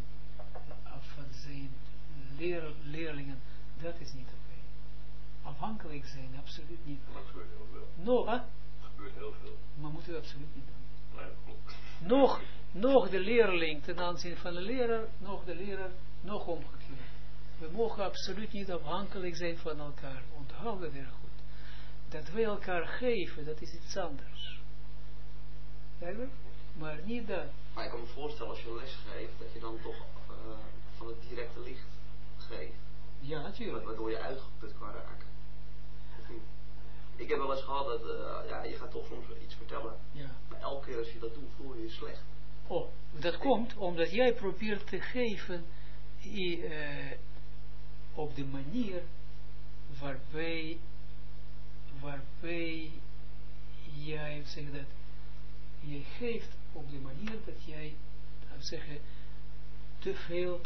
Speaker 1: zijn leerlingen. Dat is niet oké. Afhankelijk zijn, absoluut niet.
Speaker 6: Dat gebeurt heel veel. Dat gebeurt heel veel.
Speaker 1: Maar moeten we absoluut niet doen.
Speaker 6: Nee, klopt.
Speaker 1: Nog de leerling ten aanzien van de leraar, nog omgekeerd. We mogen absoluut niet afhankelijk zijn van elkaar. Onthoud dat erg goed. Dat wij elkaar geven, dat is iets anders. Eigenlijk? Maar niet dat.
Speaker 5: Maar ik kan me voorstellen als je les geeft, dat je dan toch van het directe licht geeft.
Speaker 1: Ja, natuurlijk.
Speaker 5: Waardoor je uitgeput kan raken. Of niet? Ik heb wel eens gehad dat, je gaat toch soms iets vertellen.
Speaker 1: Ja.
Speaker 5: Maar elke keer als je dat doet, voel je je slecht.
Speaker 1: Oh, dat komt omdat jij probeert te geven op de manier waarbij jij, zeg dat, je geeft op de manier dat jij, zeggen, te veel,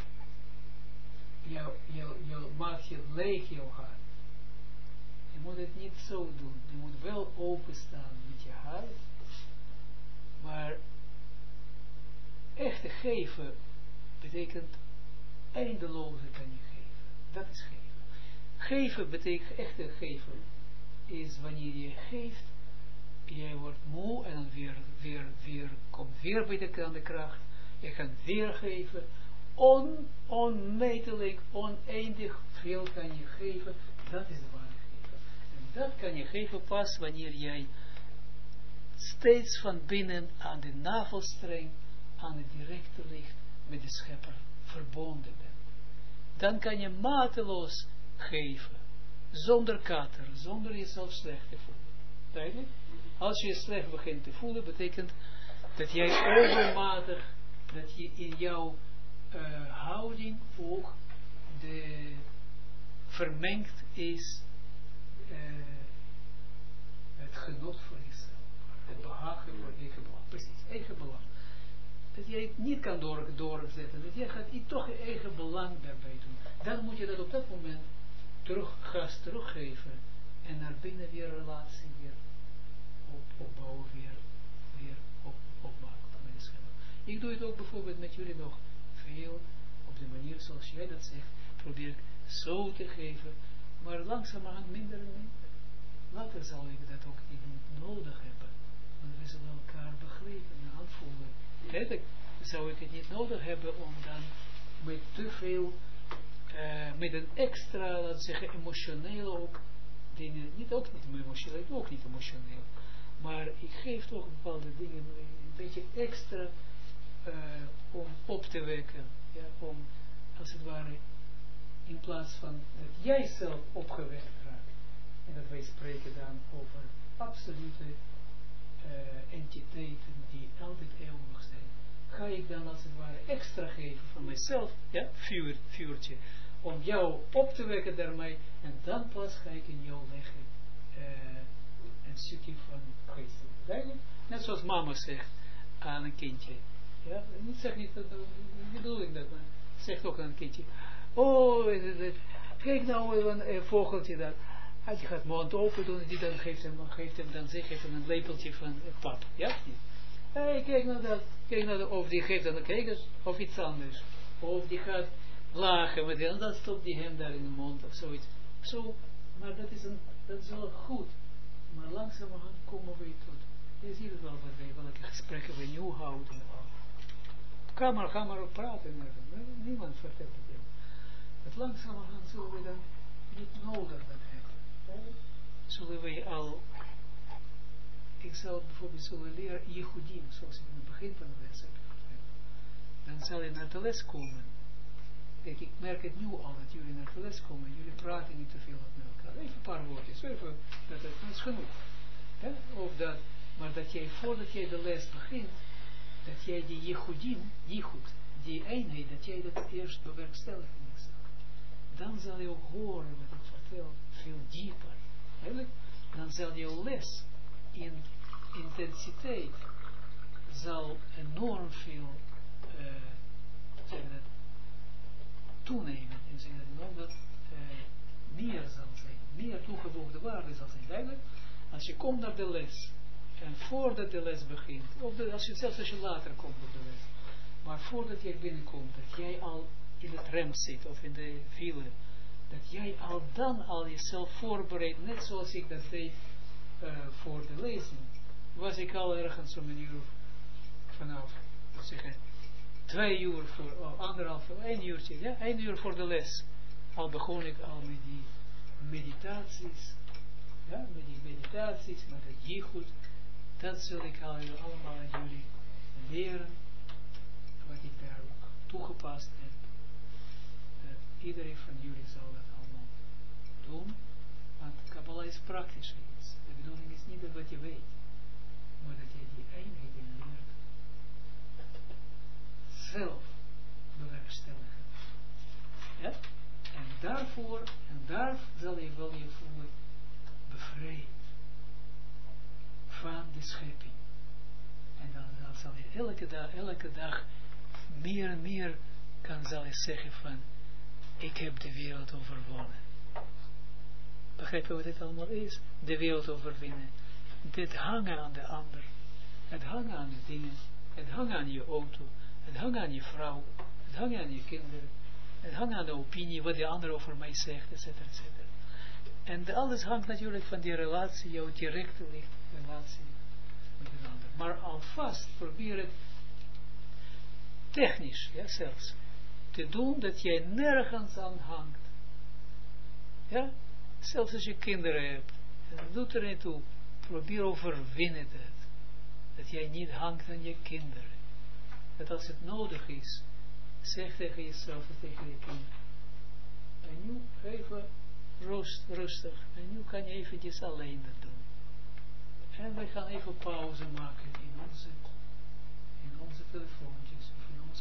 Speaker 1: je maakt je leeg jouw hart. Je moet het niet zo doen. Je moet wel openstaan met je hart, maar echte geven betekent eindeloze kan je geven. Dat is geven. Geven betekent, echte geven is wanneer je geeft, jij wordt moe en dan komt weer bij de kracht. Je kan weer geven. Onmetelijk, oneindig veel kan je geven. Dat is de ware geven. En dat kan je geven pas wanneer jij steeds van binnen aan de navelstreng, aan het directe licht met de schepper verbonden bent. Dan kan je mateloos geven. Zonder kater, zonder jezelf slecht te voelen. Duidelijk? Als je je slecht begint te voelen, betekent dat jij overmatig, dat je in jouw houding ook vermengd is het genot voor jezelf. Het behagen voor eigen belang. Precies, eigen belang. Dat jij het niet kan doorzetten. Dat jij gaat toch je eigen belang daarbij doen. Dan moet je dat op dat moment gas teruggeven. En naar binnen weer relatie weer opbouwen, weer opmaken. Ik doe het ook bijvoorbeeld met jullie nog veel op de manier zoals jij dat zegt. Probeer ik zo te geven. Maar langzamerhand minder en minder. Later zal ik dat ook niet nodig hebben. Want we zullen elkaar begrijpen en aanvoelen. Kijk, zou ik het niet nodig hebben om dan met te veel met een extra, laten we zeggen, emotioneel ook dingen, ook niet emotioneel, maar ik geef toch bepaalde dingen een beetje extra om op te wekken, ja, om als het ware in plaats van dat jij zelf opgewekt raakt en dat wij spreken dan over absolute entiteiten die altijd eeuwig zijn, ga ik dan als het ware extra geven van mijzelf, ja, vuurtje, om jou op te wekken daarmee, en dan pas ga ik in jou leggen een stukje van geestelijk. Duidelijk? Net zoals mama zegt aan een kindje. Ja, zeg niet, dat bedoel ik dat, maar zegt ook aan een kindje. Oh, kijk nou een vogeltje daar. Hij gaat mond open doen, die dan geeft hem een lepeltje van pap. Ja? Hey, kijk naar dat, of die geeft dan een kijkers, of iets anders. Of die gaat lachen met hem, en dan stopt die hem daar in de mond, of zoiets. Zo, maar dat is wel goed. Maar langzamerhand komen we tot. Je ziet het wel welke gesprekken we nu houden. Ga maar op praten met hem. Niemand vertelt het jou. Dat langzamerhand zullen we dan niet nodig dat hebben. Zullen we al, ik zou bijvoorbeeld zullen leren Jehudim, zoals ik in het begin van de les heb verteld. Dan zal je naar de les komen. Kijk, ik merk het nu al dat jullie naar de les komen. Jullie praten niet te veel met elkaar. Even een paar woordjes. Even, dat is genoeg. Ja? Of dat, maar dat jij, voordat jij de les begint, dat jij die Jehudim, die eenheid, dat jij dat eerst bewerkstelligen moet. Dan zal je ook horen wat ik vertel, veel dieper. Eigenlijk, dan zal je les in intensiteit zal enorm veel toenemen. En zeggen dat meer zal zijn, meer toegevoegde waarde zal zijn. Duidelijk, als je komt naar de les en voordat de les begint, of zelfs als je later komt op de les, maar voordat jij binnenkomt, dat jij al in het rem zit of in de file, dat jij al jezelf voorbereidt, net zoals ik dat deed voor de lezing, was ik al ergens om 1 uur vanaf, wat zeggen, 2 uur voor, 1 uurtje, ja, 1 uur voor de les, al begon ik al met die meditaties, ja, met die meditaties, met het jichud, dat zul ik allemaal aan jullie leren, wat ik daar ook toegepast heb. Iedereen van jullie zal dat allemaal doen, want Kabbalah is praktisch iets. De bedoeling is niet dat wat je weet, maar dat je die eenheden leert zelf bewerkstelligen. Ja? En daar zal je wel je voor bevrijden van de schepping. En dan zal je elke dag meer en meer zal je zeggen van, ik heb de wereld overwonnen. Begrijp je wat dit allemaal is? De wereld overwinnen. Dit hangen aan de ander. Het hangen aan de dingen. Het hangen aan je auto. Het hangen aan je vrouw. Het hangen aan je kinderen. Het hangen aan de opinie, wat de ander over mij zegt, etc. etc. En alles hangt natuurlijk van die relatie, jouw directe relatie met de ander. Maar alvast probeer het technisch, ja, zelfs, te doen dat jij nergens aan hangt. Ja? Zelfs als je kinderen hebt. En doet er niet toe. Probeer overwinnen dat. Dat jij niet hangt aan je kinderen. Dat als het nodig is, zeg tegen jezelf en tegen je kind. En nu even rustig. En nu kan je eventjes alleen dat doen. En we gaan even pauze maken in onze telefoontjes. Of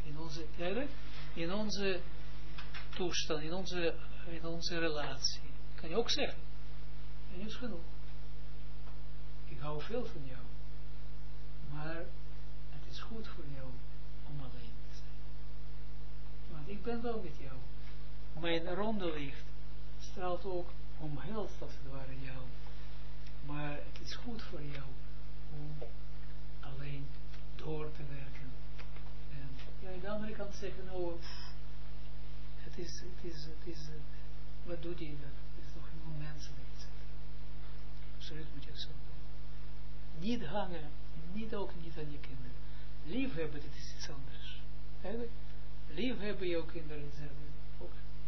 Speaker 1: in onze toestand, in onze relatie. Kan je ook zeggen. En is genoeg. Ik hou veel van jou. Maar het is goed voor jou om alleen te zijn. Want ik ben wel met jou. Mijn ronde licht straalt ook, omhelst als het ware jou. Maar het is goed voor jou om alleen door te werken. En ja, aan de andere kant zeggen, oh, het is, wat doet hij dat? Het is toch een onmenselijk. Absoluut moet je het zo doen. Niet hangen, ook niet aan je kinderen. Liefhebben, dat is iets anders. Eigenlijk, liefhebben jouw kinderen, ook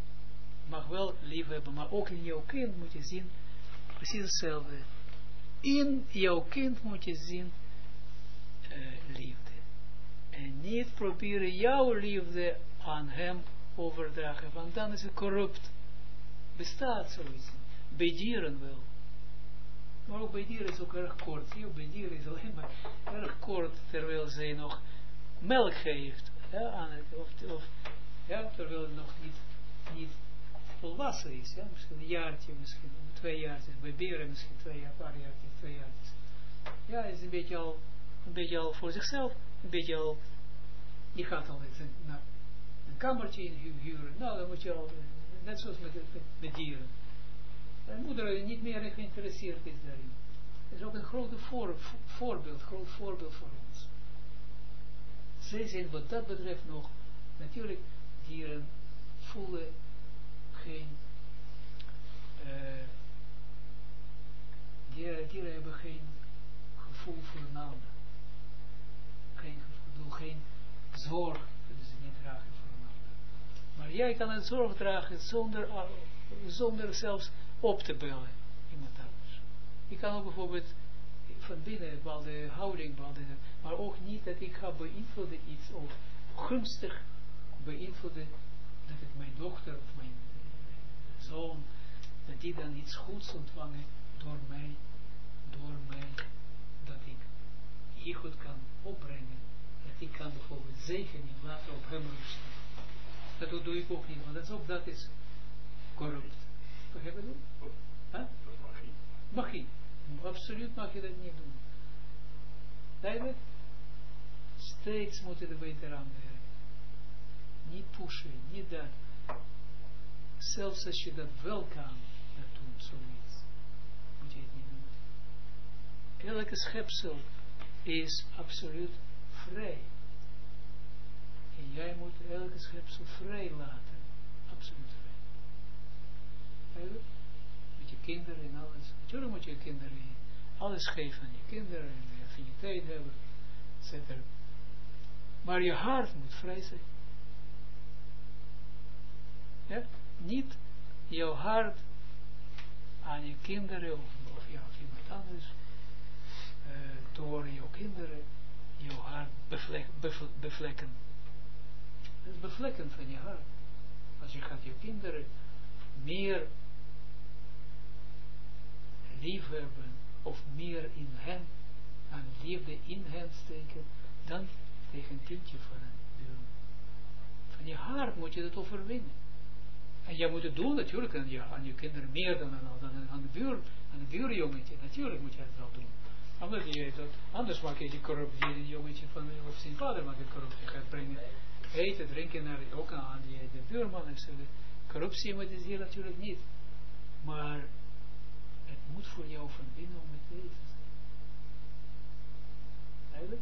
Speaker 1: mag wel lief hebben, maar ook in jouw kind moet je zien, precies hetzelfde. In jouw kind moet je zien liefde. En niet proberen jouw liefde aan hem overdragen, want dan is het corrupt. Bestaat zoiets. Bij dieren wel. Maar ook bij dieren is het ook erg kort. Zie je, bij dieren is het alleen maar erg kort, terwijl zij nog melk geeft. Ja, aan het, ja, terwijl het nog niet volwassen is. Ja, misschien een jaartje, misschien 2 jaar. Bij beren misschien 2 jaar, paar jaartjes, 2 jaartjes. Ja, is een beetje al voor zichzelf. Een beetje al, je gaat al naar een kamertje inhuren. Nou, dan moet je al, net zoals met dieren. En moeder niet meer geïnteresseerd is daarin. Dat is ook een groot voorbeeld voor ons. Zij zijn wat dat betreft nog, natuurlijk, dieren voelen geen, dieren hebben geen gevoel voor een ander. Geen zorg kunnen ze niet dragen voor een ander. Maar jij kan het zorg dragen zonder zelfs op te bellen iemand anders. Je kan ook bijvoorbeeld van binnen bepaalde houding, maar ook niet dat ik ga beïnvloeden iets of gunstig beïnvloeden dat het mijn dochter of mijn zoon, dat die dan iets goeds ontvangen door mij, dat ik hier goed kan opbrengen. Dat ik kan bijvoorbeeld zegening laten op hem rusten. Dat doe ik ook niet, want dat is corrupt. Begrijp je dat? Huh?
Speaker 6: Dat is magie.
Speaker 1: Magie. Absoluut mag je dat niet doen. Duidelijk? Steeds moet je er beter aan werken. Niet pushen, niet dat. Zelfs als je dat wel kan, dat doen, zoiets. Moet je het niet doen. Elke schepsel is absoluut vrij. En jij moet elke schepsel vrij laten. Absoluut vrij. Eigenlijk? Met je kinderen en alles. Natuurlijk moet je kinderen alles geven aan je kinderen en affiniteit hebben, etc. Maar je hart moet vrij zijn. Ja? Niet jouw hart aan je kinderen of iemand anders door jouw kinderen jouw hart bevlekken. Dat is bevlekken van je hart. Als je gaat je kinderen meer lief hebben of meer in hen, aan liefde in hen steken, dan tegen een tientje van een buurman. Van je hart moet je dat overwinnen. En je moet het doen natuurlijk aan je kinderen meer dan aan de buurjongetje. Natuurlijk moet je het wel doen. Anders maak je die corruptie, jongetje van of zijn vader maakt het corruptie gaat brengen. Eten, drinken naar ook aan de buurman en zo. Corruptie moet je hier natuurlijk niet. Maar het moet voor jou van binnen om het te eten. Eigenlijk?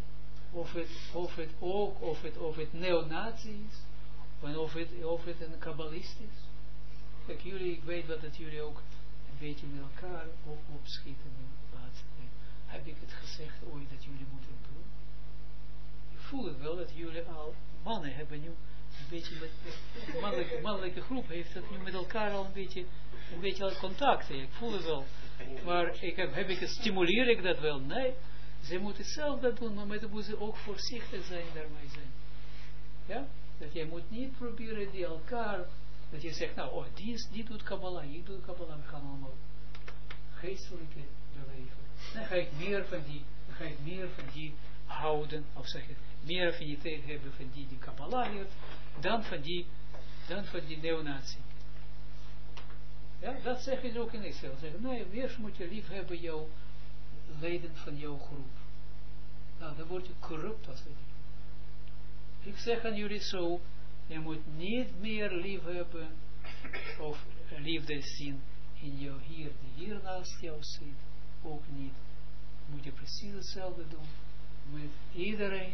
Speaker 1: Of het neonazi is, of het een kabbalist is. Kijk, ik weet dat jullie ook een beetje met elkaar opschieten in de laatste tijd. Heb ik het gezegd ooit dat jullie moeten doen? Ik voel het wel dat jullie al, mannen hebben nu een beetje met de mannelijke groep heeft dat nu met elkaar al een beetje al contact. Ik voel het wel. Maar stimuleer ik dat wel? Nee. Ze moeten zelf dat doen, maar dan moeten ze ook voorzichtig zijn daarmee zijn. Ja? Dat je moet niet proberen die elkaar, dat je zegt, nou, die doet Kabbalah, ik doe Kabbalah, we gaan allemaal geestelijke beleven. Dan ga ik meer van die houden, of zeg het, meer affiniteit hebben van die Kabbalah leert, dan van die neonatie. Ja, dat zeggen ze ook in Israël. Zeggen, nee, eerst moet je lief hebben jouw leden van jouw groep. Nou, dan word je corrupt als het. Ik zeg aan jullie zo, je moet niet meer lief hebben of liefde zien in jou die hier naast jou zit. Ook niet. Moet je precies hetzelfde doen met iedereen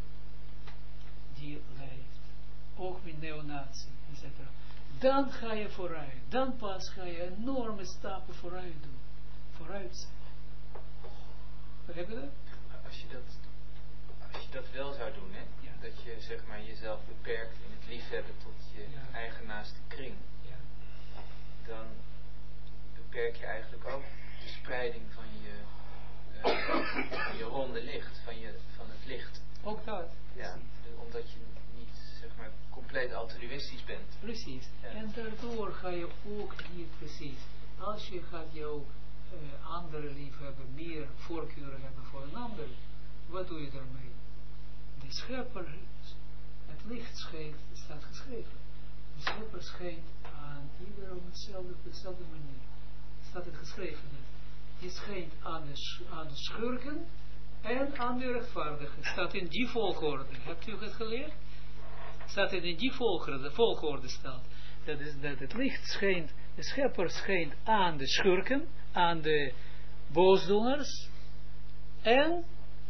Speaker 1: die leeft. Ook met neonatie, etc. Dan ga je vooruit. Dan pas ga je enorme stappen vooruit doen. Vooruit zijn. Begrijp je dat?
Speaker 3: Als je dat wel zou doen, hè? Ja. Dat je zeg maar jezelf beperkt in het liefhebben tot je eigen naaste kring.
Speaker 1: Ja.
Speaker 3: dan beperk je eigenlijk ook de spreiding van je ronde licht, van het licht.
Speaker 1: Ook dat.
Speaker 3: Ja, omdat je niet, zeg maar, compleet altruïstisch bent.
Speaker 1: Precies.
Speaker 3: Ja.
Speaker 1: En daardoor ga je ook niet precies. Als je gaat jouw andere lief hebben, meer voorkeur hebben voor een ander, wat doe je daarmee? De schepper, het licht schijnt, staat geschreven. De schepper schijnt aan ieder op dezelfde manier. Staat het geschreven. Je schijnt aan de schurken en aan de rechtvaardigen. Staat in die volgorde. Hebt u het geleerd? Staat in die volgorde staat. Dat is dat het licht schijnt, de schepper schijnt aan de schurken, aan de boosdoeners en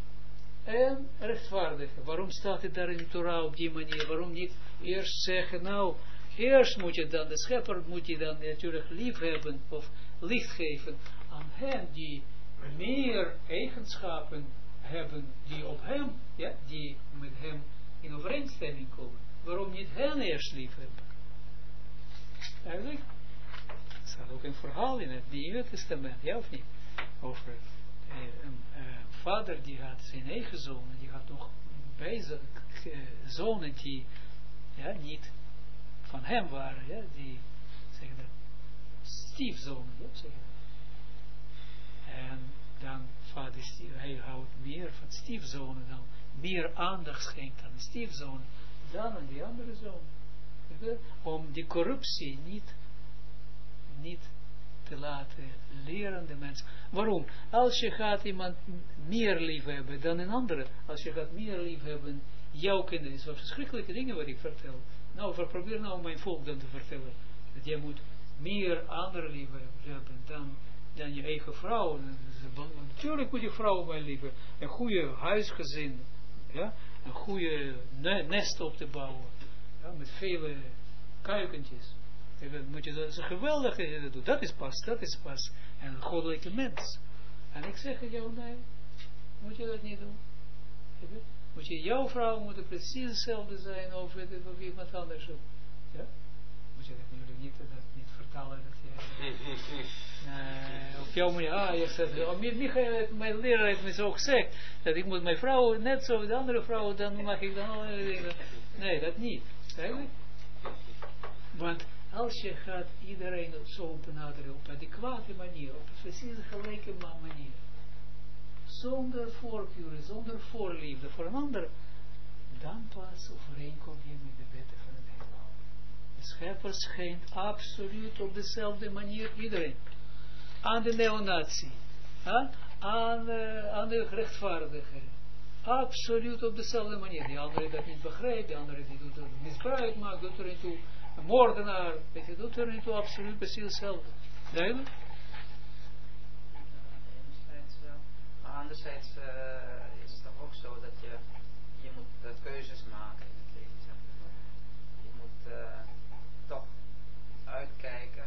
Speaker 1: rechtvaardigen. Waarom staat het daar in de Torah op die manier? Waarom niet eerst zeggen, nou, eerst moet je dan, de schepper moet je dan natuurlijk lief hebben of licht geven aan hen die meer eigenschappen hebben die op hem, ja, die met hem in overeenstemming komen. Waarom niet hen eerst lief hebben? Eigenlijk, er staat ook een verhaal in het Nieuwe Testament, ja of niet? Over een vader die had zijn eigen zonen, die had nog zonen die ja, niet van hem waren, ja, die zeggen dat stiefzonen, ja, zeggen dat. En dan vader, hij houdt meer van stiefzonen, dan meer aandacht schenkt aan de stiefzonen dan aan die andere zonen. Om die corruptie niet te laten leren de mensen. Waarom? Als je gaat iemand meer lief hebben dan een andere, als je gaat meer lief hebben, jouw kinderen, is wat verschrikkelijke dingen wat ik vertel. Nou, probeer nou mijn volk dan te vertellen, dat jij moet meer andere lief hebben dan je eigen vrouw. Natuurlijk moet je vrouw bij lief hebben, een goede huisgezin, ja, een goede nest op te bouwen, ja, met vele kuikentjes. Moet je dat geweldig doen. Dat is pas een goddelijke mens. En ik zeg het jou, nee, moet je dat niet doen. Moet je, jouw vrouw moet precies hetzelfde zijn of iemand anders ook. Ja? Moet je dat natuurlijk niet vertalen dat je op jouw manier, je zegt, Michael, mijn leraar heeft me zo gezegd, dat ik moet mijn vrouw net zo de andere vrouw, dan mag ik dan alle dingen. Nee, dat niet. Eigenlijk. Want als je gaat iedereen zo benaderen op een adequate manier, op een precies gelijke manier, zonder voorkeuren, zonder voorliefde voor een ander, dan pas overeenkom je met de wetten van het heelal. De schepper schijnt absoluut op dezelfde manier iedereen. Aan de neonatie, aan de rechtvaardigen, absoluut op dezelfde manier. Die andere dat niet begrijpt, die andere die doet er misbruik maakt, doet er niet toe. Een moordenaar, weet je, doet er niet toe, absoluut precies hetzelfde. Duidelijk?
Speaker 7: Enerzijds wel. Maar anderzijds is het toch ook zo dat je moet keuzes maken in het leven. Zeg maar. Je moet toch uitkijken.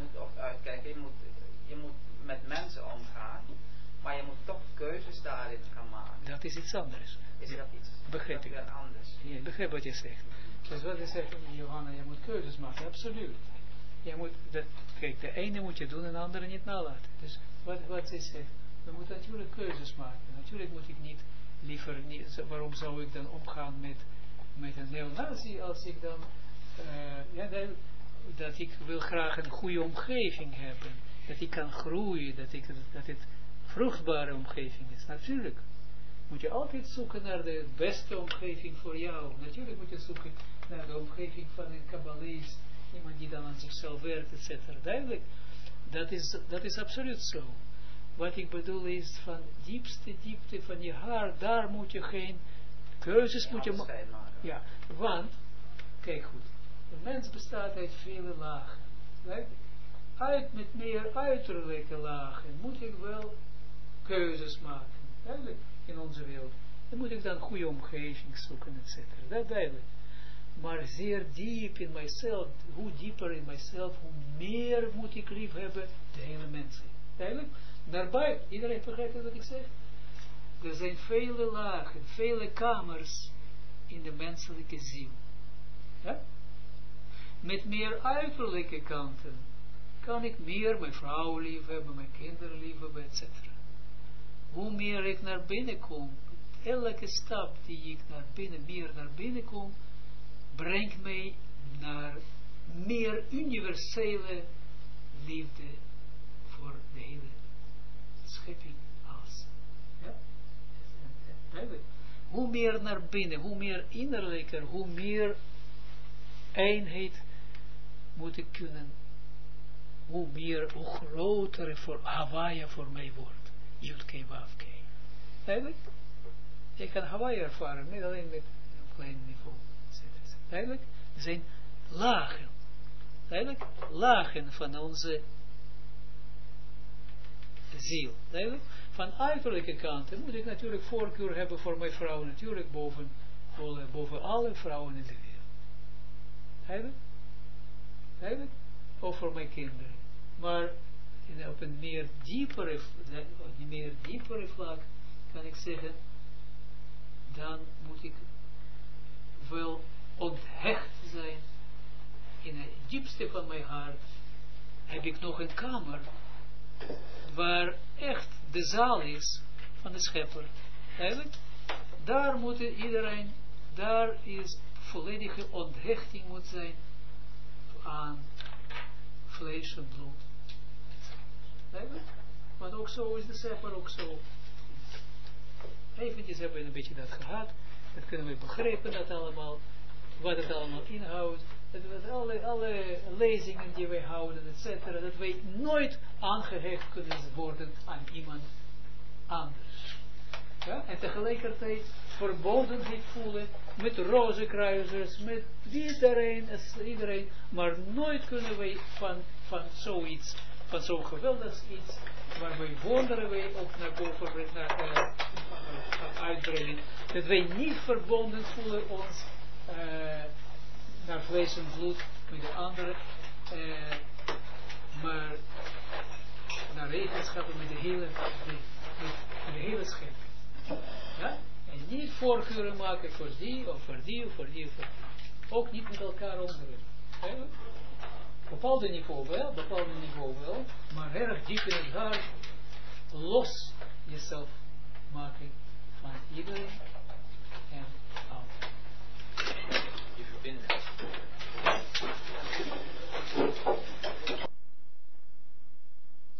Speaker 7: Je moet met mensen omgaan. Maar je moet toch keuzes daarin gaan maken.
Speaker 1: Dat is iets anders.
Speaker 7: Is dat iets?
Speaker 1: Begrijp ik.
Speaker 7: Weer anders.
Speaker 1: Ja, ik begrijp wat je zegt. Dus wat je zegt, Johanna, je moet keuzes maken, absoluut. Je moet, kijk, de ene moet je doen en de andere niet nalaten. Dus wat ze zegt, we moeten natuurlijk keuzes maken. Natuurlijk moet ik liever niet, waarom zou ik dan omgaan met een neonazi als ik dan, dat ik wil graag een goede omgeving hebben. Dat ik kan groeien, dat het vruchtbare omgeving is. Natuurlijk. Moet je altijd zoeken naar de beste omgeving voor jou. Natuurlijk moet je zoeken naar de omgeving van een kabbalist, iemand die dan aan zichzelf werkt, etc. Duidelijk, dat is absoluut zo. Wat ik bedoel is, van diepste diepte van je hart, daar moet je geen keuzes maken. Ja, want, kijk goed, een mens bestaat uit vele lagen. Met meer uiterlijke lagen moet ik wel keuzes maken. Duidelijk. In onze wereld. Dan moet ik dan een goede omgeving zoeken, etc. Dat duidelijk. Maar zeer diep in mijzelf, hoe dieper in mijzelf, hoe meer moet ik lief hebben de hele mensheid. Duidelijk? Naar buiten, iedereen begrijpt wat ik zeg? Er zijn vele lagen, vele kamers in de menselijke ziel. Ja? Met meer uiterlijke kanten. kan ik meer mijn vrouw lief hebben, mijn kinderen lief hebben, etc. Hoe meer ik naar binnen kom, elke stap die ik meer naar binnen kom, brengt mij naar meer universele liefde voor de hele schepping als. Ja? Hoe meer naar binnen, hoe meer innerlijker, hoe meer eenheid moet ik kunnen, hoe groter voor Hawaii voor mij wordt. Yud-Kei Wav-Kei. Duidelijk? Je kan Hawaii ervaren, niet alleen met een klein niveau. Duidelijk? Er zijn lagen. Duidelijk? Lagen van onze ziel. Duidelijk? Van uiterlijke kanten moet ik natuurlijk voorkeur hebben voor mijn vrouw, natuurlijk boven alle vrouwen in de wereld. Duidelijk? Duidelijk? Of voor mijn kinderen. Maar op een meer diepere vlak kan ik zeggen, dan moet ik wel onthecht zijn. In het diepste van mijn hart heb ik nog een kamer waar echt de zaal is van de schepper. Eigenlijk, daar moet iedereen, daar is volledige onthechting moet zijn aan vlees en bloed. Eigenlijk, want ook zo is de schepper ook zo. Eventjes hebben we een beetje dat gehad, dat kunnen we begrijpen dat allemaal, wat het allemaal inhoudt. Dat alle lezingen die wij houden, etc., dat wij nooit aangehecht kunnen worden aan iemand anders. Ja? En tegelijkertijd verbondenheid voelen met rozenkruisers, met iedereen, maar nooit kunnen wij van zoiets, van zo'n geweldig iets, waarbij wonderen wij ook naar boven uitbrengen, dat wij niet verbonden voelen ons naar vlees en bloed met de anderen, maar naar eigenschappen met de hele schepping. Ja? En niet voorkeuren maken voor die of voor die of voor die of voor die. Ook niet met elkaar onderwerpen. Bepaalde niveau wel, maar erg diep in het hart los jezelf maken van iedereen